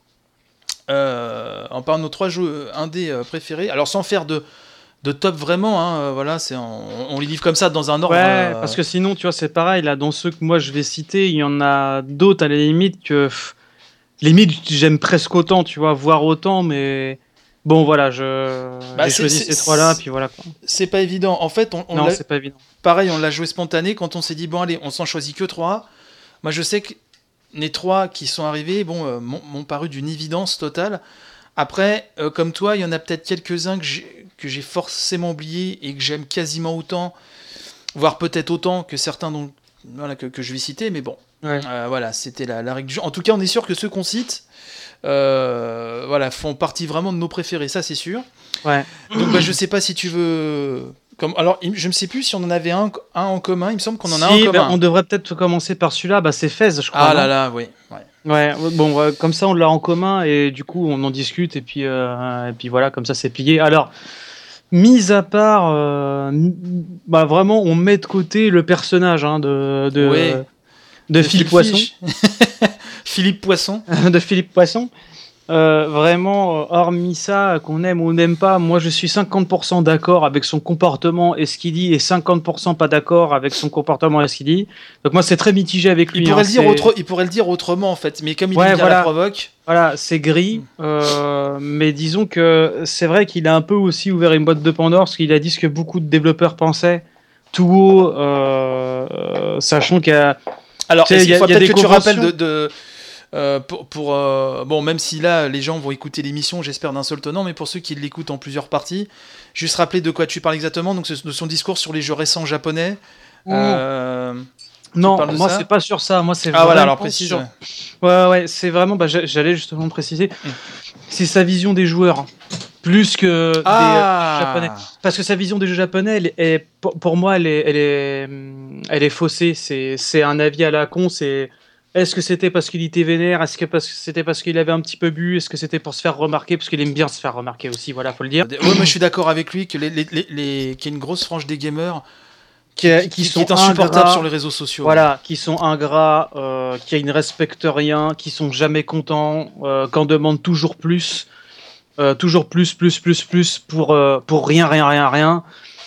B: en parlant de nos 3 jeux indés préférés, alors sans faire de top vraiment, voilà, on les livre comme ça dans un ordre.
A: Ouais, parce que sinon, tu vois, c'est pareil, là, dans ceux que moi je vais citer, il y en a d'autres à la limite que... limite, j'aime presque autant, tu vois, voire autant, mais... Bon, voilà, j'ai choisi ces 3-là, puis voilà, quoi.
B: C'est pas évident. En fait,
A: non, c'est pas évident.
B: Pareil, on l'a joué spontané quand on s'est dit, bon, allez, on s'en choisit que 3. Moi, je sais que les 3 qui sont arrivés, m'ont paru d'une évidence totale. Après, comme toi, il y en a peut-être quelques-uns que j'ai forcément oubliés et que j'aime quasiment autant, voire peut-être autant que certains que je vais citer, mais bon.
A: Ouais.
B: Voilà, c'était la règle du jeu. En tout cas, on est sûr que ceux qu'on cite... font partie vraiment de nos préférés, ça c'est sûr.
A: Ouais.
B: Donc je sais pas si tu veux. Alors je ne sais plus si on en avait un en commun. Il me semble qu'on en a un en commun.
A: On devrait peut-être commencer par celui-là. c'est Fez, je crois.
B: Ah là là, oui.
A: Ouais. Bon, comme ça on l'a en commun et du coup on en discute et puis voilà, comme ça c'est plié. Alors, mis à part, vraiment on met de côté le personnage de Philippe Poisson.
B: Philippe Poisson.
A: De Philippe Poisson. Vraiment, hormis ça, qu'on aime ou n'aime pas, moi je suis 50% d'accord avec son comportement et ce qu'il dit, et 50% pas d'accord avec son comportement et ce qu'il dit. Donc moi c'est très mitigé avec lui.
B: Il pourrait le dire autrement en fait, mais comme il la provoque.
A: Voilà, c'est gris, mais disons que c'est vrai qu'il a un peu aussi ouvert une boîte de Pandore, parce qu'il a dit ce que beaucoup de développeurs pensaient tout haut, sachant qu'il y a...
B: Alors, il faut peut-être que tu rappelles même si là les gens vont écouter l'émission, j'espère d'un seul tenant, mais pour ceux qui l'écoutent en plusieurs parties, juste rappeler de quoi tu parles exactement, donc de son discours sur les jeux récents japonais.
A: Non, moi c'est pas sur ça, moi c'est
B: vraiment voilà, alors précise.
A: Sur... Ouais, c'est vraiment, j'allais justement préciser, c'est sa vision des joueurs, plus que des japonais. Parce que sa vision des jeux japonais, pour moi, elle est faussée, c'est un avis à la con, c'est... Est-ce que c'était parce qu'il était vénère? Est-ce que c'était parce qu'il avait un petit peu bu? Est-ce que c'était pour se faire remarquer? Parce qu'il aime bien se faire remarquer aussi, voilà, faut le dire.
B: Ouais, moi je suis d'accord avec lui qu'il y a une grosse frange des gamers qui sont est insupportables
A: ingrats,
B: sur les réseaux sociaux.
A: Voilà, qui sont ingrats, qui ne respectent rien, qui sont jamais contents, qui en demandent toujours plus pour rien.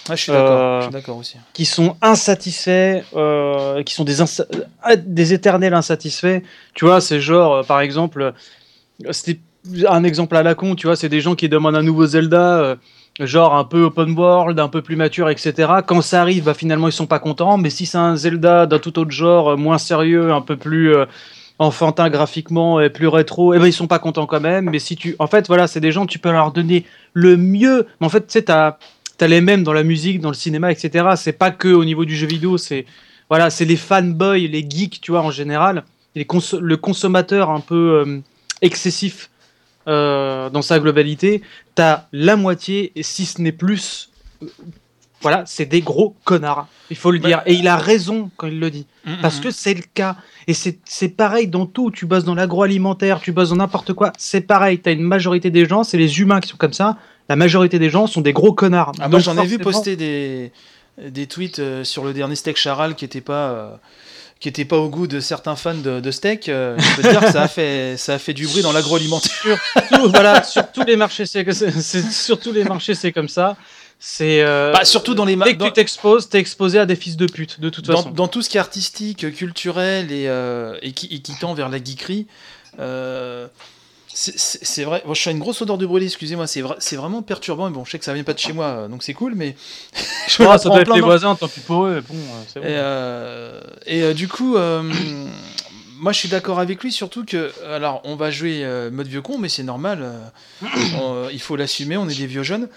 B: Ah, je suis d'accord aussi.
A: Qui sont insatisfaits, qui sont des éternels insatisfaits. Tu vois, c'est genre, par exemple, c'était un exemple à la con, tu vois, c'est des gens qui demandent un nouveau Zelda, genre un peu open world, un peu plus mature, etc. Quand ça arrive, bah, finalement, ils sont pas contents, mais si c'est un Zelda d'un tout autre genre, moins sérieux, un peu plus enfantin graphiquement et plus rétro, et ben ils sont pas contents quand même. Mais si tu, en fait, voilà, c'est des gens, tu peux leur donner le mieux. Mais en fait, tu sais, t'as les mêmes dans la musique, dans le cinéma, etc. C'est pas que au niveau du jeu vidéo, c'est voilà, c'est les fanboys, les geeks, tu vois, en général, le consommateur un peu excessif dans sa globalité. T'as la moitié, et si ce n'est plus, voilà, c'est des gros connards. Il faut le dire. Et il a raison quand il le dit. Parce que c'est le cas. Et c'est pareil dans tout. Tu bosses dans l'agroalimentaire, tu bosses dans n'importe quoi. C'est pareil. T'as une majorité des gens, c'est les humains qui sont comme ça. La majorité des gens sont des gros connards.
B: Ah, moi, j'en ai vu poster des tweets sur le dernier steak Charal qui était pas au goût de certains fans de steak. Je peux te dire que ça a fait du bruit dans l'agroalimentaire.
A: Voilà, sur tous les marchés, sur tous les marchés, c'est comme ça. C'est
B: surtout dans les
A: dès que tu t'exposes, t'es exposé à des fils de pute de toute façon.
B: Dans tout ce qui est artistique, culturel et qui tend vers la geekerie, c'est vrai. Bon, je suis à une grosse odeur de brûlé, excusez-moi. C'est vraiment perturbant. Bon, je sais que ça vient pas de chez moi, donc c'est cool, mais
A: je me ça doit être les voisins, tant pis pour eux. Bon, c'est bon.
B: Du coup. Moi, je suis d'accord avec lui, surtout que, alors, on va jouer mode vieux con, mais c'est normal, il faut l'assumer, on est des vieux jeunes,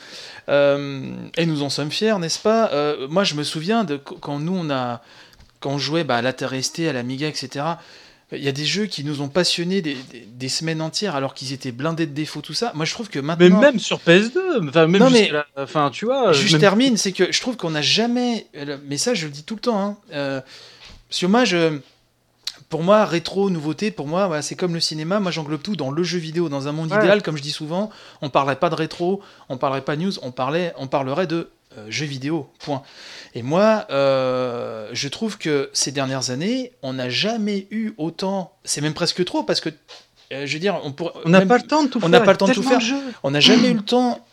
B: et nous en sommes fiers, n'est-ce pas? Moi, je me souviens de quand on jouait à la Terre ST, à l'Amiga, etc. Il y a des jeux qui nous ont passionnés des semaines entières, alors qu'ils étaient blindés de défauts, tout ça. Moi, je trouve que maintenant...
A: Mais même sur PS2, enfin, même enfin, tu vois...
B: Je termine, c'est que je trouve qu'on n'a jamais... Mais ça, je le dis tout le temps, parce que moi, pour moi, rétro, nouveauté, pour moi, voilà, c'est comme le cinéma. Moi, j'englobe tout dans le jeu vidéo. Dans un monde idéal, comme je dis souvent, on parlerait pas de rétro, on parlerait pas de news, on parlerait de jeux vidéo, point. Et moi, je trouve que ces dernières années, on n'a jamais eu autant... C'est même presque trop, parce que, je veux dire...
A: On n'a pas le temps de tout faire.
B: On n'a pas le temps de tout faire. On n'a jamais eu le temps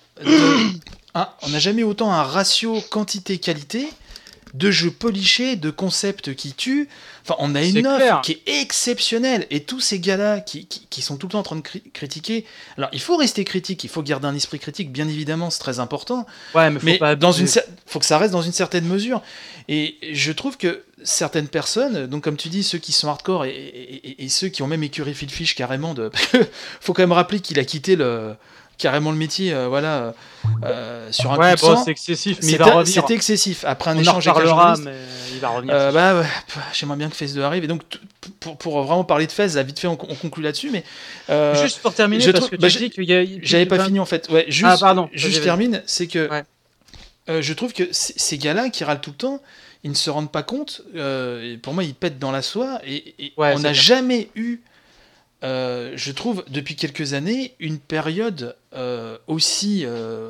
B: on n'a jamais eu autant un ratio quantité-qualité de jeux polichés, de concepts qui tuent. Enfin, on a une offre qui est exceptionnelle. Et tous ces gars-là qui sont tout le temps en train de critiquer. Alors, il faut rester critique, il faut garder un esprit critique, bien évidemment, c'est très important.
A: Ouais, mais
B: faut que ça reste dans une certaine mesure. Et je trouve que certaines personnes, donc comme tu dis, ceux qui sont hardcore et ceux qui ont même écuré Phil Fish carrément, faut quand même rappeler qu'il a quitté carrément le métier, sur un coup de sang.
A: C'est excessif, mais il va revenir.
B: C'était excessif. Après un échange
A: avec un journaliste, mais il va revenir.
B: J'aimerais bien que FaZe 2 arrive. Et donc, pour vraiment parler de FaZe, vite fait, on conclut là-dessus. Mais
A: juste pour terminer, parce que tu dis qu'il y a...
B: J'avais pas fini en fait. Ouais, juste,
A: pardon.
B: Juste termine, c'est que je trouve que ces gars-là qui râlent tout le temps, ils ne se rendent pas compte. Pour moi, ils pètent dans la soie. Et on n'a jamais eu... je trouve depuis quelques années une période aussi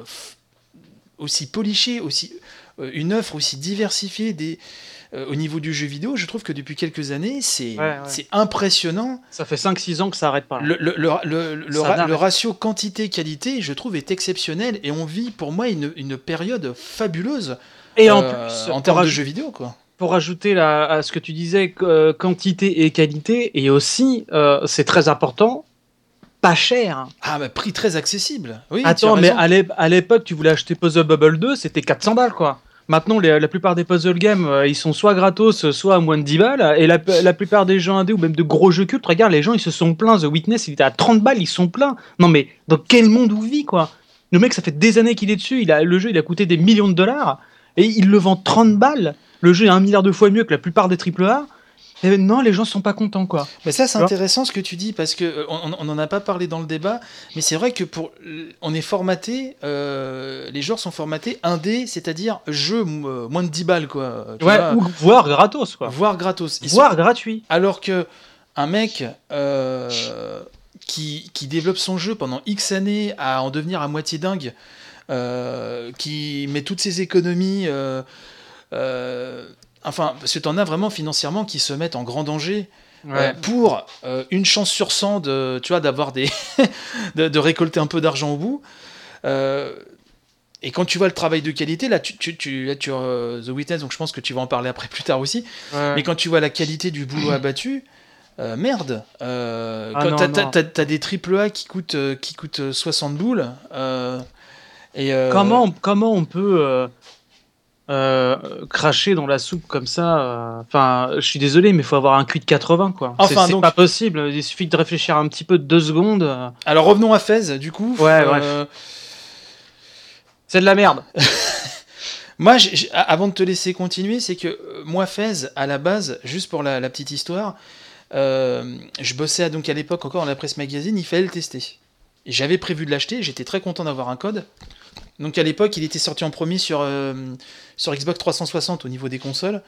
B: polichée, une offre aussi diversifiée au niveau du jeu vidéo. Je trouve que depuis quelques années, c'est impressionnant.
A: Ça fait 5-6 ans que ça arrête pas.
B: Le ratio quantité-qualité, je trouve, est exceptionnel et on vit pour moi une période fabuleuse
A: et en plus,
B: en termes de jeux vidéo, quoi.
A: Pour ajouter à ce que tu disais, quantité et qualité, et aussi, c'est très important, pas cher.
B: Ah, bah, prix très accessible. Oui,
A: attends, mais à l'époque, tu voulais acheter Puzzle Bubble 2, c'était 400 balles, quoi. Maintenant, la plupart des puzzle games, ils sont soit gratos, soit à moins de 10 balles, et la plupart des jeux indés, ou même de gros jeux cultes, regarde, les gens, ils se sont plaints, The Witness, il était à 30 balles, ils sont pleins. Non, mais dans quel monde on vit, quoi? Le mec, ça fait des années qu'il est dessus, le jeu, il a coûté des millions de dollars, et il le vend 30 balles. Le jeu est 1 milliard de fois mieux que la plupart des AAA. Et non, les gens sont pas contents, quoi.
B: Mais ça, c'est intéressant ce que tu dis, parce que on n'en a pas parlé dans le débat, mais c'est vrai que on est formaté, les joueurs sont formatés indé, c'est-à-dire jeu moins de 10 balles, quoi.
A: Ou voire gratos, quoi.
B: Voire gratos.
A: Voire gratuit.
B: Alors que un mec qui développe son jeu pendant X années à en devenir à moitié dingue, qui met toutes ses économies... parce que t'en as vraiment financièrement qui se mettent en grand danger pour une chance sur 100 d'avoir de récolter un peu d'argent au bout. Et quand tu vois le travail de qualité, là, The Witness, donc je pense que tu vas en parler après plus tard aussi, mais quand tu vois la qualité du boulot abattu, merde, quand t'as des AAA qui coûtent 60 boules,
A: comment on peut cracher dans la soupe comme ça Enfin, je suis désolé, mais il faut avoir un QI de 80, quoi.
B: Enfin,
A: c'est pas possible, il suffit de réfléchir un petit peu de 2 secondes.
B: Alors revenons à FaZe, du coup.
A: Ouais, bref. C'est de la merde.
B: Moi, avant de te laisser continuer, c'est que moi, FaZe, à la base, juste pour la petite histoire, je bossais donc à l'époque encore dans la presse magazine, il fallait le tester. Et j'avais prévu de l'acheter, j'étais très content d'avoir un code. Donc à l'époque, il était sorti en premier sur Xbox 360 au niveau des consoles.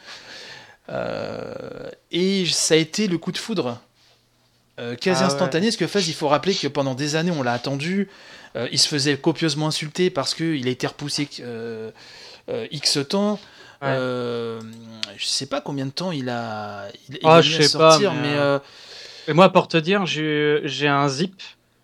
B: Et ça a été le coup de foudre quasi instantané, parce que FaZe, il faut rappeler que pendant des années, on l'a attendu. Il se faisait copieusement insulter parce qu'il a été repoussé X temps. Ouais. Je sais pas combien de temps il a
A: je sais sortir, pas, mais moi, pour te dire, j'ai un zip.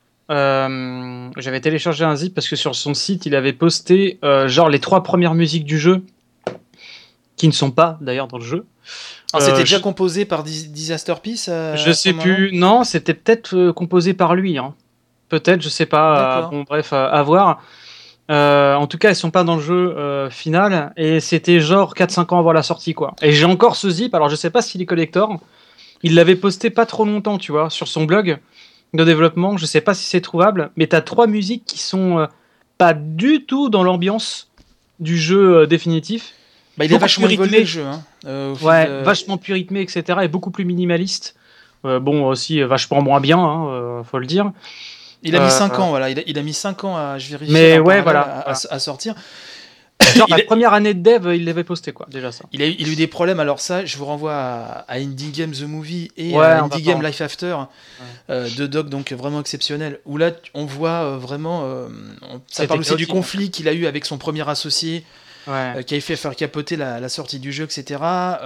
A: J'avais téléchargé un zip parce que sur son site, il avait posté genre les 3 premières musiques du jeu, qui ne sont pas d'ailleurs dans le jeu.
B: C'était déjà composé par Disasterpeace
A: je sais plus. Non, c'était peut-être composé par lui. Hein. Peut-être, je sais pas. Bon, bref, à voir. En tout cas, ils sont pas dans le jeu final. Et c'était genre 4-5 ans avant la sortie, quoi. Et j'ai encore ce zip. Alors, je sais pas s'il est collector. Il l'avait posté pas trop longtemps, tu vois, sur son blog de développement. Je sais pas si c'est trouvable. Mais t'as 3 musiques qui sont pas du tout dans l'ambiance du jeu définitif.
B: Bah, il est vachement évolué, le jeu. Hein,
A: vachement plus rythmé, etc. Et beaucoup plus minimaliste. Bon, aussi vachement moins bien, hein, faut le dire.
B: Il a mis 5 ans, voilà. Il a mis 5 ans à, je vérifie,
A: mais ouais, voilà,
B: à sortir.
A: Genre, la première année de dev, il l'avait posté, quoi, déjà ça.
B: Il a eu des problèmes, alors ça, je vous renvoie à Indie Game The Movie et à Indie Game Life After, de Doc, donc vraiment exceptionnel, où là, on voit vraiment... ça parle aussi du conflit qu'il a eu avec son premier associé, qui avait fait faire capoter la sortie du jeu, etc.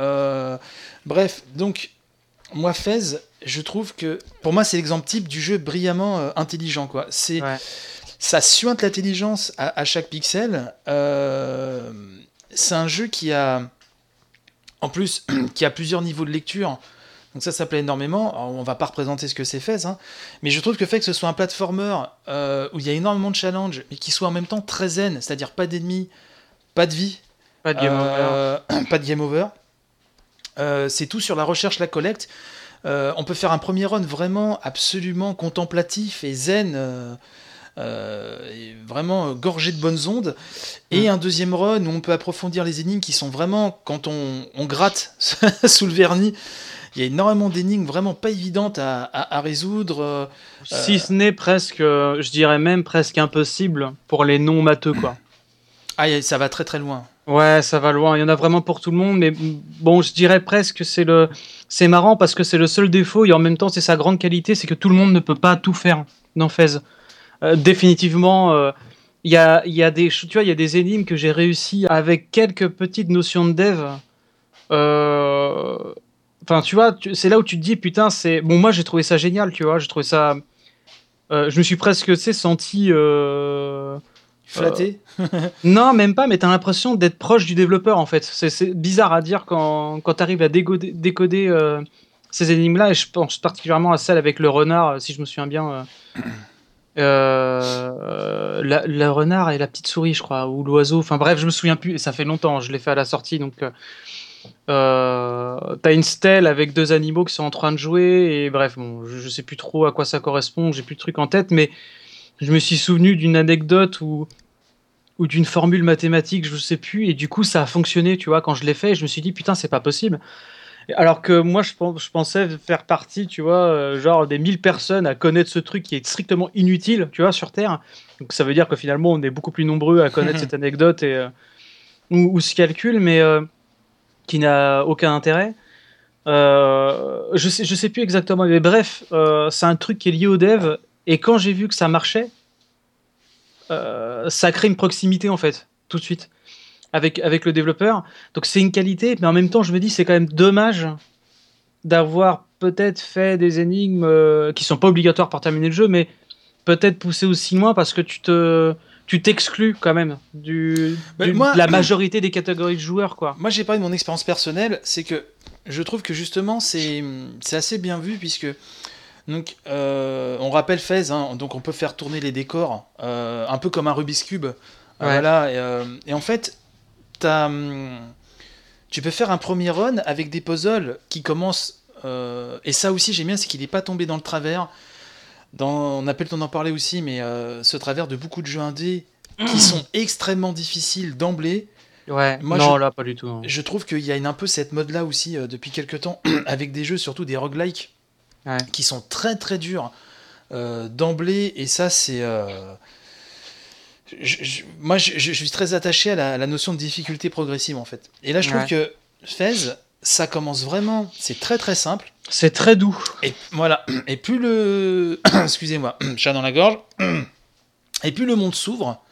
B: Bref, donc, moi, FaZe, je trouve que, pour moi, c'est l'exemple type du jeu brillamment intelligent, quoi. C'est... Ça suinte l'intelligence à chaque pixel. C'est un jeu qui a, en plus, qui a plusieurs niveaux de lecture. Donc ça plaît énormément. Alors, on va pas représenter ce que c'est FaZe, hein, mais je trouve que le fait que ce soit un platformer où il y a énormément de challenges, mais qui soit en même temps très zen, c'est-à-dire pas d'ennemis, pas de vie,
A: pas de game over,
B: pas de game over. C'est tout sur la recherche, la collecte. On peut faire un premier run vraiment absolument contemplatif et zen. Vraiment gorgé de bonnes ondes, et un deuxième run où on peut approfondir les énigmes qui sont vraiment, quand on gratte sous le vernis, il y a énormément d'énigmes vraiment pas évidentes à résoudre.
A: Si ce n'est presque, je dirais même presque impossible pour les non-matheux, quoi.
B: Ah, ça va très très loin.
A: Ouais, ça va loin. Il y en a vraiment pour tout le monde, mais bon, je dirais presque que c'est marrant parce que c'est le seul défaut, et en même temps c'est sa grande qualité, c'est que tout le monde ne peut pas tout faire dans FaZe. Définitivement, il y a des, tu vois, il y a des énigmes que j'ai réussi avec quelques petites notions de dev. Enfin, tu vois, c'est là où tu te dis, putain, c'est bon. Moi, j'ai trouvé ça génial, tu vois. J'ai trouvé ça. Je me suis presque, tu sais, senti
B: flatté.
A: Non, même pas. Mais t'as l'impression d'être proche du développeur, en fait. C'est bizarre à dire quand t'arrives à décoder ces énigmes-là. Et je pense particulièrement à celle avec le renard, si je me souviens bien. Le renard et la petite souris, je crois, ou l'oiseau, enfin bref, je me souviens plus, ça fait longtemps, je l'ai fait à la sortie, donc t'as une stèle avec 2 animaux qui sont en train de jouer, et bref, bon, je sais plus trop à quoi ça correspond, j'ai plus de trucs en tête, mais je me suis souvenu d'une anecdote ou d'une formule mathématique, je sais plus, et du coup ça a fonctionné, tu vois, quand je l'ai fait, je me suis dit, putain, c'est pas possible. Alors que moi, je pensais faire partie, tu vois, genre des 1000 personnes à connaître ce truc qui est strictement inutile, tu vois, sur Terre. Donc ça veut dire que finalement, on est beaucoup plus nombreux à connaître cette anecdote ou ce calcul, mais qui n'a aucun intérêt. Je sais plus exactement, mais bref, c'est un truc qui est lié au dev. Et quand j'ai vu que ça marchait, ça crée une proximité, en fait, tout de suite. Avec le développeur, donc c'est une qualité, mais en même temps je me dis c'est quand même dommage d'avoir peut-être fait des énigmes qui sont pas obligatoires pour terminer le jeu, mais peut-être pousser aussi loin parce que tu tu t'exclus quand même de la majorité des catégories de joueurs, quoi.
B: Moi, j'ai parlé de mon expérience personnelle, c'est que je trouve que justement, c'est assez bien vu, puisque donc, on rappelle FaZe, hein, donc on peut faire tourner les décors, un peu comme un Rubik's Cube. Voilà, et en fait, tu peux faire un premier run avec des puzzles qui commencent, et ça aussi j'aime bien, c'est qu'il n'est pas tombé dans le travers. On a pas le temps d'en parler aussi, mais ce travers de beaucoup de jeux indés qui sont extrêmement difficiles d'emblée.
A: Ouais, moi, là, pas du tout. Hein.
B: Je trouve qu'il y a un peu cette mode-là aussi depuis quelques temps, avec des jeux, surtout des roguelikes, qui sont très très durs d'emblée, et ça, c'est... moi, je suis très attaché à la notion de difficulté progressive, en fait. Et là, je trouve que FaZe, ça commence vraiment... C'est très très simple.
A: C'est très doux.
B: Et voilà. Et plus le... Excusez-moi, chat dans la gorge. Et plus le monde s'ouvre,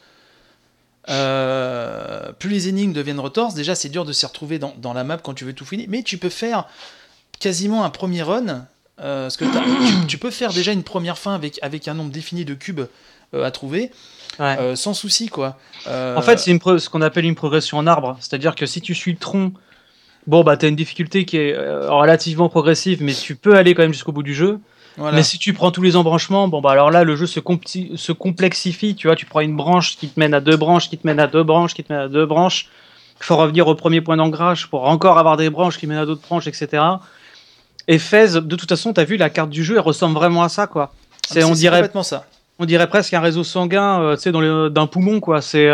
B: plus les énigmes deviennent retorses. Déjà, c'est dur de s'y retrouver dans la map quand tu veux tout finir. Mais tu peux faire quasiment un premier run. Parce que tu peux faire déjà une première fin avec un nombre défini de cubes à trouver. Sans souci, quoi.
A: En fait, c'est ce qu'on appelle une progression en arbre. C'est-à-dire que si tu suis le tronc, bon, bah, t'as une difficulté qui est relativement progressive, mais tu peux aller quand même jusqu'au bout du jeu. Voilà. Mais si tu prends tous les embranchements, bon, bah, alors là, le jeu se complexifie. Tu vois, tu prends une branche qui te mène à 2 branches, qui te mène à 2 branches, qui te mène à 2 branches. Il faut revenir au premier point d'ancrage pour encore avoir des branches qui mènent à d'autres branches, etc. Et FaZe, de toute façon, t'as vu, la carte du jeu, elle ressemble vraiment à ça, quoi.
B: C'est complètement ça.
A: On dirait presque un réseau sanguin, tu sais, d'un poumon, quoi. C'est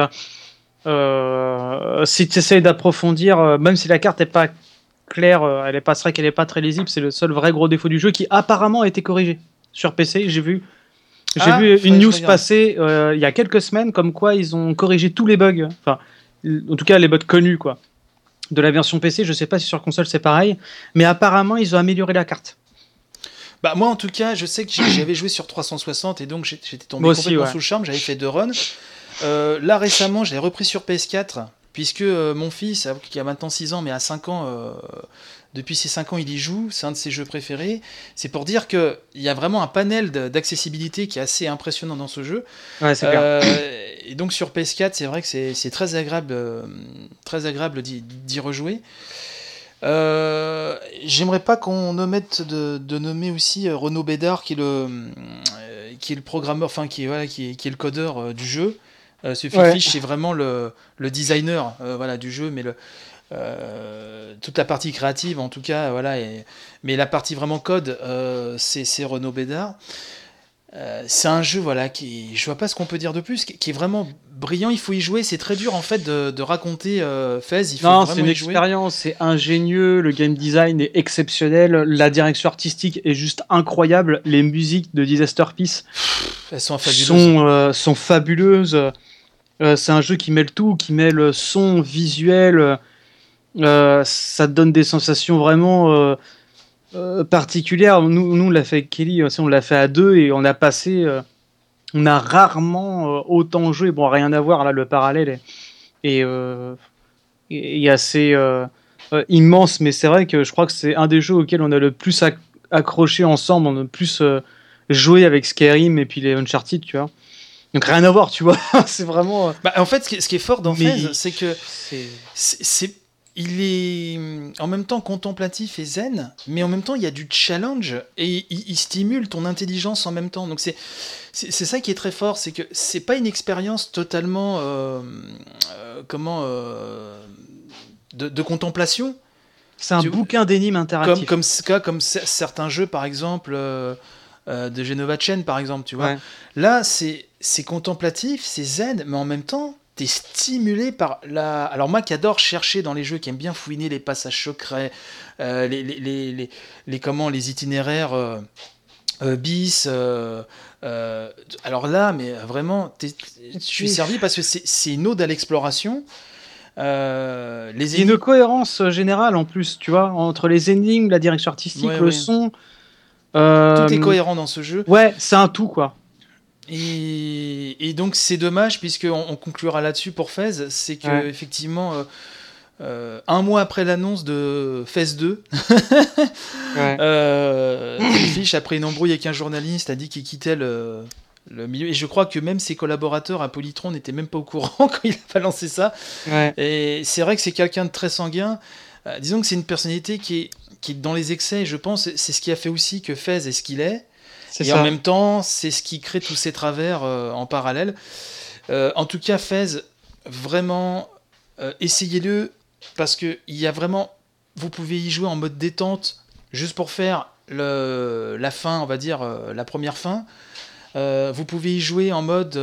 A: si tu essayes d'approfondir, même si la carte n'est pas claire, c'est vrai qu'elle n'est pas très lisible, c'est le seul vrai gros défaut du jeu qui apparemment a été corrigé sur PC. J'ai vu une news passer il y a quelques semaines, comme quoi ils ont corrigé tous les bugs, enfin, en tout cas les bugs connus, quoi, de la version PC. Je sais pas si sur console c'est pareil, mais apparemment ils ont amélioré la carte.
B: Bah moi en tout cas, je sais que j'avais joué sur 360 et donc j'étais tombé complètement sous le charme, j'avais fait 2 runs. Là récemment, je l'ai repris sur PS4 puisque mon fils, qui a maintenant 6 ans mais à 5 ans, depuis ses 5 ans il y joue, c'est un de ses jeux préférés. C'est pour dire qu'il y a vraiment un panel d'accessibilité qui est assez impressionnant dans ce jeu.
A: Ouais, c'est clair.
B: Et donc sur PS4, c'est vrai que c'est très agréable d'y rejouer. J'aimerais pas qu'on omette de nommer aussi Renaud Bédard qui est le programmeur, enfin qui est le codeur du jeu. Fish, c'est vraiment le designer du jeu, mais toute la partie créative en tout cas, mais la partie vraiment code, c'est Renaud Bédard. C'est un jeu qui, je vois pas ce qu'on peut dire de plus, qui est vraiment brillant. Il faut y jouer, c'est très dur en fait de raconter FaZe.
A: Non, c'est une expérience, c'est ingénieux, le game design est exceptionnel, la direction artistique est juste incroyable, les musiques de Disaster Peace
B: elles sont fabuleuses.
A: Sont fabuleuses. C'est un jeu qui mêle tout, qui mêle son, visuel, ça te donne des sensations vraiment particulière. Nous on l'a fait avec Kelly, on l'a fait à 2 et on a rarement autant joué. Bon, rien à voir là, le parallèle est assez immense, mais c'est vrai que je crois que c'est un des jeux auxquels on a le plus accroché ensemble, on a le plus joué avec Skyrim et puis les Uncharted, tu vois. Donc rien à voir, tu vois. C'est vraiment.
B: En fait, ce qui est fort dans FaZe, c'est que il est en même temps contemplatif et zen, mais en même temps il y a du challenge et il stimule ton intelligence en même temps. Donc c'est ça qui est très fort, c'est que c'est pas une expérience totalement de contemplation.
A: C'est un bouquin d'énigmes interactif.
B: Comme certains jeux par exemple de Genova Chain par exemple, tu vois.
A: Ouais.
B: Là c'est contemplatif, c'est zen, mais en même temps t'es stimulé par la... Alors moi qui adore chercher dans les jeux, qui aime bien fouiner les passages secrets, les itinéraires bis... alors là, mais vraiment, je suis servi parce que c'est une ode à l'exploration.
A: Il y a une cohérence générale en plus, tu vois, entre les énigmes, la direction artistique, le son.
B: Tout est cohérent dans ce jeu.
A: Ouais, c'est un tout, quoi.
B: Et donc c'est dommage, puisqu'on conclura là-dessus pour FaZe, c'est que effectivement, un mois après l'annonce de FaZe 2, Fish, après une embrouille avec un journaliste, a dit qu'il quittait le milieu. Et je crois que même ses collaborateurs à Polytron n'étaient même pas au courant quand il a balancé ça.
A: Ouais.
B: Et c'est vrai que c'est quelqu'un de très sanguin. Disons que c'est une personnalité qui est dans les excès, je pense. C'est ce qui a fait aussi que Fez est ce qu'il est.
A: C'est
B: Et
A: ça.
B: en même temps, c'est ce qui crée tous ces travers en parallèle. En tout cas, Fez, vraiment, essayez-le, parce que il y a vraiment... Vous pouvez y jouer en mode détente, juste pour faire la fin, on va dire, la première fin. Vous pouvez y jouer en mode...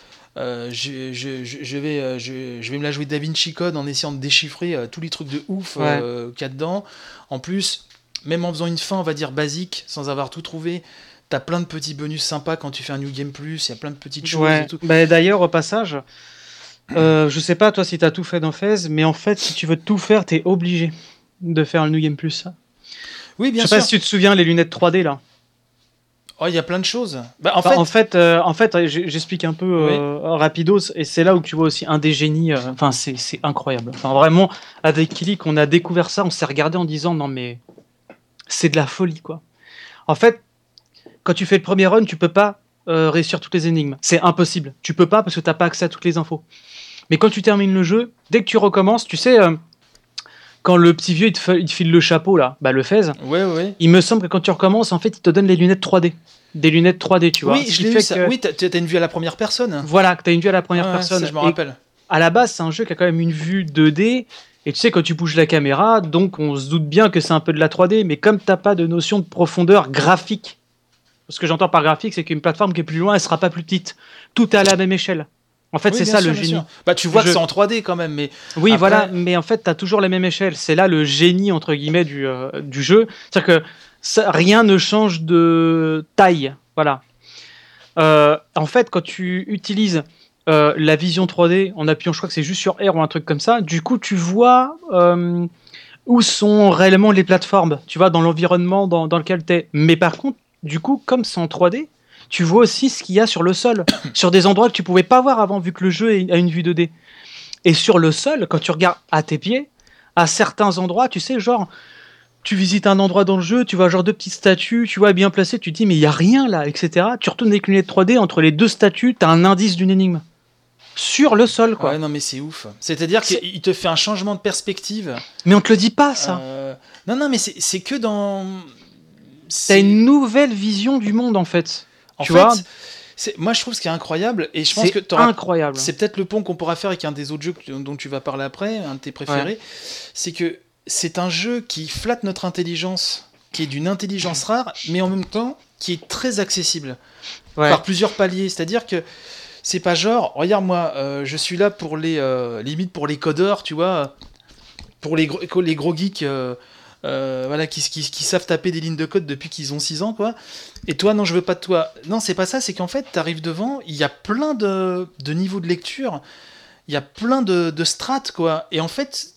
B: je vais me la jouer Da Vinci Code en essayant de déchiffrer tous les trucs de ouf qu'il y a dedans. En plus, même en faisant une fin, on va dire, basique, sans avoir tout trouvé, t'as plein de petits bonus sympas quand tu fais un New Game Plus, il y a plein de petites choses et tout.
A: Bah, d'ailleurs, au passage, je sais pas toi si t'as tout fait dans Fez, mais en fait, si tu veux tout faire, t'es obligé de faire le New Game Plus.
B: Oui, bien
A: Je sais
B: sûr.
A: pas si tu te souviens les lunettes 3D là.
B: Oh, il y a plein de choses. Bah,
A: En fait, j'explique un peu rapidos, et c'est là où tu vois aussi un des génies. Enfin, c'est incroyable. Enfin, vraiment, avec Kilik, on a découvert ça, on s'est regardé en disant non mais c'est de la folie quoi. En fait, quand tu fais le premier run, tu peux pas réussir toutes les énigmes. C'est impossible. Tu peux pas parce que t'as pas accès à toutes les infos. Mais quand tu termines le jeu, dès que tu recommences, tu sais, quand le petit vieux il te file le chapeau là, bah le Fez.
B: Ouais.
A: Il me semble que quand tu recommences, en fait, il te donne les lunettes 3D. Des lunettes 3D, tu vois.
B: Oui, je l'ai vu ça. Oui, t'as une vue à la première personne.
A: Voilà, que t'as une vue à la première personne.
B: Ça, je me rappelle.
A: À la base, c'est un jeu qui a quand même une vue 2D. Et tu sais, quand tu bouges la caméra, donc on se doute bien que c'est un peu de la 3D. Mais comme t'as pas de notion de profondeur graphique, ce que j'entends par graphique, c'est qu'une plateforme qui est plus loin, elle sera pas plus petite. Tout est à la même échelle. En fait,
B: Oui,
A: c'est
B: bien
A: ça
B: sûr,
A: le
B: bien
A: génie.
B: sûr. Bah, tu vois que c'est en 3D quand même, mais
A: Oui,
B: après-
A: voilà, mais en fait, tu as toujours la même échelle. C'est là le génie, entre guillemets, du jeu. C'est-à-dire que rien ne change de taille. Voilà. En fait, quand tu utilises la vision 3D en appuyant, je crois que c'est juste sur R ou un truc comme ça, du coup, tu vois où sont réellement les plateformes, tu vois, dans l'environnement dans lequel tu es. Mais par contre, du coup, comme c'est en 3D, tu vois aussi ce qu'il y a sur le sol, sur des endroits que tu pouvais pas voir avant, vu que le jeu a une vue 2D. Et sur le sol, quand tu regardes à tes pieds, à certains endroits, tu sais, genre, tu visites un endroit dans le jeu, tu vois genre deux petites statues, tu vois, bien placées, tu te dis, mais il n'y a rien là, etc. Tu retournes avec une lunette 3D, entre les deux statues, tu as un indice d'une énigme. Sur le sol, quoi.
B: Ouais, non, mais c'est ouf. C'est-à-dire qu'il te fait un changement de perspective.
A: Mais on te le dit pas, ça.
B: Non, mais c'est que dans...
A: T'as une nouvelle vision du monde, en fait.
B: Tu vois, moi je trouve ce qui est incroyable, et je pense que
A: incroyable.
B: C'est peut-être le pont qu'on pourra faire avec un des autres jeux dont tu vas parler après, un de tes préférés, c'est que c'est un jeu qui flatte notre intelligence, qui est d'une intelligence rare, mais en même temps qui est très accessible par plusieurs paliers. C'est-à-dire que c'est pas genre, regarde moi, je suis là pour limite pour les codeurs, tu vois, pour les gros geeks. Voilà, qui savent taper des lignes de code depuis qu'ils ont 6 ans, quoi. Et toi, non, je veux pas de toi. Non, c'est pas ça, c'est qu'en fait, t'arrives devant, il y a plein de niveaux de lecture, il y a plein de strates, quoi. Et en fait,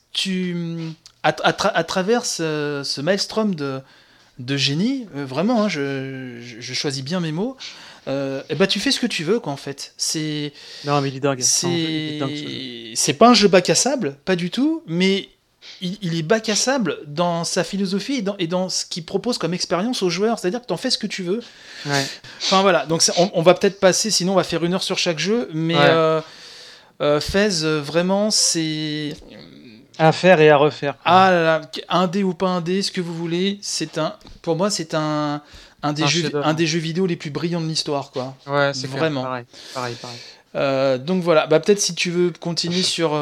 B: à travers ce maelstrom de génie, vraiment, hein, je choisis bien mes mots, et bah, tu fais ce que tu veux, quoi, en fait.
A: Non, mais il est dingue.
B: C'est pas un jeu bac à sable, pas du tout, mais il est bac à sable dans sa philosophie et dans ce qu'il propose comme expérience aux joueurs, c'est-à-dire que t'en fais ce que tu veux.
A: Ouais.
B: Enfin voilà, donc on va peut-être passer, sinon on va faire 1 heure sur chaque jeu, mais Fez, vraiment, c'est...
A: À faire et à refaire.
B: Ah là là, un dé ou pas un dé, ce que vous voulez, pour moi c'est un des jeux vidéo les plus brillants de l'histoire, quoi.
A: Ouais, c'est
B: vraiment.
A: Pareil.
B: Donc voilà, bah peut-être si tu veux continuer sur...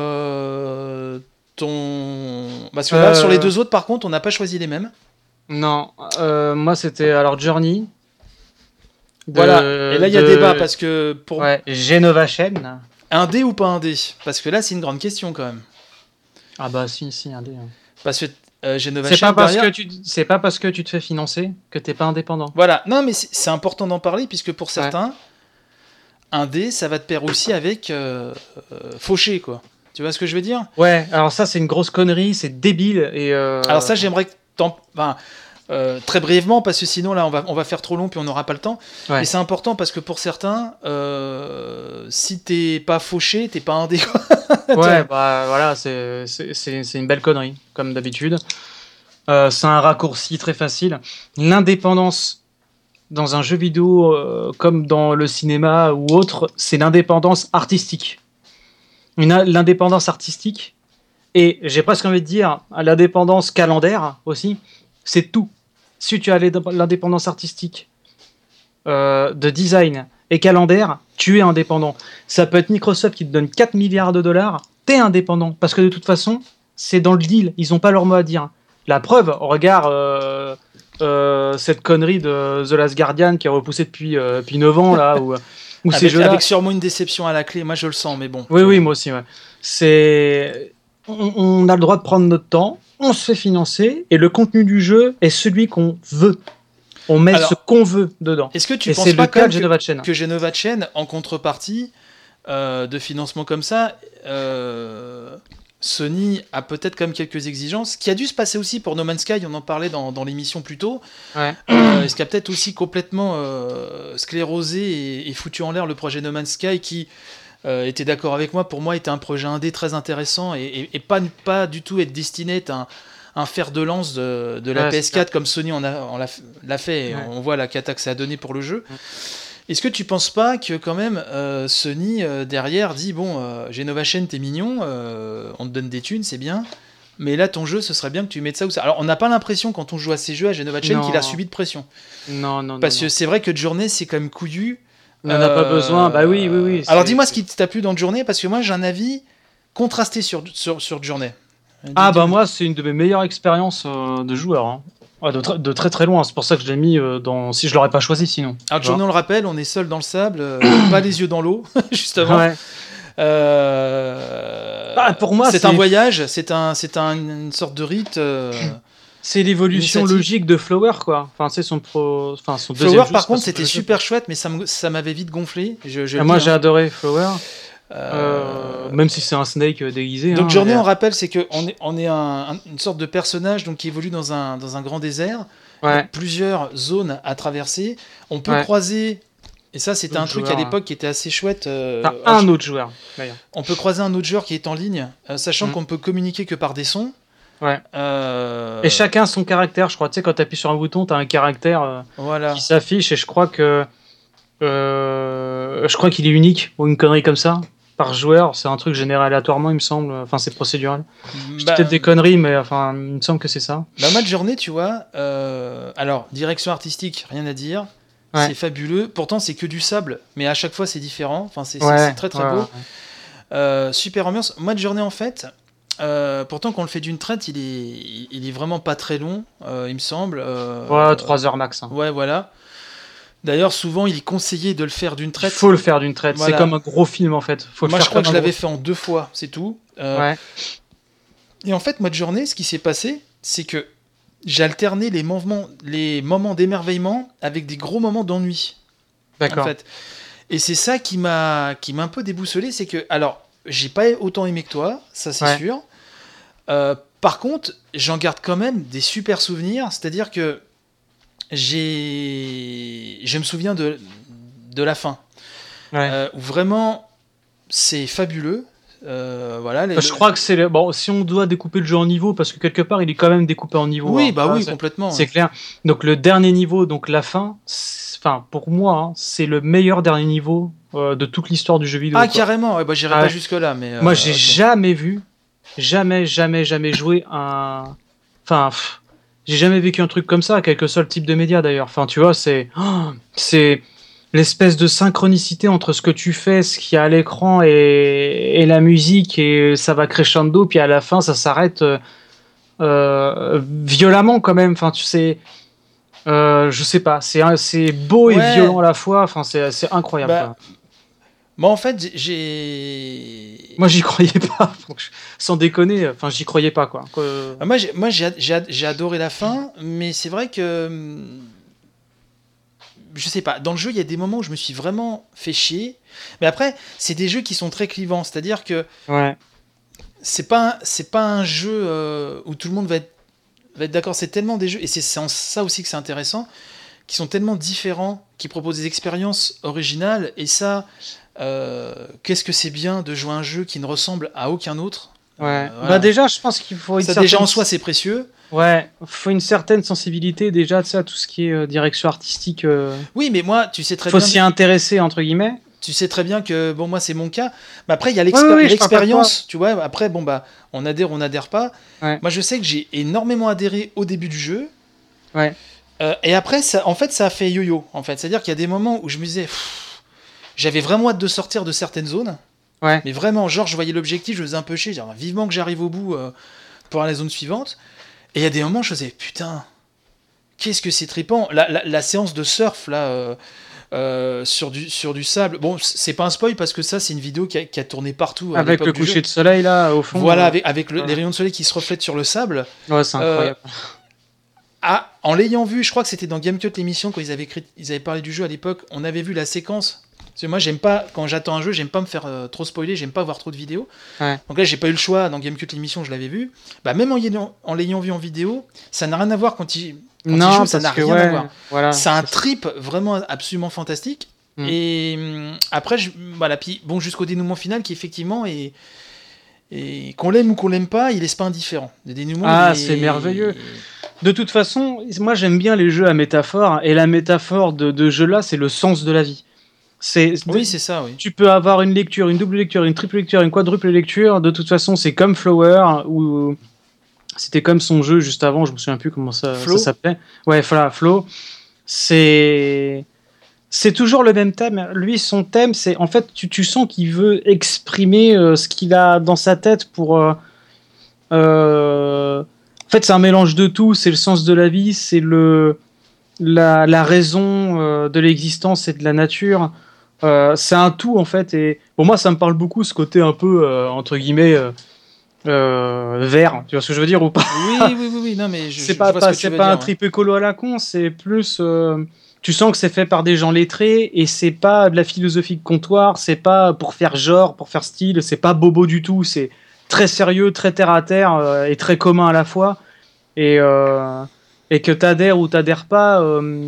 B: Parce que là, sur les deux autres, par contre, on n'a pas choisi les mêmes.
A: Non, moi c'était alors Journey.
B: Voilà, et là il y a débat parce que pour
A: Genova Chain.
B: Un dé ou pas un dé? Parce que là c'est une grande question quand même.
A: Ah bah si, un dé.
B: Parce que Genova
A: Chain, c'est pas parce que tu te fais financer que t'es pas indépendant.
B: Voilà, non mais c'est important d'en parler puisque pour certains, un dé ça va te pair aussi avec fauché, quoi. Tu vois ce que je veux dire?
A: Ouais, alors ça c'est une grosse connerie, c'est débile. Et
B: alors ça j'aimerais que très brièvement, parce que sinon là on va faire trop long puis on n'aura pas le temps. Et c'est important parce que pour certains, si t'es pas fauché, t'es pas un dé.
A: Ouais, bah voilà, c'est une belle connerie, comme d'habitude. C'est un raccourci très facile. L'indépendance, dans un jeu vidéo comme dans le cinéma ou autre, c'est l'indépendance artistique. L'indépendance artistique, et j'ai presque envie de dire l'indépendance calendaire aussi, c'est tout. Si tu as l'indépendance artistique de design et calendaire, tu es indépendant. Ça peut être Microsoft qui te donne 4 milliards de dollars, t'es indépendant. Parce que de toute façon, c'est dans le deal, ils n'ont pas leur mot à dire. La preuve, regarde cette connerie de The Last Guardian qui est repoussée depuis 9 ans, là, où
B: avec sûrement une déception à la clé, moi je le sens, mais bon.
A: Oui, moi aussi, ouais. On a le droit de prendre notre temps, on se fait financer, et le contenu du jeu est celui qu'on veut. On met ce qu'on veut dedans.
B: Est-ce que tu penses pas que Genova Chain, en contrepartie de financement comme ça, Sony a peut-être quand même quelques exigences, qui a dû se passer aussi pour No Man's Sky, on en parlait dans l'émission plus tôt. Ouais. Est-ce qu'il a peut-être aussi complètement sclérosé et foutu en l'air le projet No Man's Sky qui était d'accord avec moi, pour moi était un projet indé très intéressant et pas du tout être destiné à un fer de lance de la PS4 comme Sony l'a fait, et on voit la cata que ça a donné pour le jeu. Est-ce que tu penses pas que quand même Sony derrière dit Genova Chain t'es mignon, on te donne des thunes, c'est bien, mais là ton jeu ce serait bien que tu mettes ça ou ça. Alors on n'a pas l'impression quand on joue à ces jeux à Genova Chain qu'il a subi de pression.
A: Non.
B: Parce que c'est vrai que Journey c'est quand même couillu.
A: On n'en a pas besoin, bah oui.
B: Alors dis-moi ce qui t'a plu dans Journey, parce que moi j'ai un avis contrasté sur Journey.
A: Moi c'est une de mes meilleures expériences de joueur. Hein. Ouais, de très très loin, c'est pour ça que je l'ai mis si je l'aurais pas choisi sinon.
B: Alors Journey, on le rappelle, on est seul dans le sable, pas les yeux dans l'eau, justement. Ouais.
A: Pour moi,
B: c'est un voyage, c'est une sorte de rite.
A: C'est l'évolution logique de Flower, quoi. Enfin, c'est son deuxième
B: Flower, par contre, c'était super chouette, mais ça m'avait vite gonflé.
A: Moi, j'ai adoré Flower. Même si c'est un Snake déguisé.
B: Donc Journey, on rappelle, c'est qu'on est une sorte de personnage donc, qui évolue dans un grand désert, avec plusieurs zones à traverser. On peut croiser, et ça c'était un truc à l'époque qui était assez chouette.
A: Un autre joueur, d'ailleurs.
B: On peut croiser un autre joueur qui est en ligne, sachant qu'on peut communiquer que par des sons.
A: Ouais. Et chacun son caractère, je crois. Tu sais, quand tu appuies sur un bouton, tu as un caractère qui s'affiche, et je crois qu'il est unique, ou une connerie comme ça. Par joueur, c'est un truc généré aléatoirement, il me semble. Enfin, c'est procédural. Je dis peut-être des conneries, mais enfin, il me semble que c'est ça.
B: Match Journée, tu vois. Alors, direction artistique, rien à dire. Ouais. C'est fabuleux. Pourtant, c'est que du sable, mais à chaque fois, c'est différent. Enfin, c'est très très beau. Super ambiance. Match Journée, en fait. Pourtant, quand on le fait d'une traite, il est vraiment pas très long, il me semble.
A: 3 heures max. Hein.
B: Ouais, voilà. D'ailleurs, souvent, il est conseillé de le faire d'une traite.
A: Il faut le faire d'une traite. Voilà. C'est comme un gros film, en fait.
B: Moi, je crois que je l'avais fait en 2 fois, c'est tout. Et en fait, Match Journée, ce qui s'est passé, c'est que j'ai alterné les moments d'émerveillement avec des gros moments d'ennui.
A: D'accord.
B: En fait. Et c'est ça qui m'a un peu déboussolé, c'est que, alors, j'ai pas autant aimé que toi, ça c'est sûr. Par contre, j'en garde quand même des super souvenirs, c'est-à-dire que je me souviens de la fin, où vraiment c'est fabuleux.
A: Je crois que c'est si on doit découper le jeu en niveau, parce que quelque part il est quand même découpé en niveau.
B: Oui, oui, complètement.
A: C'est clair. Donc le dernier niveau, donc la fin, pour moi, c'est le meilleur dernier niveau de toute l'histoire du jeu vidéo.
B: Carrément. J'irai pas jusque là, mais
A: moi j'ai jamais vu, jamais joué un. J'ai jamais vécu un truc comme ça, quel que soit le type de média d'ailleurs. Enfin, tu vois, c'est l'espèce de synchronicité entre ce que tu fais, ce qu'il y a à l'écran et la musique, et ça va crescendo, puis à la fin, ça s'arrête violemment quand même. Enfin, tu sais, je sais pas, c'est beau et violent à la fois. Enfin, c'est incroyable.
B: Moi, en fait,
A: Moi, j'y croyais pas. Sans déconner, j'y croyais pas, quoi.
B: Moi, j'ai adoré la fin, mais c'est vrai que... Je sais pas, dans le jeu, il y a des moments où je me suis vraiment fait chier. Mais après, c'est des jeux qui sont très clivants. C'est-à-dire que... C'est pas un jeu où tout le monde va être d'accord. C'est tellement des jeux, et c'est en ça aussi que c'est intéressant, qui sont tellement différents, qui proposent des expériences originales, et ça... qu'est-ce que c'est bien de jouer un jeu qui ne ressemble à aucun autre.
A: Déjà, je pense qu'il faut...
B: Ça, déjà en soi, c'est précieux.
A: Ouais, faut une certaine sensibilité déjà, tu sais, à tout ce qui est direction artistique.
B: Oui, mais moi, tu sais très
A: Faut
B: bien.
A: s'y intéresser entre guillemets.
B: Tu sais très bien que, bon, moi, c'est mon cas. Mais après, il y a
A: Oui, je parle pas de
B: l'expérience, tu vois. Après, bon, bah, on adhère, on n'adhère pas.
A: Ouais.
B: Moi, je sais que j'ai énormément adhéré au début du jeu.
A: Ouais.
B: Et après, ça, en fait, ça a fait yo-yo. En fait, c'est-à-dire qu'il y a des moments où je me disais, j'avais vraiment hâte de sortir de certaines zones.
A: Ouais.
B: Mais vraiment, genre, je voyais l'objectif, je faisais un peu chier, genre, vivement que j'arrive au bout pour aller à la zone suivante. Et il y a des moments où je faisais, putain, qu'est-ce que c'est trippant. La séance de surf, là. Sur du sable. Bon, c'est pas un spoil parce que ça, c'est une vidéo qui a tourné partout.
A: Avec le coucher de soleil là au fond.
B: Voilà, avec les rayons de soleil qui se reflètent sur le sable.
A: Ouais, c'est incroyable.
B: En l'ayant vu, je crois que c'était dans Gamecut l'émission quand ils avaient parlé du jeu à l'époque. On avait vu la séquence. Parce que moi, j'aime pas, quand j'attends un jeu, j'aime pas me faire trop spoiler, j'aime pas voir trop de vidéos.
A: Ouais.
B: Donc là, j'ai pas eu le choix. Dans Gamecut l'émission, je l'avais vu. Bah, même en l'ayant vu en vidéo, ça n'a rien à voir quand il joue, ça n'a rien à voir.
A: Voilà,
B: c'est un trip vraiment absolument fantastique. Et après, voilà, puis bon, jusqu'au dénouement final qui effectivement est. Et qu'on l'aime ou qu'on l'aime pas, il laisse pas indifférent. Le dénouement,
A: c'est merveilleux. De toute façon, moi j'aime bien les jeux à métaphore, et la métaphore de jeu là, c'est le sens de la vie.
B: Oui, c'est ça, oui.
A: Tu peux avoir une lecture, une double lecture, une triple lecture, une quadruple lecture. De toute façon, c'est comme Flower, ou c'était comme son jeu juste avant, je me souviens plus comment ça s'appelait. Ouais, voilà, Flow. C'est toujours le même thème. Lui, son thème, c'est en fait, tu sens qu'il veut exprimer ce qu'il a dans sa tête pour. En fait, c'est un mélange de tout. C'est le sens de la vie, c'est la raison de l'existence et de la nature. C'est un tout en fait. Et pour moi, ça me parle beaucoup ce côté un peu entre guillemets vert. Tu vois ce que je veux dire ou pas?
B: Oui. Non, mais
A: c'est pas un trip écolo à la con. C'est plus. Tu sens que c'est fait par des gens lettrés et c'est pas de la philosophie de comptoir. C'est pas pour faire genre, pour faire style. C'est pas bobo du tout. C'est très sérieux, très terre à terre et très commun à la fois. Et que t'adhères ou t'adhères pas,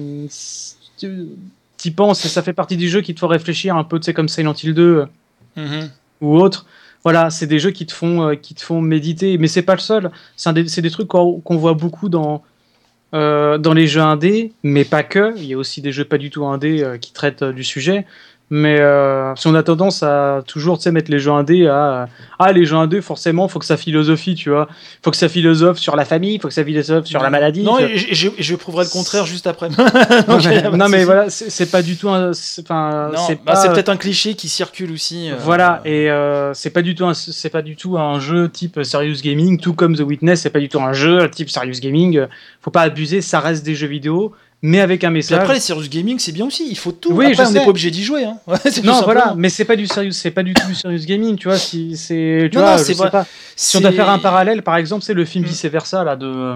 A: t'y penses et ça fait partie du jeu qui te faut réfléchir un peu, tu sais, comme Silent Hill 2 ou autre. Voilà, c'est des jeux qui te font méditer, mais c'est pas le seul. C'est des trucs qu'on voit beaucoup dans les jeux indés, mais pas que. Il y a aussi des jeux pas du tout indés qui traitent du sujet. Mais si on a tendance à toujours mettre les jeux indés les jeux indés, forcément, faut que ça philosophie, tu vois. Faut que ça philosophe sur la famille, faut que ça philosophe sur la maladie.
B: Non, je prouverai le contraire juste après.
A: Non, mais voilà, c'est pas du tout c'est
B: peut-être un cliché qui circule aussi.
A: Voilà, et c'est pas du tout un jeu type Serious Gaming, tout comme The Witness, c'est pas du tout un jeu type Serious Gaming. Faut pas abuser, ça reste des jeux vidéo. Mais avec un message.
B: Puis après, les serious gaming, c'est bien aussi. Il faut tout.
A: Oui,
B: après, on n'est pas obligé d'y jouer. Hein.
A: Non, voilà. Mais c'est pas du tout du serious gaming, tu vois. Si c'est, tu vois, je sais pas. Si on doit faire un parallèle, par exemple, c'est le film Vice Versa là de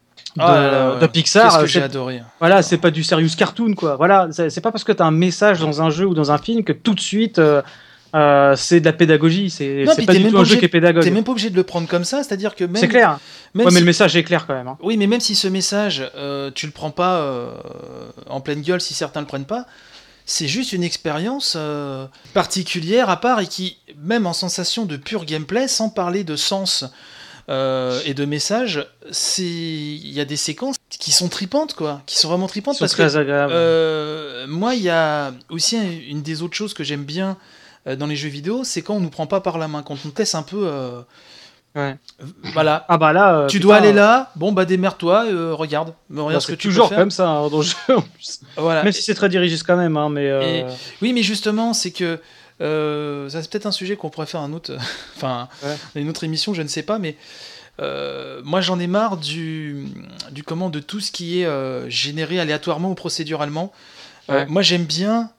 A: Pixar.
B: Qu'est-ce que j'ai adoré.
A: Voilà, c'est pas du serious cartoon, quoi. Voilà, c'est pas parce que t'as un message dans un jeu ou dans un film que tout de suite. C'est de la pédagogie, c'est pas du tout un jeu qui est pédagogue.
B: T'es même pas obligé de le prendre comme ça, c'est-à-dire que même.
A: C'est clair. Mais le message est clair quand même. Hein.
B: Oui, mais même si ce message, tu le prends pas en pleine gueule, si certains le prennent pas, c'est juste une expérience particulière à part et qui, même en sensation de pur gameplay, sans parler de sens et de message, il y a des séquences qui sont tripantes, quoi, qui sont vraiment tripantes parce
A: très agréables.
B: Moi, il y a aussi une des autres choses que j'aime bien. Dans les jeux vidéo, c'est quand on nous prend pas par la main, quand on te laisse un peu. Voilà.
A: Ah bah là.
B: Tu dois aller là. Bon bah démerde-toi. Regarde ce que tu peux faire.
A: Toujours comme ça dans le jeu. En plus.
B: Voilà.
A: Même si c'est très dirigiste quand même, hein, mais.
B: Oui, mais justement, c'est que ça c'est peut-être un sujet qu'on pourrait faire une autre émission, je ne sais pas, mais. Moi j'en ai marre de tout ce qui est généré aléatoirement ou procéduralement. Moi j'aime bien.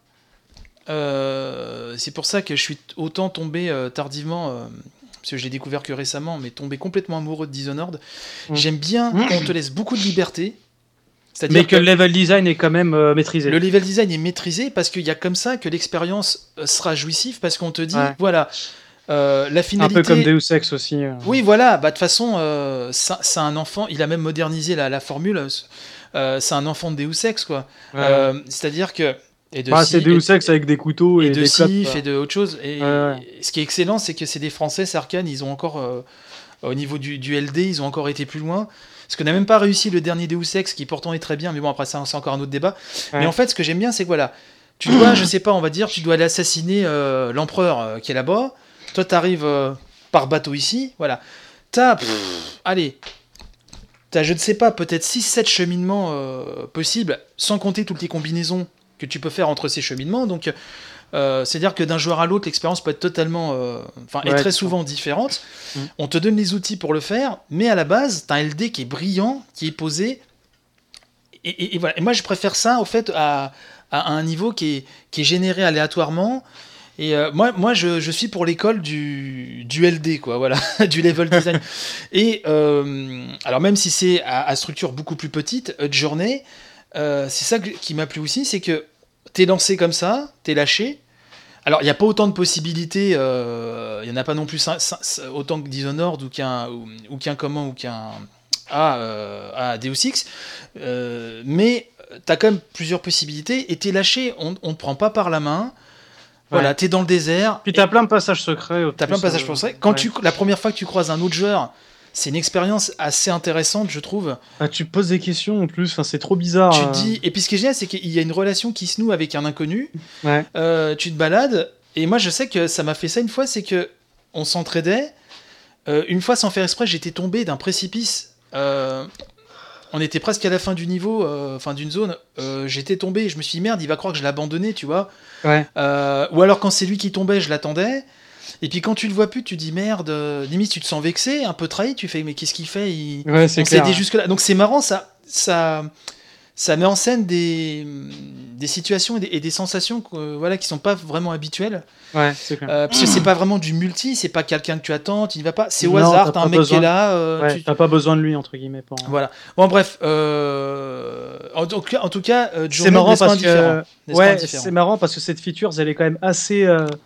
B: C'est pour ça que je suis autant tombé tardivement, parce que je l'ai découvert que récemment, mais tombé complètement amoureux de Dishonored. J'aime bien quand on te laisse beaucoup de liberté.
A: Mais que le level design est quand même maîtrisé.
B: Le level design est maîtrisé parce qu'il y a comme ça que l'expérience sera jouissive, parce qu'on te dit, voilà, la finalité...
A: Un peu comme Deus Ex aussi.
B: Oui, voilà, bah de toute façon, c'est un enfant, il a même modernisé la formule, c'est un enfant de Deus Ex, quoi. C'est-à-dire que...
A: c'est Deus Ex avec des couteaux et
B: de
A: des
B: sif et de autre chose. Et ce qui est excellent, c'est que c'est des Français, c'est Arkane, ils ont encore, au niveau du LD, ils ont encore été plus loin. parce qu'on n'a même pas réussi le dernier Deus Ex, qui pourtant est très bien, mais bon, après ça, c'est encore un autre débat. Ouais. Mais en fait, ce que j'aime bien, c'est que voilà, tu dois, je sais pas, on va dire, tu dois aller assassiner l'empereur qui est là-bas. Toi, t'arrives par bateau ici, voilà. Allez, t'as, je ne sais pas, peut-être 6-7 cheminements possibles, sans compter toutes les combinaisons que tu peux faire entre ces cheminements. Donc, c'est-à-dire que d'un joueur à l'autre, l'expérience peut être totalement, et très souvent différente. On te donne les outils pour le faire, mais à la base, t'as un LD qui est brillant, qui est posé. Et voilà. Et moi, je préfère ça, au fait, à un niveau qui est généré aléatoirement. Et moi je suis pour l'école du LD, quoi, voilà, du level design. Et alors même si c'est à structure beaucoup plus petite, Journey, c'est ça qui m'a plu aussi, c'est que t'es lancé comme ça, t'es lâché. Alors il n'y a pas autant de possibilités, il n'y en a pas non plus autant que Dishonored ou qu'un Deus Ex, mais t'as quand même plusieurs possibilités et t'es lâché, on te prend pas par la main. Voilà, t'es dans le désert.
A: Puis t'as plein de passages secrets.
B: T'as plein de passages secrets. Quand la première fois que tu croises un autre joueur, c'est une expérience assez intéressante, je trouve.
A: Ah, tu poses des questions en plus, enfin, c'est trop bizarre.
B: Tu te dis, et puis ce qui est génial, c'est qu'il y a une relation qui se noue avec un inconnu.
A: Ouais.
B: Tu te balades, et moi je sais que ça m'a fait ça une fois, c'est que on s'entraidait. Une fois, sans faire exprès, j'étais tombé d'un précipice. On était presque à la fin du niveau, d'une zone. J'étais tombé, je me suis dit merde, il va croire que je l'ai abandonné, tu vois.
A: Ouais.
B: Ou alors quand c'est lui qui tombait, je l'attendais. Et puis quand tu le vois plus, tu dis merde, limite tu te sens vexé, un peu trahi, tu fais mais qu'est-ce qu'il fait
A: Ouais, c'est clair.
B: On s'est dit jusque là. Donc c'est marrant, ça met en scène des situations et des sensations qui sont pas vraiment habituelles.
A: Ouais, c'est clair.
B: Parce que c'est pas vraiment du multi, c'est pas quelqu'un que tu attends, tu n'y vas pas, c'est au hasard, t'as un mec qui est là.
A: T'as pas besoin de lui, entre guillemets.
B: Voilà. Bon, bref. En tout cas,
A: c'est marrant parce que. Ouais, c'est marrant parce que cette feature, elle est quand même assez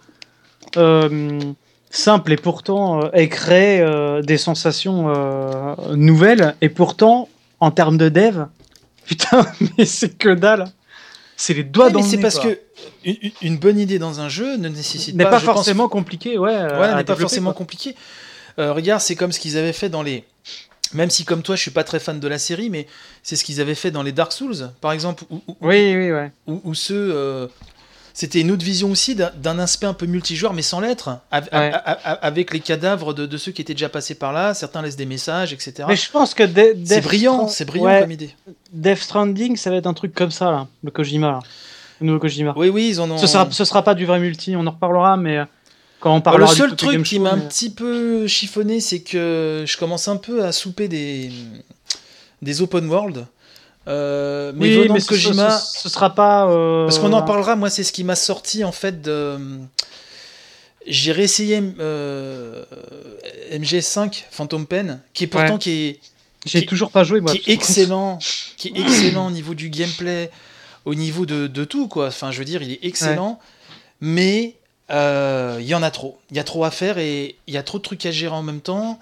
A: simple et pourtant elle crée des sensations nouvelles. Et pourtant, en termes de dev, putain, mais c'est que dalle. C'est les doigts dans le nez.
B: C'est parce que une bonne idée dans un jeu ne nécessite
A: pas forcément compliqué,
B: n'est pas forcément compliqué. Regarde, c'est comme ce qu'ils avaient fait dans les. Même si comme toi, je suis pas très fan de la série, mais c'est ce qu'ils avaient fait dans les Dark Souls, par exemple. Ou ceux. C'était une autre vision aussi d'un aspect un peu multijoueur, mais sans l'être, avec les cadavres de ceux qui étaient déjà passés par là. Certains laissent des messages, etc.
A: Mais je pense que
B: c'est brillant comme idée.
A: Death Stranding, ça va être un truc comme ça, là, le Kojima. Là. Le nouveau Kojima.
B: Oui, ils en ont.
A: Ce sera pas du vrai multi, on en reparlera, mais quand on parlera.
B: Le seul truc qui m'a un petit peu chiffonné, c'est que je commence un peu à souper des open world. Mais venant de Kojima,
A: ce sera pas.
B: Parce qu'on en parlera. Moi, c'est ce qui m'a sorti en fait de. J'ai réessayé MGS5 Phantom Pain, qui est pourtant
A: J'ai toujours pas joué moi.
B: Qui est excellent au niveau du gameplay, au niveau de tout quoi. Enfin, je veux dire, il est excellent, mais il y en a trop. Il y a trop à faire et il y a trop de trucs à gérer en même temps.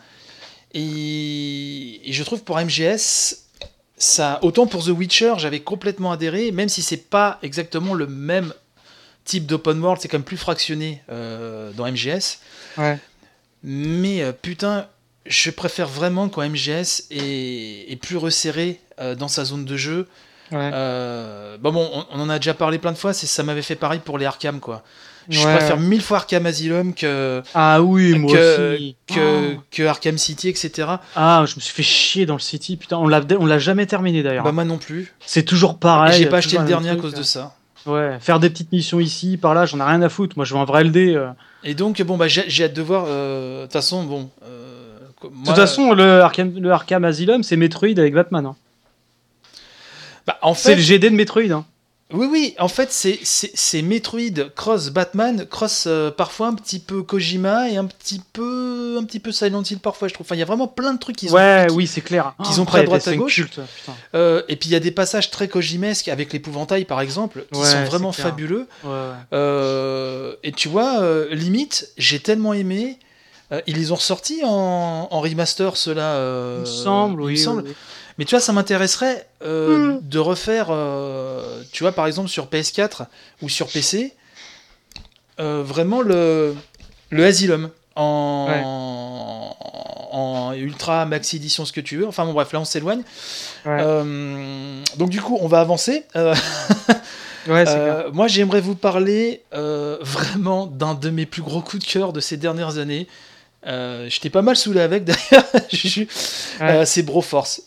B: Et je trouve pour MGS. Ça, autant pour The Witcher, j'avais complètement adhéré, même si c'est pas exactement le même type d'open world, c'est quand même plus fractionné dans MGS.
A: Ouais.
B: Mais putain, je préfère vraiment quand MGS est plus resserré dans sa zone de jeu.
A: Ouais.
B: On en a déjà parlé plein de fois, ça m'avait fait pareil pour les Arkham, quoi. Je préfère 1000 fois Arkham Asylum que Arkham City, etc.
A: Ah, je me suis fait chier dans le City, putain, on l'a jamais terminé d'ailleurs.
B: Bah moi non plus.
A: C'est toujours pareil.
B: Et j'ai pas acheté le dernier à cause de ça.
A: Ouais, faire des petites missions ici, par là, j'en ai rien à foutre. Moi, je veux un vrai LD.
B: Et donc, j'ai hâte de voir. De toute façon,
A: de toute façon, le Arkham Asylum, c'est Metroid avec Batman. Hein.
B: En fait,
A: c'est le GD de Metroid. Hein.
B: Oui, en fait, c'est Metroid cross Batman, cross parfois un petit peu Kojima et un petit peu Silent Hill parfois, je trouve. Enfin, il y a vraiment plein de trucs qu'ils
A: c'est clair.
B: Qu'ils ont pris à droite à gauche.
A: Culte,
B: et puis il y a des passages très Kojimesques avec l'épouvantail par exemple, qui sont vraiment fabuleux. Et tu vois, limite, j'ai tellement aimé. Ils les ont ressortis en remaster, ceux-là.
A: Il me semble, oui.
B: Mais tu vois, ça m'intéresserait de refaire, tu vois, par exemple sur PS4 ou sur PC, vraiment le Asylum en en ultra, maxi édition, ce que tu veux. Enfin bon, bref, là on s'éloigne.
A: Ouais.
B: Donc du coup, on va avancer.
A: Ouais, c'est clair.
B: Moi, j'aimerais vous parler vraiment d'un de mes plus gros coups de cœur de ces dernières années. J'étais pas mal saoulé avec d'ailleurs. C'est Broforce.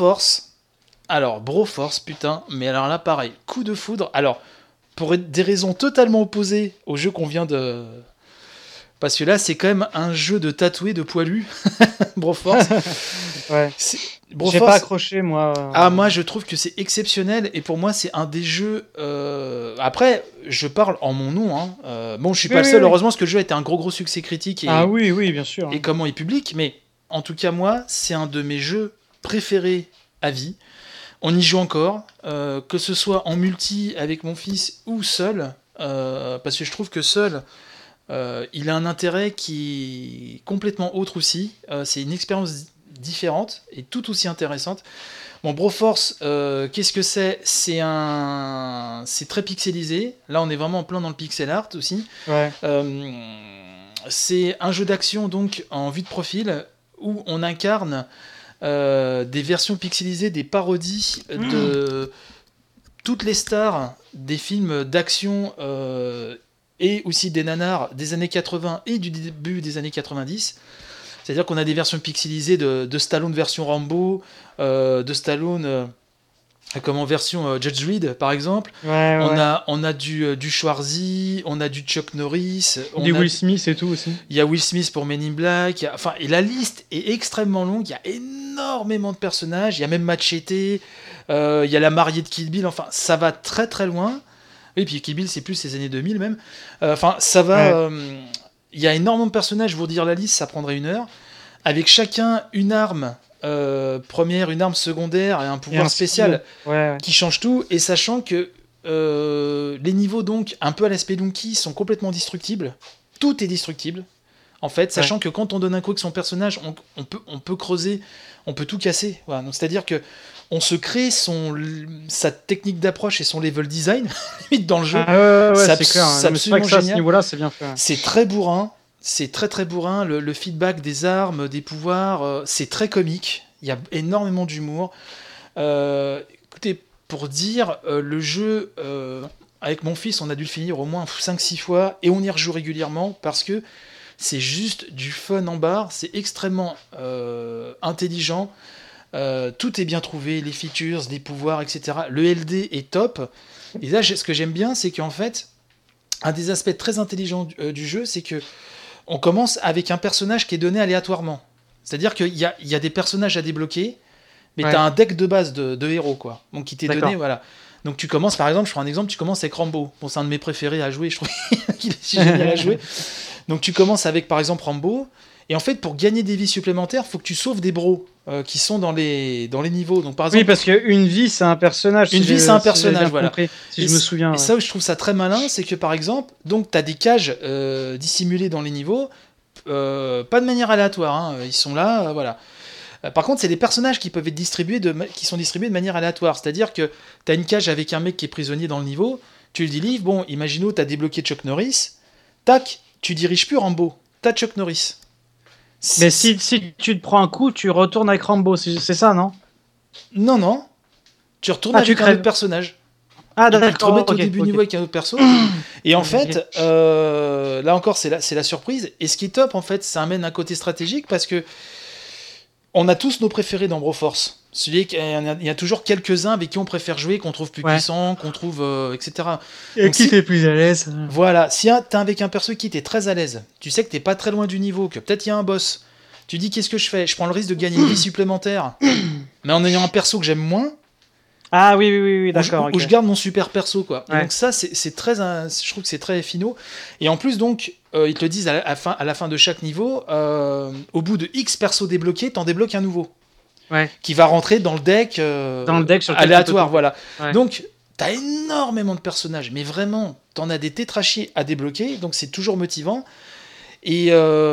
B: Broforce, putain, mais alors là, pareil, coup de foudre. Alors, pour des raisons totalement opposées au jeu qu'on vient de... Parce que là, c'est quand même un jeu de tatoué de poilu, Broforce.
A: Ouais.
B: Broforce,
A: j'ai pas accroché, moi.
B: moi, je trouve que c'est exceptionnel, et pour moi, c'est un des jeux... Après, je parle en mon nom, hein. Bon, je suis pas le seul, heureusement, parce que le jeu a été un gros succès critique.
A: Ah oui, bien sûr.
B: Et comment il est public, mais en tout cas, moi, c'est un de mes jeux préférés à vie. On y joue encore, que ce soit en multi avec mon fils ou seul, parce que je trouve que seul, il a un intérêt qui est complètement autre aussi. C'est une expérience différente et tout aussi intéressante. Bon, Broforce, qu'est-ce que c'est ? C'est très pixelisé. Là, on est vraiment en plein dans le pixel art aussi.
A: Ouais.
B: C'est un jeu d'action donc en vue de profil où on incarne des versions pixelisées, des parodies de toutes les stars des films d'action et aussi des nanars des années 80 et du début des années 90. C'est-à-dire qu'on a des versions pixelisées de Stallone version Rambo, de Stallone comme en version Judge Dredd par exemple.
A: Ouais.
B: On a du Schwarzy, on a du Chuck Norris,
A: du Will Smith et tout aussi.
B: Il y a Will Smith pour Men in Black. Et la liste est extrêmement longue. Il y a énormément de personnages. Il y a même Machete. Il y a la mariée de Kill Bill. Enfin, ça va très très loin. Et puis Kill Bill, c'est plus les années 2000 même. Ça va. Il y a énormément de personnages. Vous dire la liste, ça prendrait 1 heure. Avec chacun une arme première, une arme secondaire et un pouvoir spécial qui change tout. Et sachant que les niveaux, donc, un peu à la Spelunky, sont complètement destructibles. Tout est destructible. En fait, sachant que quand on donne un coup avec son personnage, on peut creuser, on peut tout casser. Voilà. Donc, c'est-à-dire que on se crée sa technique d'approche et son level design limite dans le jeu.
A: C'est clair.
B: C'est absolument génial.
A: À ce niveau-là, c'est bien fait.
B: C'est très bourrin. C'est très très bourrin. Le feedback des armes, des pouvoirs, c'est très comique. Il y a énormément d'humour. Écoutez, pour dire, le jeu, avec mon fils, on a dû le finir au moins 5-6 fois et on y rejoue régulièrement parce que c'est juste du fun en barre. C'est extrêmement intelligent. Tout est bien trouvé, les features, les pouvoirs, etc. Le LD est top. Et là, ce que j'aime bien, c'est qu'en fait, un des aspects très intelligents du jeu, c'est que on commence avec un personnage qui est donné aléatoirement. C'est-à-dire qu'il y a des personnages à débloquer, mais tu as un deck de base de héros, quoi. Donc, qui t'est donné, voilà. Donc, tu commences, par exemple, je prends un exemple, tu commences avec Rambo. Bon, c'est un de mes préférés à jouer, je trouve qu'il est si génial à jouer. Donc, tu commences avec, par exemple, Rambo. Et en fait, pour gagner des vies supplémentaires, il faut que tu sauves des bros qui sont dans les niveaux. Donc, par exemple,
A: oui, parce qu'une vie, c'est un personnage.
B: Une vie, c'est un personnage, voilà.
A: Compris, si je me souviens.
B: Et ça, je trouve ça très malin, c'est que, par exemple, donc, tu as des cages dissimulées dans les niveaux, pas de manière aléatoire, hein, ils sont là, voilà. Par contre, c'est des personnages qui peuvent être qui sont distribués de manière aléatoire. C'est-à-dire que tu as une cage avec un mec qui est prisonnier dans le niveau, tu le délivres, bon, imaginons, tu as débloqué Chuck Norris, tac, tu diriges plus Rambo, tu as Chuck Norris.
A: Mais si tu te prends un coup, tu retournes avec Rambo, c'est ça, non ?
B: Non. Tu retournes avec un autre personnage.
A: Ah, d'accord.
B: Tu te remets au début du niveau avec un autre perso. Et en fait, là encore, c'est la surprise. Et ce qui est top, en fait, ça amène un côté stratégique parce que on a tous nos préférés dans Broforce. Il y a toujours quelques-uns avec qui on préfère jouer, qu'on trouve plus puissant, qu'on trouve, etc.
A: Et donc, qui t'es plus à l'aise.
B: Voilà, si t'es avec un perso qui t'es très à l'aise, tu sais que t'es pas très loin du niveau, que peut-être il y a un boss, tu dis qu'est-ce que je fais ? Je prends le risque de gagner une vie supplémentaire, mais en ayant un perso que j'aime moins.
A: Ah oui, d'accord.
B: Où je garde mon super perso, quoi.
A: Ouais.
B: Donc ça, c'est très, je trouve que c'est très finaux. Et en plus, donc, ils te le disent à la fin de chaque niveau, au bout de X persos débloqués, t'en débloques un nouveau.
A: Ouais.
B: Qui va rentrer dans le deck,
A: sur
B: aléatoire, voilà.
A: Ouais.
B: Donc, t'as énormément de personnages, mais vraiment, t'en as des tétrachiers à débloquer, donc c'est toujours motivant. Et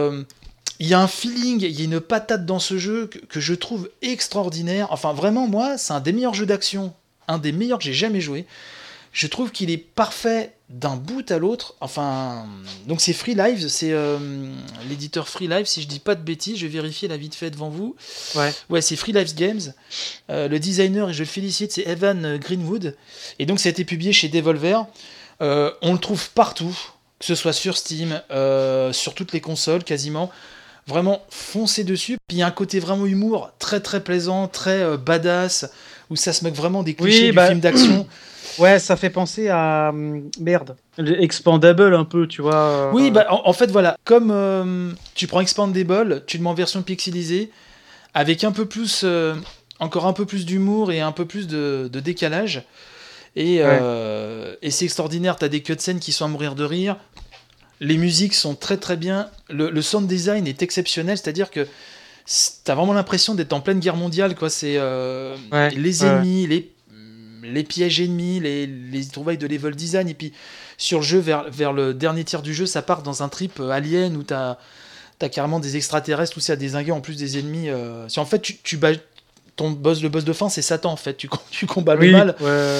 B: il y a un feeling, il y a une patate dans ce jeu que je trouve extraordinaire. Enfin, vraiment, moi, c'est un des meilleurs jeux d'action, un des meilleurs que j'ai jamais joué. je trouve qu'il est parfait d'un bout à l'autre. Enfin, donc c'est Free Lives, c'est l'éditeur Free Lives, si je dis pas de bêtises, je vais vérifier la vite fait devant vous. Ouais, c'est Free Lives Games. Le designer, et je le félicite, c'est Evan Greenwood. Et donc ça a été publié chez Devolver. On le trouve partout, que ce soit sur Steam, sur toutes les consoles quasiment. Vraiment, foncez dessus. Puis il y a un côté vraiment humour, très très plaisant, très badass, où ça se moque vraiment des clichés du film d'action.
A: Ouais, ça fait penser à merde, Expandable un peu, tu vois.
B: Oui, bah en fait voilà, comme tu prends Expandable, tu le mets en version pixelisée, avec un peu plus, encore un peu plus d'humour et un peu plus de décalage. Et c'est extraordinaire. T'as des cutscenes qui sont à mourir de rire. Les musiques sont très très bien. Le sound design est exceptionnel, c'est-à-dire que t'as vraiment l'impression d'être en pleine guerre mondiale, quoi. C'est les ennemis, les pièges ennemis, les trouvailles de level design, et puis sur le jeu, vers le dernier tiers du jeu, ça part dans un trip alien où t'as carrément des extraterrestres, tout ça à dézinguer en plus des ennemis. Si en fait tu bats le boss de fin, c'est Satan en fait. Tu combats le mal.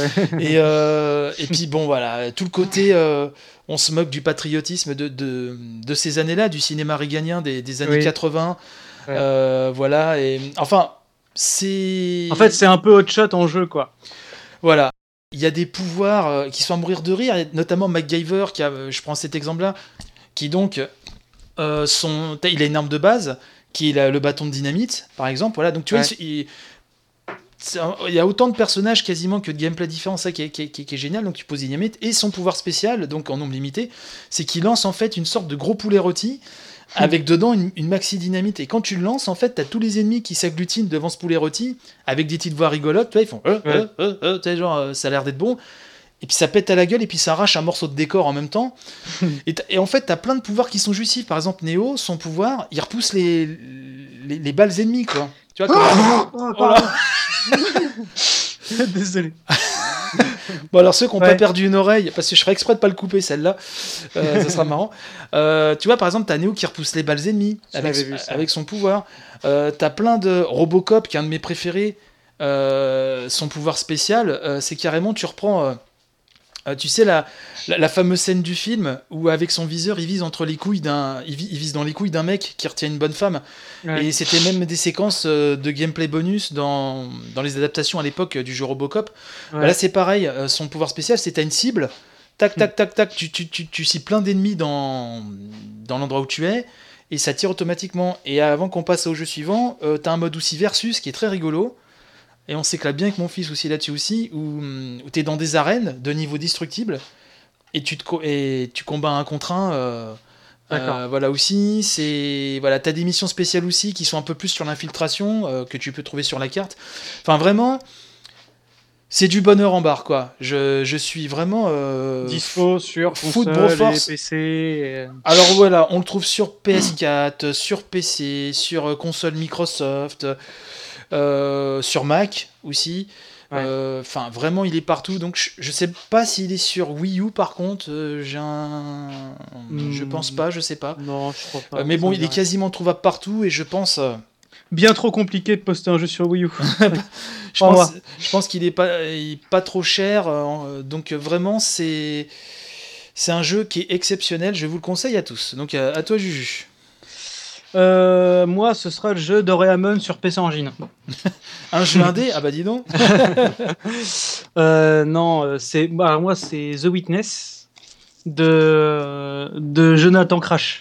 B: Et puis bon voilà, tout le côté, on se moque du patriotisme de ces années-là, du cinéma réganien des années 80. Voilà, et enfin c'est.
A: En fait, c'est un peu hot shot en jeu, quoi.
B: Voilà. Il y a des pouvoirs qui sont à mourir de rire, notamment MacGyver, je prends cet exemple-là, qui donc, il a une arme de base, qui est le bâton de dynamite, par exemple. Voilà, donc tu vois, il y a autant de personnages quasiment que de gameplay différents, ça qui est génial. Donc tu poses dynamite, et son pouvoir spécial, donc en nombre limité, c'est qu'il lance en fait une sorte de gros poulet rôti, avec dedans une maxi dynamite, et quand tu le lances en fait t'as tous les ennemis qui s'agglutinent devant ce poulet rôti avec des petites voix rigolotes, tu vois, ils font tu sais, genre ça a l'air d'être bon, et puis ça pète à la gueule, et puis ça arrache un morceau de décor en même temps. Et en fait t'as plein de pouvoirs qui sont jouissifs. Par exemple Neo, son pouvoir, il repousse les balles ennemies, quoi, tu vois,
A: Désolé.
B: Bon, alors ceux qui n'ont pas perdu une oreille, parce que je ferais exprès de pas le couper celle-là, ça sera marrant. Tu vois, par exemple, t'as Neo qui repousse les balles ennemies avec son pouvoir. T'as plein de Robocop, qui est un de mes préférés. Son pouvoir spécial, c'est carrément, tu reprends, tu sais, la fameuse scène du film où avec son viseur, il vise entre les couilles il vise dans les couilles d'un mec qui retient une bonne femme. Et c'était même des séquences de gameplay bonus dans les adaptations à l'époque du jeu Robocop. Là, c'est pareil. Son pouvoir spécial, c'est t'as une cible, tac, tac, tac, tac, tu cibles plein d'ennemis dans l'endroit où tu es, et ça tire automatiquement. Et avant qu'on passe au jeu suivant, t'as un mode aussi versus qui est très rigolo. Et on s'éclate bien avec mon fils aussi là-dessus aussi, où t'es dans des arènes de niveau destructible, et tu combats un contre un. Voilà aussi, voilà, t'as des missions spéciales aussi qui sont un peu plus sur l'infiltration, que tu peux trouver sur la carte. Enfin vraiment, c'est du bonheur en barre, quoi. Je suis vraiment
A: dispo sur
B: Foot
A: console
B: Broforce.
A: et PC.
B: Alors voilà, on le trouve sur PS4, sur PC, sur console Microsoft. Sur Mac aussi. Enfin, vraiment, il est partout. Donc, je sais pas s'il est sur Wii U. Par contre, je pense pas, je sais pas.
A: Non, je crois pas.
B: Mais bon, il est quasiment trouvable partout, et je pense.
A: Bien trop compliqué de poster un jeu sur Wii U.
B: je pense qu'il est pas trop cher. Donc vraiment, c'est un jeu qui est exceptionnel. Je vous le conseille à tous. Donc à toi, Juju.
A: Moi, ce sera le jeu Doraemon sur PC Engine.
B: Un jeu indé? Ah bah dis donc.
A: Non, moi c'est The Witness de Jonathan Crash.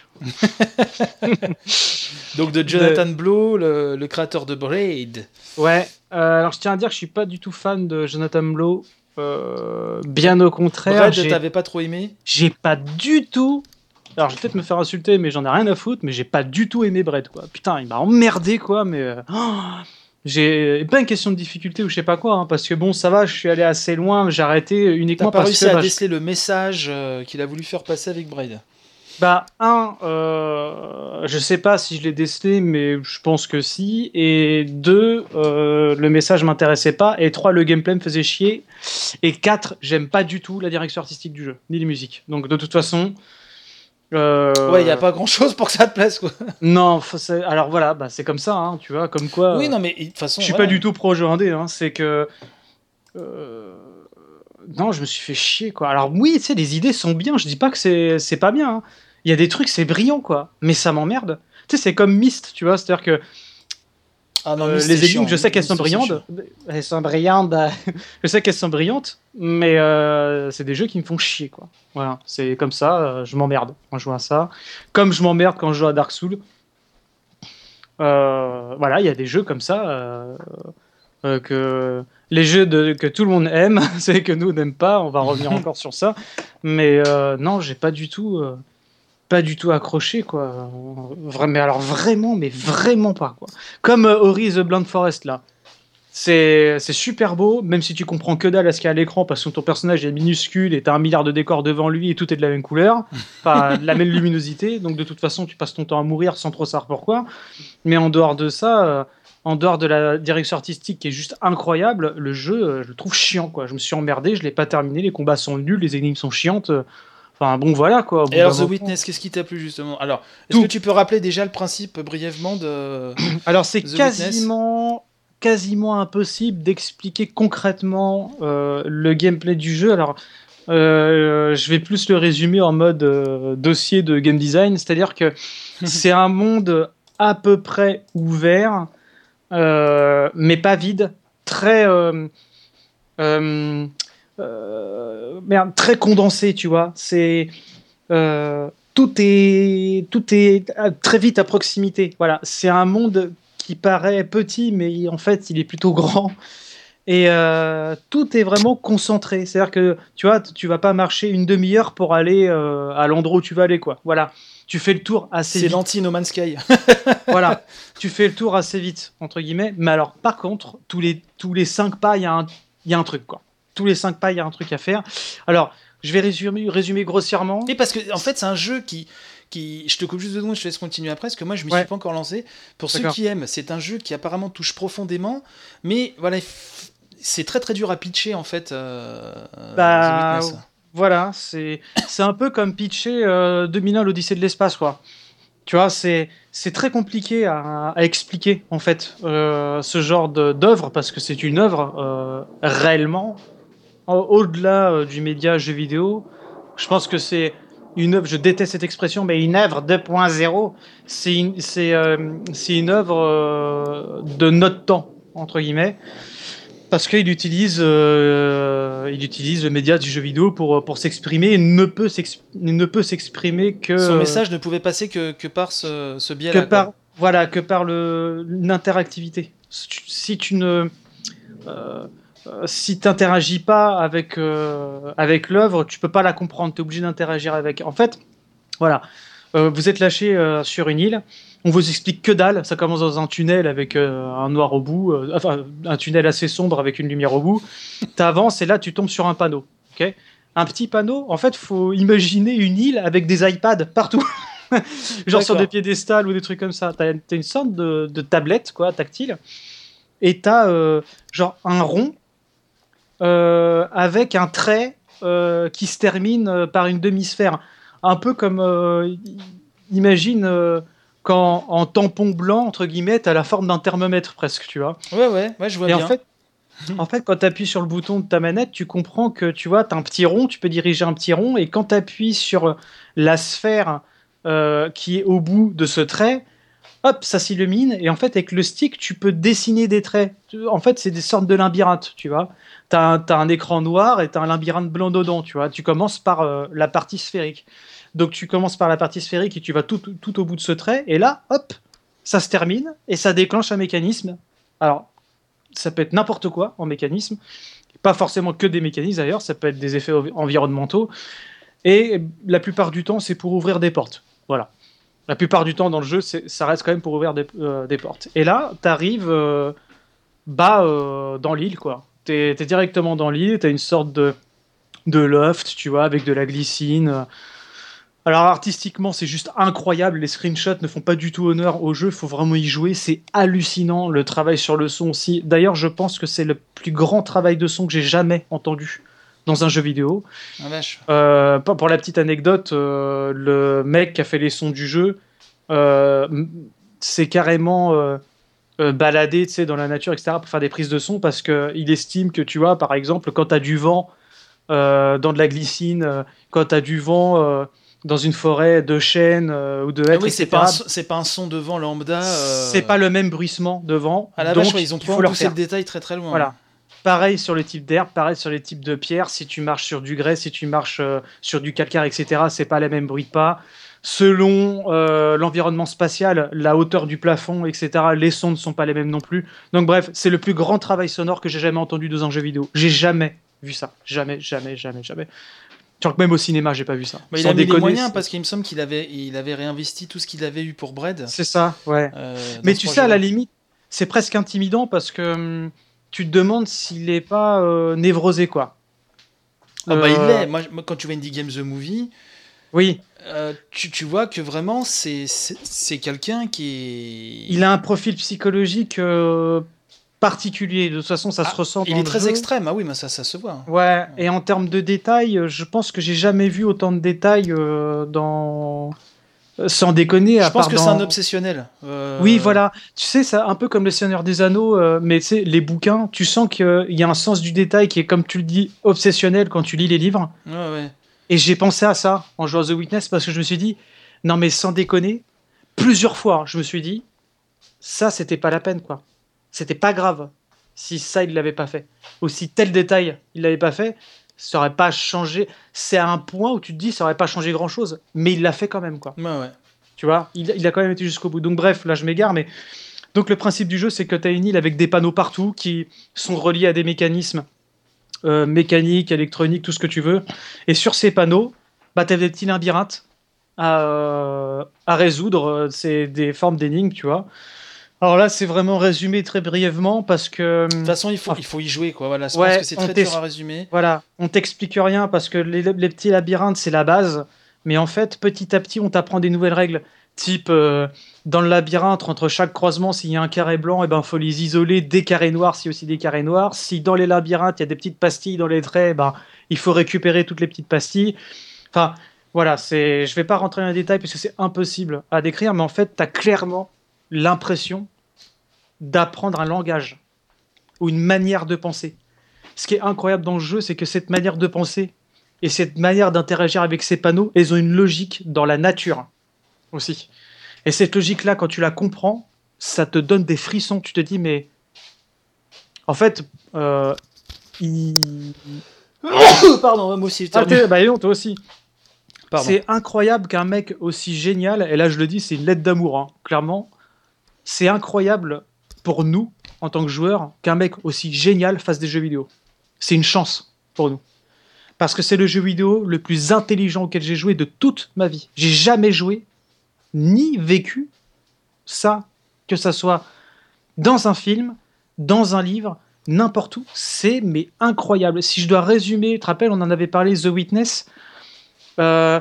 B: Donc de Jonathan Blow, le créateur de Braid.
A: Ouais. Alors je tiens à dire que je suis pas du tout fan de Jonathan Blow. Bien au contraire.
B: Braid, t'avais pas trop aimé?
A: J'ai pas du tout. Alors, je vais peut-être me faire insulter, mais j'en ai rien à foutre, mais j'ai pas du tout aimé Brett, quoi. Putain, il m'a emmerdé, quoi, mais... j'ai pas une question de difficulté ou je sais pas quoi, hein, parce que bon, ça va, je suis allé assez loin, j'ai arrêté uniquement
B: parce que... T'as pas réussi à
A: déceler
B: le message qu'il a voulu faire passer avec Braid?
A: Bah, je sais pas si je l'ai décelé, mais je pense que si. Et 2, le message m'intéressait pas. Et 3, le gameplay me faisait chier. Et 4, j'aime pas du tout la direction artistique du jeu, ni les musiques. Donc, de toute façon...
B: Ouais, il y a pas grand chose pour que ça te plaise, quoi.
A: Non, alors voilà, bah, c'est comme ça, hein, tu vois, comme quoi.
B: Oui, non, mais de toute façon.
A: Je suis pas du tout pro jeu indé, hein, c'est que. non, je me suis fait chier, quoi. Alors oui, tu sais, les idées sont bien, je dis pas que c'est pas bien, hein. Il y a des trucs, c'est brillant, quoi, mais ça m'emmerde. Tu sais, c'est comme Myst, tu vois, c'est-à-dire que
B: Ah non, Myst,
A: les
B: c'est
A: énigmes,
B: chiant.
A: je sais qu'elles
B: Myst,
A: sont
B: c'est
A: brillantes,
B: chiant.
A: je sais qu'elles sont brillantes, mais c'est des jeux qui me font chier, quoi. Voilà, c'est comme ça, je m'emmerde quand je joue à ça. Comme je m'emmerde quand je joue à Dark Souls. Voilà, il y a des jeux comme ça que les jeux que tout le monde aime, c'est que nous on n'aime pas. On va revenir encore sur ça, mais non, j'ai pas du tout accroché, quoi. Mais alors vraiment, mais vraiment pas, quoi. Comme Ori the Blind Forest là. C'est super beau, même si tu comprends que dalle à ce qu'il y a à l'écran parce que ton personnage est minuscule et t'as 1 milliard de décors devant lui et tout est de la même couleur, enfin de la même luminosité, donc de toute façon tu passes ton temps à mourir sans trop savoir pourquoi. Mais en dehors de ça, en dehors de la direction artistique qui est juste incroyable, le jeu, je le trouve chiant, quoi. Je me suis emmerdé, je l'ai pas terminé, les combats sont nuls, les énigmes sont chiantes. Enfin bon, voilà, quoi. Au bout
B: Et alors,
A: d'un
B: The
A: moment,
B: Witness, qu'est-ce qui t'a plu justement? Alors, est-ce que
A: tout.
B: tu peux rappeler déjà le principe brièvement de
A: Alors c'est
B: The Witness?
A: quasiment impossible d'expliquer concrètement le gameplay du jeu. Alors je vais plus le résumer en mode dossier de game design, c'est-à-dire que c'est un monde à peu près ouvert, mais pas vide, très merde, très condensé, tu vois. Tout est très vite à proximité. Voilà, c'est un monde qui paraît petit, mais en fait, il est plutôt grand. Et tout est vraiment concentré. C'est-à-dire que tu vois, tu vas pas marcher une demi-heure pour aller à l'endroit où tu vas aller, quoi. Voilà, tu fais le tour assez
B: C'est
A: vite.
B: l'anti-No Man's Sky.
A: Voilà, tu fais le tour assez vite, entre guillemets. Mais alors, par contre, tous les 5 pas, il y a un truc, quoi. Tous les 5 pas, il y a un truc à faire. Alors, je vais résumer grossièrement.
B: Et parce que, en fait, c'est un jeu je te coupe juste 2 secondes, je te laisse continuer après, parce que moi, je m'y suis
A: Ouais,
B: pas encore lancé. Pour ceux
A: d'accord.
B: qui aiment, c'est un jeu qui apparemment touche profondément, mais voilà, c'est très très dur à pitcher, en fait, The
A: Bah,
B: Witness.
A: voilà, c'est un peu comme pitcher 2001 l'Odyssée de l'espace, quoi. Tu vois, c'est très compliqué à expliquer, en fait, ce genre d'œuvre, parce que c'est une œuvre réellement, au-delà du média jeu vidéo. Je pense que c'est une œuvre, je déteste cette expression, mais une œuvre 2.0, c'est une œuvre de notre temps, entre guillemets. Parce il utilise le média du jeu vidéo pour s'exprimer et ne peut s'exprimer
B: Son message ne pouvait passer que par ce
A: que
B: biais-là, quoi.
A: par, voilà, que par l'interactivité. Si tu ne si t'interagis pas avec l'œuvre, tu peux pas la comprendre, tu es obligé d'interagir avec. En fait, voilà, vous êtes lâché sur une île, on vous explique que dalle, ça commence dans un tunnel avec un noir au bout, enfin un tunnel assez sombre avec une lumière au bout, t'avances et là tu tombes sur un panneau, ok. Un petit panneau, en fait, faut imaginer une île avec des iPads partout, genre sur des
B: D'accord.
A: piédestals ou des trucs comme ça. T'as une sorte de tablette, quoi, tactile, et t'as genre un rond avec un trait qui se termine par une demi-sphère. Un peu comme, imagine, quand en tampon blanc, entre guillemets, t'as la forme d'un thermomètre presque, tu vois.
B: Ouais, je vois
A: Et
B: bien.
A: en fait, quand tu appuies sur le bouton de ta manette, tu comprends que tu vois, tu as un petit rond, tu peux diriger un petit rond, et quand tu appuies sur la sphère qui est au bout de ce trait, hop, ça s'illumine, et en fait, avec le stick, tu peux dessiner des traits. En fait, c'est des sortes de labyrinthes, tu vois. T'as un écran noir et t'as un labyrinthe blanc dedans, tu vois. Tu commences par la partie sphérique. Donc, tu commences par la partie sphérique et tu vas tout au bout de ce trait, et là, hop, ça se termine, et ça déclenche un mécanisme. Alors, ça peut être n'importe quoi en mécanisme, pas forcément que des mécanismes d'ailleurs, ça peut être des effets environnementaux, et la plupart du temps, c'est pour ouvrir des portes. Voilà. La plupart du temps dans le jeu, ça reste quand même pour ouvrir des portes. Et là, t'arrives dans l'île, quoi. T'es directement dans l'île, t'as une sorte de loft, tu vois, avec de la glycine. Alors artistiquement, c'est juste incroyable. Les screenshots ne font pas du tout honneur au jeu. Il faut vraiment y jouer. C'est hallucinant. Le travail sur le son aussi. D'ailleurs, je pense que c'est le plus grand travail de son que j'ai jamais entendu dans un jeu vidéo.
B: Ah, vache.
A: Pour la petite anecdote, le mec qui a fait les sons du jeu, euh, s'est carrément baladé, tu sais, dans la nature, etc., pour faire des prises de son parce qu'il estime que, tu vois, par exemple, quand tu as du vent dans de la glycine, quand t'as du vent dans une forêt de chênes ou de hêtres,
B: oui,
A: etc.
B: C'est pas un son de vent lambda.
A: C'est pas le même bruissement de vent.
B: À la
A: donc
B: vache, ils ont poussé le détail très très loin.
A: Voilà. Pareil sur le type d'herbe, pareil sur les types de pierres. Si tu marches sur du grès, si tu marches sur du calcaire, etc., c'est pas les mêmes bruits de pas. Selon l'environnement spatial, la hauteur du plafond, etc., les sons ne sont pas les mêmes non plus. Donc bref, c'est le plus grand travail sonore que j'ai jamais entendu dans un jeu vidéo. J'ai jamais vu ça. Jamais. Je crois que même au cinéma, j'ai pas vu ça.
B: Il a mis les moyens parce qu'il me semble qu'il avait réinvesti tout ce qu'il avait eu pour Braid.
A: C'est ça, ouais. Mais tu sais, à la limite, c'est presque intimidant parce que tu te demandes s'il est pas névrosé, quoi.
B: Il l'est. Moi, quand tu vois Indie Games The Movie,
A: oui.
B: Tu vois que vraiment, c'est quelqu'un qui est...
A: Il a un profil psychologique particulier. De toute façon, ça se ressent dans
B: il est très
A: jeu.
B: extrême. Ah oui, mais ça se voit.
A: Ouais, et en termes de détails, je pense que j'ai jamais vu autant de détails dans... Sans déconner.
B: Je pense que c'est un obsessionnel.
A: Oui, voilà. Tu sais, c'est un peu comme le Seigneur des Anneaux, mais tu sais, les bouquins, tu sens qu'il y a un sens du détail qui est, comme tu le dis, obsessionnel quand tu lis les livres.
B: Ouais.
A: Et j'ai pensé à ça en jouant à The Witness parce que je me suis dit, non mais sans déconner, plusieurs fois, je me suis dit, ça, c'était pas la peine, quoi. C'était pas grave si ça, il l'avait pas fait. Ou si tel détail, il l'avait pas fait, ça aurait pas changé. C'est à un point où tu te dis, ça aurait pas changé grand-chose. Mais il l'a fait quand même, quoi.
B: Ouais.
A: Tu vois, il a quand même été jusqu'au bout. Donc bref, là, je m'égare, mais... Donc le principe du jeu, c'est que tu as une île avec des panneaux partout qui sont reliés à des mécanismes mécaniques, électroniques, tout ce que tu veux. Et sur ces panneaux, bah, tu as des petits labyrinthes à résoudre. C'est des formes d'énigmes, tu vois. Alors là, c'est vraiment résumé très brièvement parce que...
B: De toute façon, il faut y jouer, quoi. Voilà, je
A: ouais,
B: pense que c'est très dur à résumer.
A: Voilà, on t'explique rien parce que les petits labyrinthes, c'est la base. Mais en fait, petit à petit, on t'apprend des nouvelles règles. Type, dans le labyrinthe, entre chaque croisement, s'il y a un carré blanc, il faut les isoler. Des carrés noirs, s'il y a aussi des carrés noirs. Si dans les labyrinthes, il y a des petites pastilles dans les traits, il faut récupérer toutes les petites pastilles. Enfin, voilà, je vais pas rentrer dans les détails parce que c'est impossible à décrire. Mais en fait, tu as clairement l'impression d'apprendre un langage ou une manière de penser. Ce qui est incroyable dans le jeu, c'est que cette manière de penser et cette manière d'interagir avec ces panneaux, elles ont une logique dans la nature aussi. Et cette logique-là, quand tu la comprends, ça te donne des frissons. Tu te dis, mais en fait,
B: Pardon, moi aussi.
A: Non, toi aussi.
B: Pardon.
A: C'est incroyable qu'un mec aussi génial, et là je le dis, c'est une lettre d'amour, hein, clairement. C'est incroyable pour nous, en tant que joueurs, qu'un mec aussi génial fasse des jeux vidéo. C'est une chance pour nous. Parce que c'est le jeu vidéo le plus intelligent auquel j'ai joué de toute ma vie. J'ai jamais joué, ni vécu ça, que ça soit dans un film, dans un livre, n'importe où. C'est mais incroyable. Si je dois résumer, tu te rappelles, on en avait parlé, The Witness. Je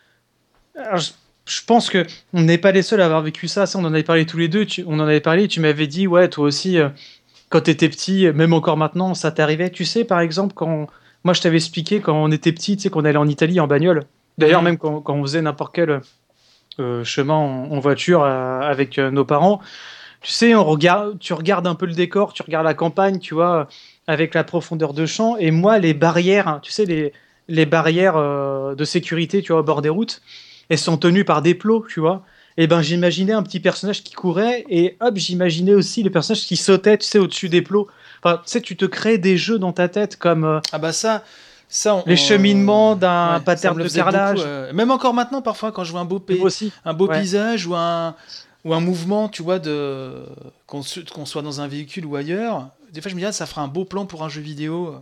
A: pense que on n'est pas les seuls à avoir vécu ça. On en avait parlé tous les deux. On en avait parlé. Tu m'avais dit, ouais, toi aussi, quand tu étais petit, même encore maintenant, ça t'arrivait. Tu sais, par exemple, quand moi je t'avais expliqué quand on était petit, tu sais, qu'on allait en Italie en bagnole. D'ailleurs, même quand on faisait n'importe quel chemin en voiture avec nos parents, tu sais, tu regardes un peu le décor, tu regardes la campagne, tu vois, avec la profondeur de champ. Et moi, les barrières, tu sais, les barrières de sécurité, tu vois, au bord des routes, elles sont tenues par des plots, tu vois. Et ben, j'imaginais un petit personnage qui courait et hop, j'imaginais aussi le personnage qui sautait, tu sais, au-dessus des plots. Enfin, tu sais, tu te crées des jeux dans ta tête comme les cheminements d'un pattern de carrelage.
B: Même encore maintenant, parfois, quand je vois un beau paysage ou un mouvement, tu vois, qu'on soit dans un véhicule ou ailleurs, des fois je me dis, ça fera un beau plan pour un jeu vidéo.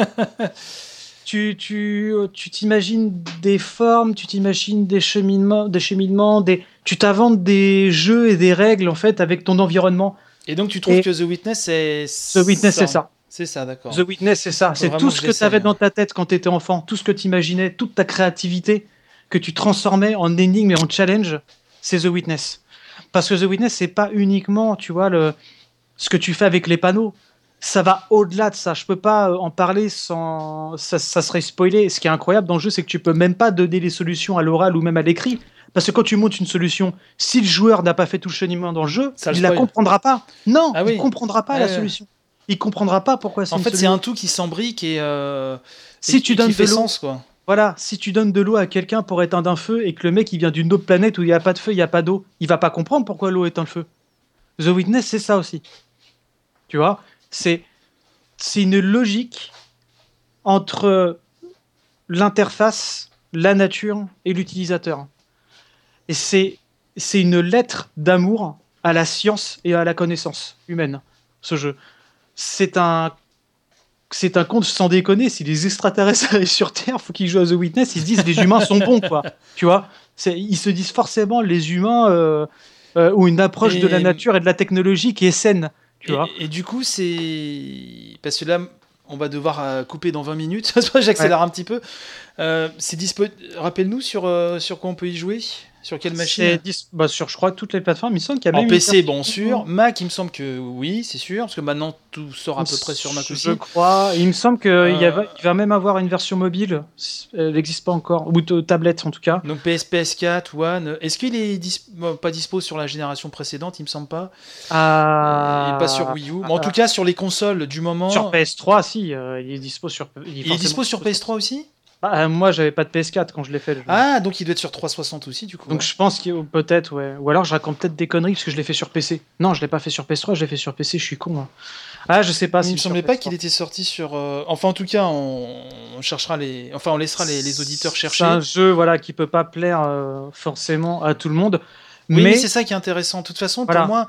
A: Tu t'imagines des formes, tu t'imagines des cheminements, tu t'inventes des jeux et des règles en fait avec ton environnement.
B: Et donc tu trouves que The Witness c'est
A: The Witness c'est ça.
B: C'est ça, d'accord.
A: The Witness c'est ça. C'est tout ce que tu avais dans ta tête quand tu étais enfant, tout ce que tu imaginais, toute ta créativité que tu transformais en énigme et en challenge, c'est The Witness. Parce que The Witness c'est pas uniquement, tu vois, ce que tu fais avec les panneaux. Ça va au-delà de ça. Je peux pas en parler sans... Ça serait spoilé. Ce qui est incroyable dans le jeu, c'est que tu peux même pas donner les solutions à l'oral ou même à l'écrit. Parce que quand tu montes une solution, si le joueur n'a pas fait tout le cheminement dans le jeu, il la comprendra pas. Non, il comprendra pas la solution. il comprendra pas pourquoi c'est
B: En
A: une
B: fait, c'est
A: solution.
B: un tout qui s'embrique et
A: Si tu donnes
B: qui fait
A: de l'eau,
B: sens, quoi.
A: voilà, si tu donnes de l'eau à quelqu'un pour éteindre un feu et que le mec il vient d'une autre planète où il n'y a pas de feu, il n'y a pas d'eau, il va pas comprendre pourquoi l'eau éteint le feu. The Witness, c'est ça aussi. Tu vois, c'est une logique entre l'interface, la nature et l'utilisateur. Et c'est une lettre d'amour à la science et à la connaissance humaine, ce jeu. C'est un conte sans déconner. Si les extraterrestres arrivent sur Terre, faut qu'ils jouent à The Witness, ils se disent les humains sont bons, quoi. Tu vois, ils se disent forcément les humains ont une approche de la nature et de la technologie qui est saine. Tu vois.
B: Et du coup, c'est parce que là, on va devoir couper dans 20 minutes. C'est pour ça que j'accélère un petit peu. C'est Rappelle-nous sur quoi on peut y jouer. Sur quelle machine?
A: Sur, je crois, toutes les plateformes. Il me semble qu'il y a
B: En
A: même
B: PC, bon sûr. Mac, il me semble que oui, c'est sûr. Parce que maintenant, tout sort à peu près sur Mac aussi.
A: Je crois. Il me semble qu'il va même avoir une version mobile. Elle n'existe pas encore. Ou tablette, en tout cas.
B: Donc PS4, One. Est-ce qu'il est pas dispo sur la génération précédente? Il me semble pas. Et pas sur Wii U. Mais en tout cas, sur les consoles du moment.
A: Sur PS3, si. Il est dispo sur.
B: Il est dispo sur PS3 aussi?
A: Moi, j'avais pas de PS4 quand je l'ai fait. Le jeu.
B: Ah, donc il doit être sur 360 aussi, du coup.
A: Donc je pense qu'il peut-être, ouais. Ou alors je raconte peut-être des conneries parce que je l'ai fait sur PC. Non, je l'ai pas fait sur PS3, je l'ai fait sur PC, je suis con. Hein. Ah, je sais pas.
B: Il me semblait pas qu'il était sorti sur. Enfin, en tout cas, on cherchera les. Enfin, on laissera les auditeurs chercher.
A: C'est un jeu, voilà, qui peut pas plaire forcément à tout le monde.
B: Oui,
A: mais
B: c'est ça qui est intéressant. De toute façon,
A: voilà.
B: pour moi.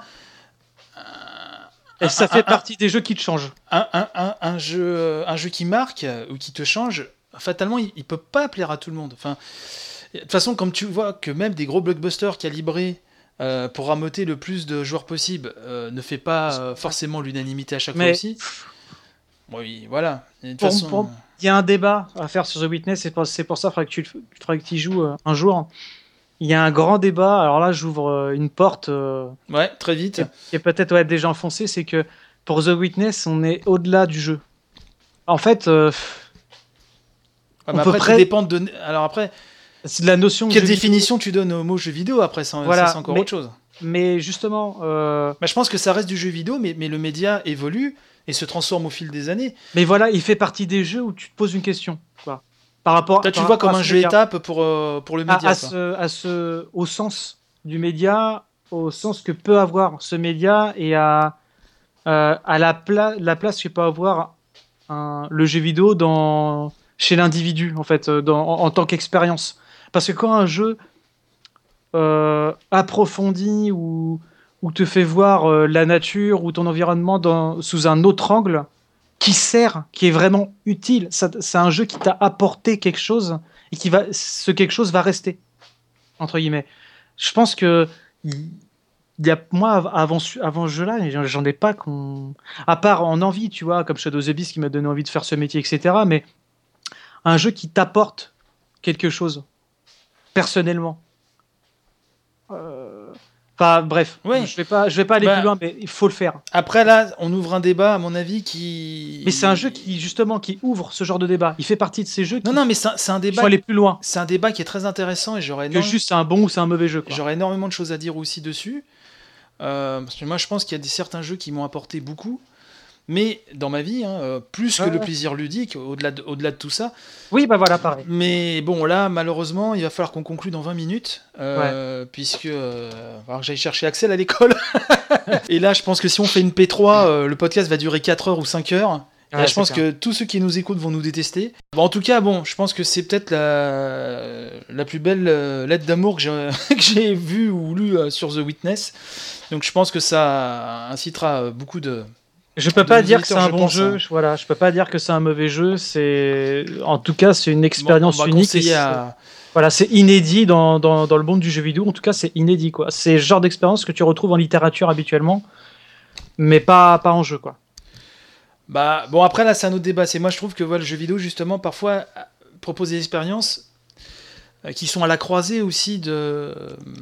A: Et ça fait partie des jeux qui te changent.
B: Un jeu qui marque ou qui te change. Fatalement, il peut pas plaire à tout le monde. Enfin, de toute façon, comme tu vois que même des gros blockbusters calibrés pour rameuter le plus de joueurs possible ne fait pas forcément l'unanimité à chaque fois aussi. Oui, voilà. De toute façon,
A: il y a un débat à faire sur The Witness, c'est pour ça qu'il faudra que tu y joues un jour. Il y a un grand débat, alors là j'ouvre une porte
B: ouais, très vite.
A: qui est peut-être déjà enfoncée, c'est que pour The Witness, on est au-delà du jeu. En fait...
B: après, ça dépend de. Alors après,
A: c'est de la notion.
B: Quelle définition tu donnes au mot jeu vidéo après ça,
A: voilà,
B: c'est encore autre chose.
A: Mais justement,
B: je pense que ça reste du jeu vidéo, mais le média évolue et se transforme au fil des années.
A: Mais voilà, il fait partie des jeux où tu te poses une question, quoi. Par rapport.
B: Là, tu vois comme un jeu étape pour le média.
A: Au sens du média, au sens que peut avoir ce média et à la place que peut avoir le jeu vidéo chez l'individu, en fait, en tant qu'expérience. Parce que quand un jeu approfondit ou te fait voir la nature ou ton environnement sous un autre angle, qui est vraiment utile, c'est un jeu qui t'a apporté quelque chose et ce quelque chose va rester, entre guillemets. Je pense que moi, avant ce jeu-là, j'en ai pas à part en envie, tu vois, comme Shadow the Beast qui m'a donné envie de faire ce métier, etc. Mais un jeu qui t'apporte quelque chose personnellement. Enfin bref,
B: ouais.
A: je vais pas aller plus loin, mais il faut le faire.
B: Après là, on ouvre un débat à mon avis qui.
A: Mais c'est un jeu qui ouvre ce genre de débat. Il fait partie de ces jeux.
B: Non, mais c'est un débat.
A: Il faut aller plus loin.
B: C'est un débat qui est très intéressant et j'aurais.
A: Que juste c'est un bon ou c'est un mauvais jeu.
B: J'aurais énormément de choses à dire aussi dessus. Parce que moi, je pense qu'il y a certains jeux qui m'ont apporté beaucoup. Mais dans ma vie, plus que le plaisir ludique, au-delà de tout ça.
A: Oui, bah voilà, pareil.
B: Mais bon, là, malheureusement, il va falloir qu'on conclue dans 20 minutes, puisque il va falloir que j'aille chercher Axel à l'école. Et là, je pense que si on fait une P3, le podcast va durer 4 heures ou 5 heures. Et là, je pense que tous ceux qui nous écoutent vont nous détester. Bon, en tout cas, je pense que c'est peut-être la plus belle lettre d'amour que j'ai vue ou lue sur The Witness. Donc je pense que ça incitera beaucoup de...
A: Je peux pas dire que c'est un bon jeu. Voilà, je peux pas dire que c'est un mauvais jeu. En tout cas, c'est une expérience unique. Voilà, c'est inédit dans le monde du jeu vidéo. En tout cas, c'est inédit, quoi. C'est le genre d'expérience que tu retrouves en littérature habituellement, mais pas en jeu, quoi.
B: Bon, après là, c'est un autre débat. Moi, je trouve que le jeu vidéo, justement, parfois propose des expériences qui sont à la croisée aussi de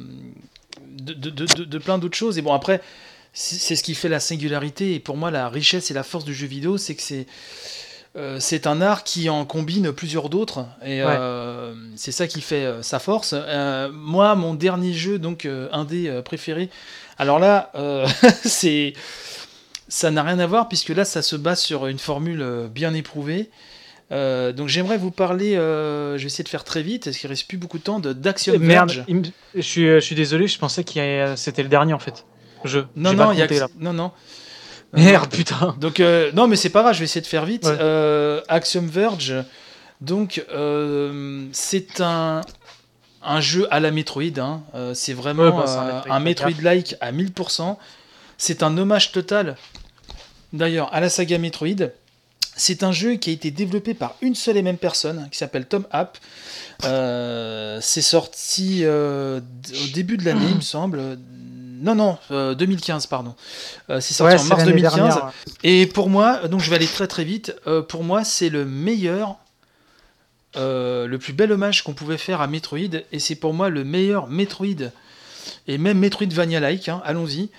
B: plein d'autres choses. Et bon, après. C'est ce qui fait la singularité et pour moi la richesse et la force du jeu vidéo, c'est que c'est un art qui en combine plusieurs d'autres et c'est ça qui fait sa force. Moi, mon dernier jeu donc indé préféré, alors là c'est ça n'a rien à voir puisque là ça se base sur une formule bien éprouvée. Donc j'aimerais vous parler, je vais essayer de faire très vite, parce qu'il reste plus beaucoup de temps, d'Axiom Verge.
A: Merde, je suis désolé, je pensais que c'était le dernier en fait.
B: Non, non.
A: Merde, putain.
B: Donc non, mais c'est pas grave, je vais essayer de faire vite.
A: Ouais.
B: Axiom Verge, donc c'est un jeu à la Metroid. Hein. C'est vraiment un Metroid-like à 1000%. C'est un hommage total, d'ailleurs, à la saga Metroid. C'est un jeu qui a été développé par une seule et même personne, qui s'appelle Tom Happ. C'est sorti au début de l'année, il me semble. Non, 2015, pardon. C'est sorti en mars 2015. Dernière, ouais. Et pour moi, donc je vais aller très très vite, pour moi c'est le meilleur, le plus bel hommage qu'on pouvait faire à Metroid, et c'est pour moi le meilleur Metroid, et même Metroidvania-like, hein, allons-y.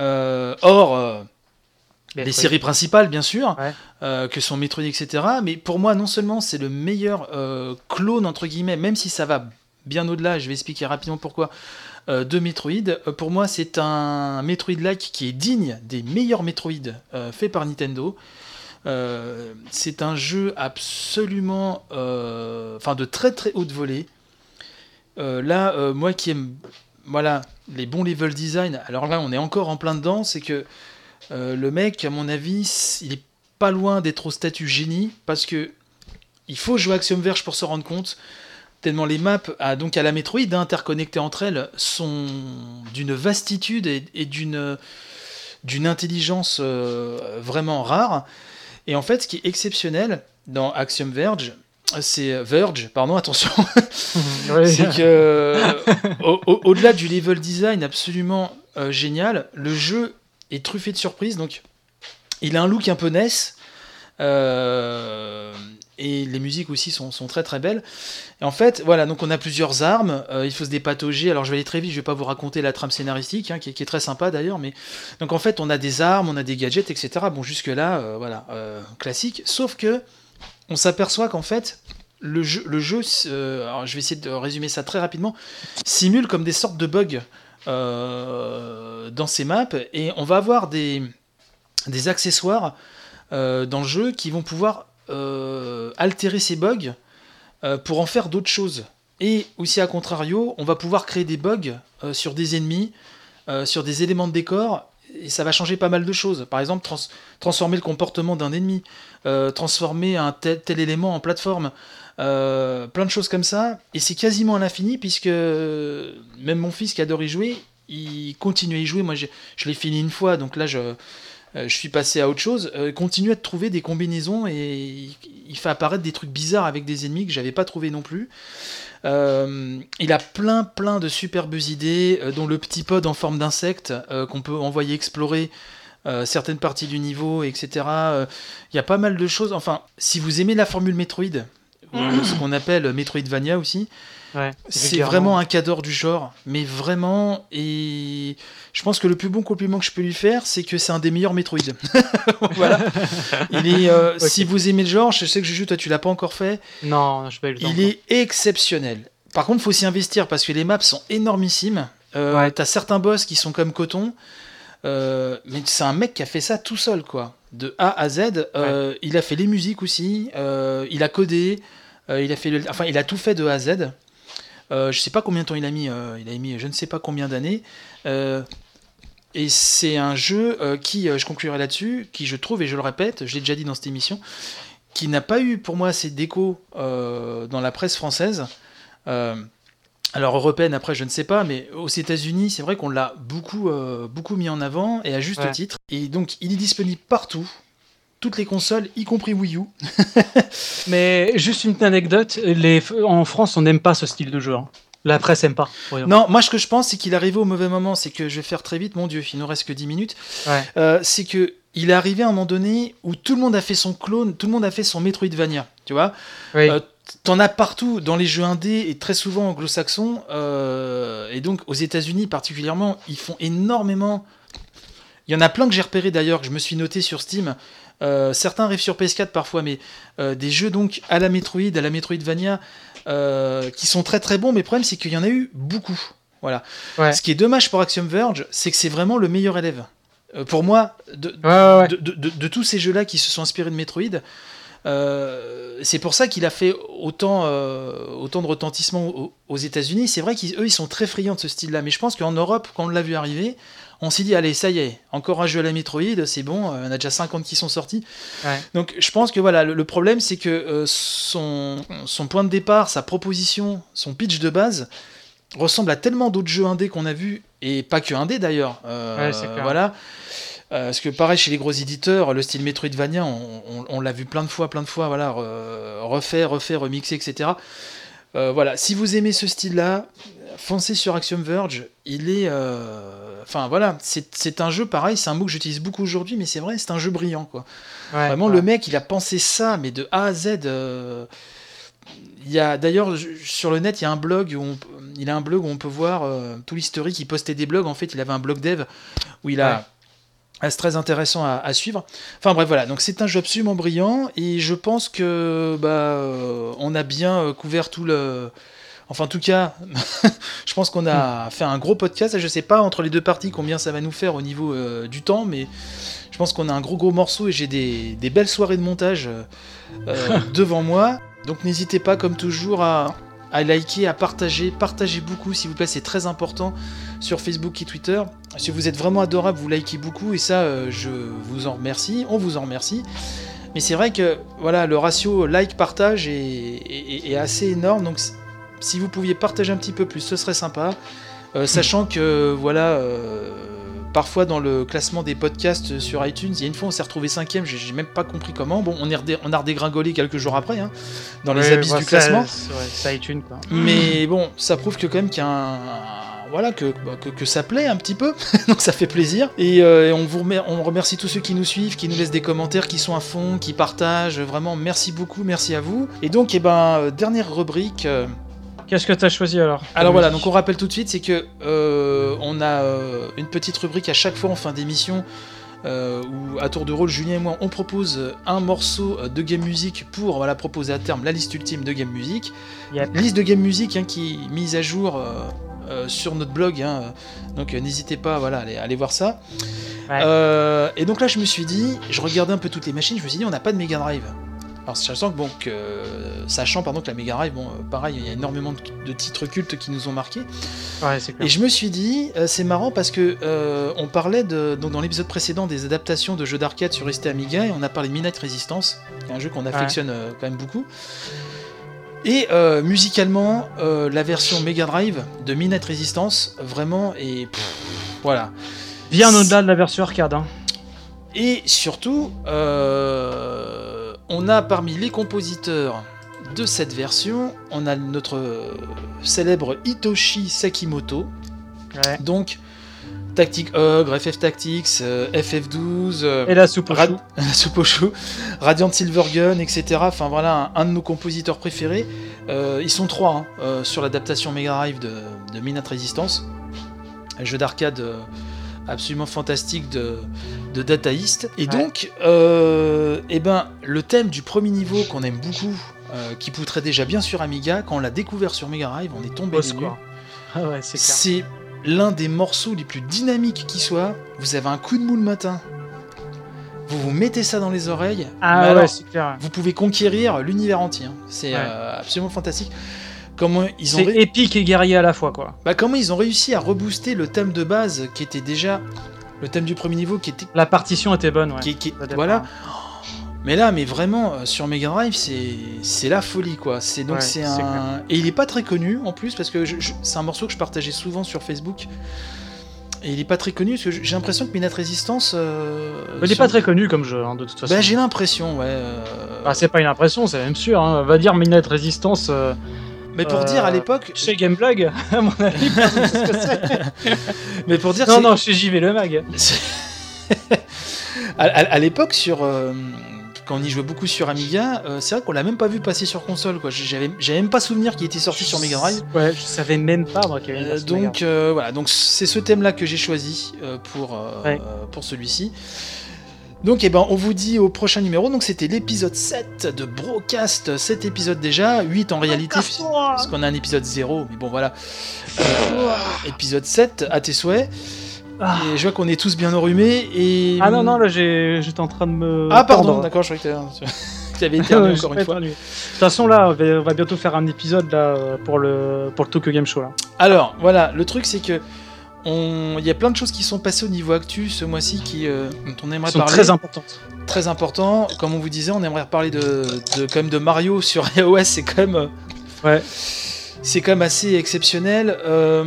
B: Les séries principales, bien sûr, que sont Metroid, etc. Mais pour moi, non seulement c'est le meilleur clone, entre guillemets, même si ça va bien au-delà, je vais expliquer rapidement pourquoi, de Metroid. Pour moi, c'est un Metroid-like qui est digne des meilleurs Metroid faits par Nintendo. C'est un jeu absolument... de très très haute volée. Moi qui aime les bons level design, alors là, on est encore en plein dedans, c'est que le mec, à mon avis, il est pas loin d'être au statut génie, parce que il faut jouer Axiom Verge pour se rendre compte, tellement les maps, à la Metroid, interconnectées entre elles, sont d'une vastitude et d'une intelligence vraiment rare. Et en fait, ce qui est exceptionnel dans Axiom Verge, c'est attention, c'est que au-delà du level design absolument génial, le jeu est truffé de surprises. Donc il a un look un peu NES, et les musiques aussi sont très très belles. Et en fait, voilà, donc on a plusieurs armes, il faut se dépatauger. Alors je vais aller très vite, je vais pas vous raconter la trame scénaristique, hein, qui est très sympa d'ailleurs, mais donc en fait on a des armes, on a des gadgets, etc. Bon, jusque là, classique. Sauf que on s'aperçoit qu'en fait le jeu, alors je vais essayer de résumer ça très rapidement, simule comme des sortes de bugs dans ces maps, et on va avoir des accessoires dans le jeu qui vont pouvoir altérer ces bugs pour en faire d'autres choses. Et aussi, à contrario, on va pouvoir créer des bugs sur des ennemis, sur des éléments de décor, et ça va changer pas mal de choses. Par exemple, transformer le comportement d'un ennemi, transformer un tel élément en plateforme, plein de choses comme ça. Et c'est quasiment à l'infini, puisque même mon fils qui adore y jouer, il continue à y jouer. Moi, je l'ai fini une fois, donc là, je suis passé à autre chose. Continue à trouver des combinaisons, et il fait apparaître des trucs bizarres avec des ennemis que j'avais pas trouvé non plus. Il a plein de superbes idées, dont le petit pod en forme d'insecte qu'on peut envoyer explorer certaines parties du niveau, etc. Il y a pas mal de choses. Enfin, si vous aimez la formule Metroid, ou ce qu'on appelle Metroidvania aussi, c'est vraiment un cadre du genre, mais vraiment. Et je pense que le plus bon compliment que je peux lui faire, c'est que c'est un des meilleurs Metroid. Voilà. Il est, okay. Si vous aimez le genre, je sais que Juju, toi tu l'as pas encore fait.
A: Non, je pas eu le temps.
B: Il est exceptionnel. Par contre, il faut s'y investir parce que les maps sont énormissimes. T'as certains boss qui sont comme coton, mais c'est un mec qui a fait ça tout seul, quoi. De A à Z. Il a fait les musiques aussi. Il a codé. Il a tout fait de A à Z. Je sais pas combien de temps il a mis je ne sais pas combien d'années. Et c'est un jeu qui, je conclurai là-dessus, qui je trouve, et je le répète, je l'ai déjà dit dans cette émission, qui n'a pas eu pour moi assez d'écho dans la presse française. Alors européenne, après je ne sais pas, mais aux États-Unis c'est vrai qu'on l'a beaucoup mis en avant, et à juste titre. Et donc il est disponible partout, toutes les consoles, y compris Wii U.
A: Mais juste une anecdote, en France on n'aime pas ce style de jeu. Hein. La presse aime pas.
B: Non, moi ce que je pense, c'est qu'il est arrivé au mauvais moment. C'est que je vais faire très vite, mon Dieu, il nous reste que 10 minutes. C'est que il est arrivé à un moment donné où tout le monde a fait son clone, tout le monde a fait son Metroidvania, tu vois. T'en as partout dans les jeux indés, et très souvent anglo-saxons, et donc aux États-Unis particulièrement, ils font énormément. Il y en a plein que j'ai repéré d'ailleurs, que je me suis noté sur Steam. Certains arrivent sur PS4 parfois, mais des jeux donc à la Metroid, à la Metroidvania, qui sont très très bons, mais le problème c'est qu'il y en a eu beaucoup. Voilà. Ce qui est dommage pour Axiom Verge, c'est que c'est vraiment le meilleur élève. Pour moi,
A: Ouais.
B: de tous ces jeux-là qui se sont inspirés de Metroid, c'est pour ça qu'il a fait autant de retentissement aux États-Unis. C'est vrai qu'eux, ils sont très friands de ce style-là. Mais je pense qu'en Europe, quand on l'a vu arriver, on s'est dit, allez, ça y est, encore un jeu à la Metroid, c'est bon, on a déjà 50 qui sont sortis.
A: Ouais.
B: Donc je pense que voilà, le problème, c'est que son point de départ, sa proposition, son pitch de base, ressemble à tellement d'autres jeux indés qu'on a vus, et pas que indés d'ailleurs.
A: Ouais, c'est clair.
B: Voilà. Parce que pareil, chez les gros éditeurs, le style Metroidvania, on l'a vu plein de fois, voilà, refait, remixé, etc. Voilà, si vous aimez ce style-là, foncez sur Axiom Verge. Il est... Enfin voilà, c'est un jeu pareil, c'est un mot que j'utilise beaucoup aujourd'hui, mais c'est vrai, c'est un jeu brillant, quoi.
A: Ouais,
B: Vraiment,
A: ouais.
B: le mec, il a pensé ça, mais de A à Z. Il y a d'ailleurs sur le net, il y a un blog où on peut voir tout l'historique. Il postait des blogs. En fait, il avait un blog dev où il a.
A: Ouais.
B: C'est très intéressant à suivre. Enfin bref, voilà. Donc c'est un jeu absolument brillant et je pense que on a bien couvert tout le. Enfin, en tout cas, je pense qu'on a fait un gros podcast. Je sais pas entre les deux parties combien ça va nous faire au niveau du temps, mais je pense qu'on a un gros morceau et j'ai des belles soirées de montage devant moi. Donc n'hésitez pas, comme toujours, à liker, à partager. Partagez beaucoup, s'il vous plaît, c'est très important sur Facebook et Twitter. Si vous êtes vraiment adorable, vous likez beaucoup et ça, je vous en remercie. On vous en remercie. Mais c'est vrai que voilà, le ratio like-partage est assez énorme. Donc si vous pouviez partager un petit peu plus, ce serait sympa. Sachant que voilà, parfois dans le classement des podcasts sur iTunes, il y a une fois on s'est retrouvé 5ème, j'ai même pas compris comment. Bon, on a redégringolé quelques jours après, hein, dans les abysses du classement.
A: C'est iTunes, quoi.
B: Mais bon, ça prouve que quand même qu'il y a voilà, que ça plaît un petit peu, donc ça fait plaisir. Et on remercie tous ceux qui nous suivent, qui nous laissent des commentaires, qui sont à fond, qui partagent. Vraiment, merci beaucoup, merci à vous. Et donc, dernière rubrique.
A: Qu'est-ce que t'as choisi alors ?
B: Alors voilà, donc on rappelle tout de suite, c'est que on a une petite rubrique à chaque fois en fin d'émission où à tour de rôle, Julien et moi, on propose un morceau de game music pour proposer à terme la liste ultime de game music.
A: Yep.
B: Liste de game music qui est mise à jour sur notre blog, donc n'hésitez pas à aller voir ça. Ouais. Et donc là, je me suis dit, je regardais un peu toutes les machines, je me suis dit, on n'a pas de Mega Drive. Alors sachant que la Mega Drive, pareil, il y a énormément de titres cultes qui nous ont marqués.
A: Ouais, c'est clair.
B: Et je me suis dit, c'est marrant parce que on parlait donc dans l'épisode précédent des adaptations de jeux d'arcade sur ST Amiga et on a parlé de Midnight Resistance, qui est un jeu qu'on affectionne quand même beaucoup. Et musicalement, la version Mega Drive de Midnight Resistance, vraiment, est... voilà.
A: Bien au-delà de la version arcade, hein.
B: Et surtout, on a parmi les compositeurs de cette version, on a notre célèbre Hitoshi Sakimoto. Ouais. Donc, Tactic Ogre, FF Tactics, FF12...
A: et la soupe
B: au chou, Radiant Silvergun, etc. Enfin voilà, un de nos compositeurs préférés. Ils sont 3 sur l'adaptation Mega Drive de Midnight Resistance. Un jeu d'arcade... absolument fantastique de Data East. Et donc, le thème du premier niveau qu'on aime beaucoup, qui poutrait déjà bien sur Amiga, quand on l'a découvert sur Mega Drive, on est tombé dessus.
A: Ah ouais,
B: c'est l'un des morceaux les plus dynamiques qui soit. Vous avez un coup de mou le matin, vous mettez ça dans les oreilles,
A: c'est clair.
B: Vous pouvez conquérir l'univers entier. C'est absolument fantastique.
A: C'est épique et guerrier à la fois, quoi.
B: Comment ils ont réussi à rebooster le thème de base qui était déjà le thème du premier niveau, qui était...
A: La partition était bonne, ouais.
B: Voilà. Mais là, vraiment, sur Mega Drive, c'est la folie, quoi. Et il est pas très connu, en plus, parce que c'est un morceau que je partageais souvent sur Facebook. Et il est pas très connu, parce que j'ai l'impression que Midnight Resistance...
A: il est pas très connu comme jeu, de toute façon.
B: J'ai l'impression, ouais.
A: c'est pas une impression, c'est même sûr. Hein. Va dire Midnight Resistance...
B: Mais pour dire à l'époque...
A: Chez Gameblog, à mon avis, personne ne sait ce que c'est.
B: Mais pour dire...
A: Non, chez JV le Mag.
B: à l'époque, quand on y jouait beaucoup sur Amiga, c'est vrai qu'on l'a même pas vu passer sur console, quoi. J'avais même pas souvenir qu'il était sorti sur Mega Drive.
A: Ouais, je savais même pas, moi, qu'il y avait une version
B: donc, voilà, donc c'est ce thème-là que j'ai choisi pour celui-ci. Donc on vous dit au prochain numéro. Donc c'était l'épisode 7 de Brocast, 7 épisodes déjà, 8 en réalité, parce qu'on a un épisode 0, mais bon voilà. Épisode 7, à tes souhaits. Et je vois qu'on est tous bien enrhumés et...
A: Ah non, là j'étais en train de me...
B: Ah pardon, d'accord, je croyais que tu avais éternué encore une fois.
A: De toute façon là, on va bientôt faire un épisode là pour le Tokyo Game Show là.
B: Alors, voilà, le truc c'est que il y a plein de choses qui sont passées au niveau actu ce mois-ci dont on aimerait parler.
A: Très importantes.
B: Très important. Comme on vous disait, on aimerait reparler quand même de Mario sur iOS, c'est quand même...
A: Ouais.
B: C'est quand même assez exceptionnel.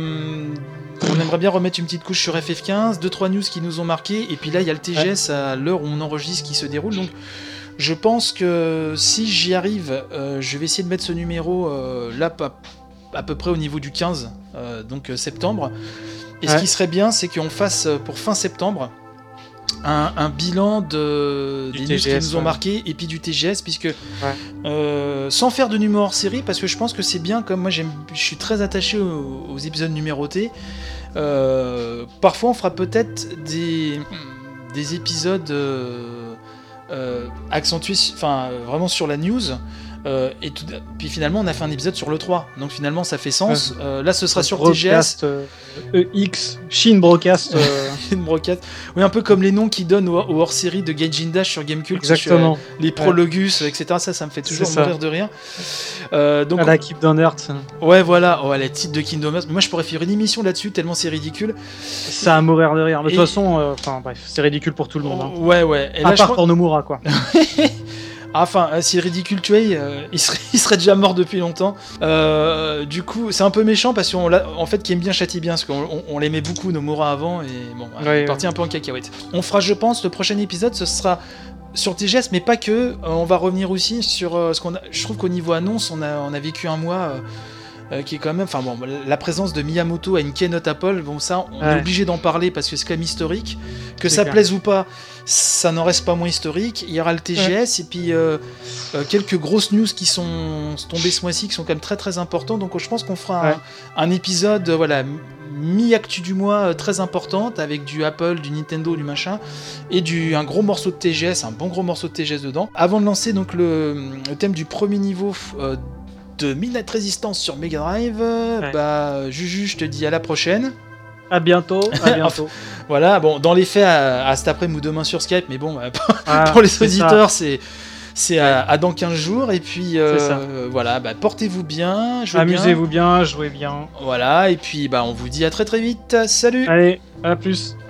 B: On aimerait bien remettre une petite couche sur FF15, 2-3 news qui nous ont marqué, et puis là il y a le TGS à l'heure où on enregistre qui se déroule, donc je pense que si j'y arrive, je vais essayer de mettre ce numéro là à peu près au niveau du 15, donc septembre, et ce qui serait bien c'est qu'on fasse pour fin septembre un bilan des news qui nous ont marqué et puis du TGS, puisque sans faire de numéro hors série, parce que je pense que c'est bien, comme moi je suis très attaché aux épisodes numérotés. Parfois on fera peut-être des épisodes accentués, enfin vraiment sur la news. Puis finalement on a fait un épisode sur l'E3, donc finalement ça fait sens. Là ce sera sur TGS,
A: EX, Shin Broadcast,
B: oui, un peu comme les noms qu'ils donnent au hors-série de Gaijin Dash sur Gamecult.
A: Exactement.
B: Les Prologus, etc. Ça me fait toujours mourir de rire. Donc
A: la Kingdom Hearts.
B: Ouais, voilà, les titres de Kingdom Hearts. Moi je pourrais faire une émission là-dessus tellement c'est ridicule.
A: Ça a mourir de rire. De toute façon, bref, c'est ridicule pour tout le monde. Hein.
B: Ouais. Et
A: à part pour Nomura, quoi.
B: Enfin, si le ridicule tuait, il serait déjà mort depuis longtemps. Du coup, c'est un peu méchant parce qu'en fait, qui aime bien châtie bien, parce qu'on l'aimait beaucoup Nomura avant, et bon, il est parti un peu en cacahuète. On fera, je pense, le prochain épisode, ce sera sur TGS, mais pas que. On va revenir aussi sur ce qu'on a. Je trouve qu'au niveau annonce, on a vécu un mois. Qui est quand même, enfin bon, la présence de Miyamoto à une keynote Apple, bon ça, on est obligé d'en parler parce que c'est quand même historique. Que ça plaise ou pas, ça n'en reste pas moins historique. Il y aura le TGS et puis quelques grosses news qui sont tombées ce mois-ci, qui sont quand même très très importantes. Donc je pense qu'on fera un épisode, mi-actu du mois très importante avec du Apple, du Nintendo, du machin, et un gros morceau de TGS, un bon gros morceau de TGS dedans. Avant de lancer donc le thème du premier niveau de Midnight Resistance sur Mega Drive, Juju, je te dis à la prochaine.
A: À bientôt.
B: Voilà, bon, dans les faits, à cet après-midi ou demain sur Skype, mais bon, pour les auditeurs, c'est à dans 15 jours, et puis voilà, portez-vous bien,
A: amusez-vous bien, jouez bien.
B: Voilà, et puis on vous dit à très très vite, salut.
A: Allez, à plus.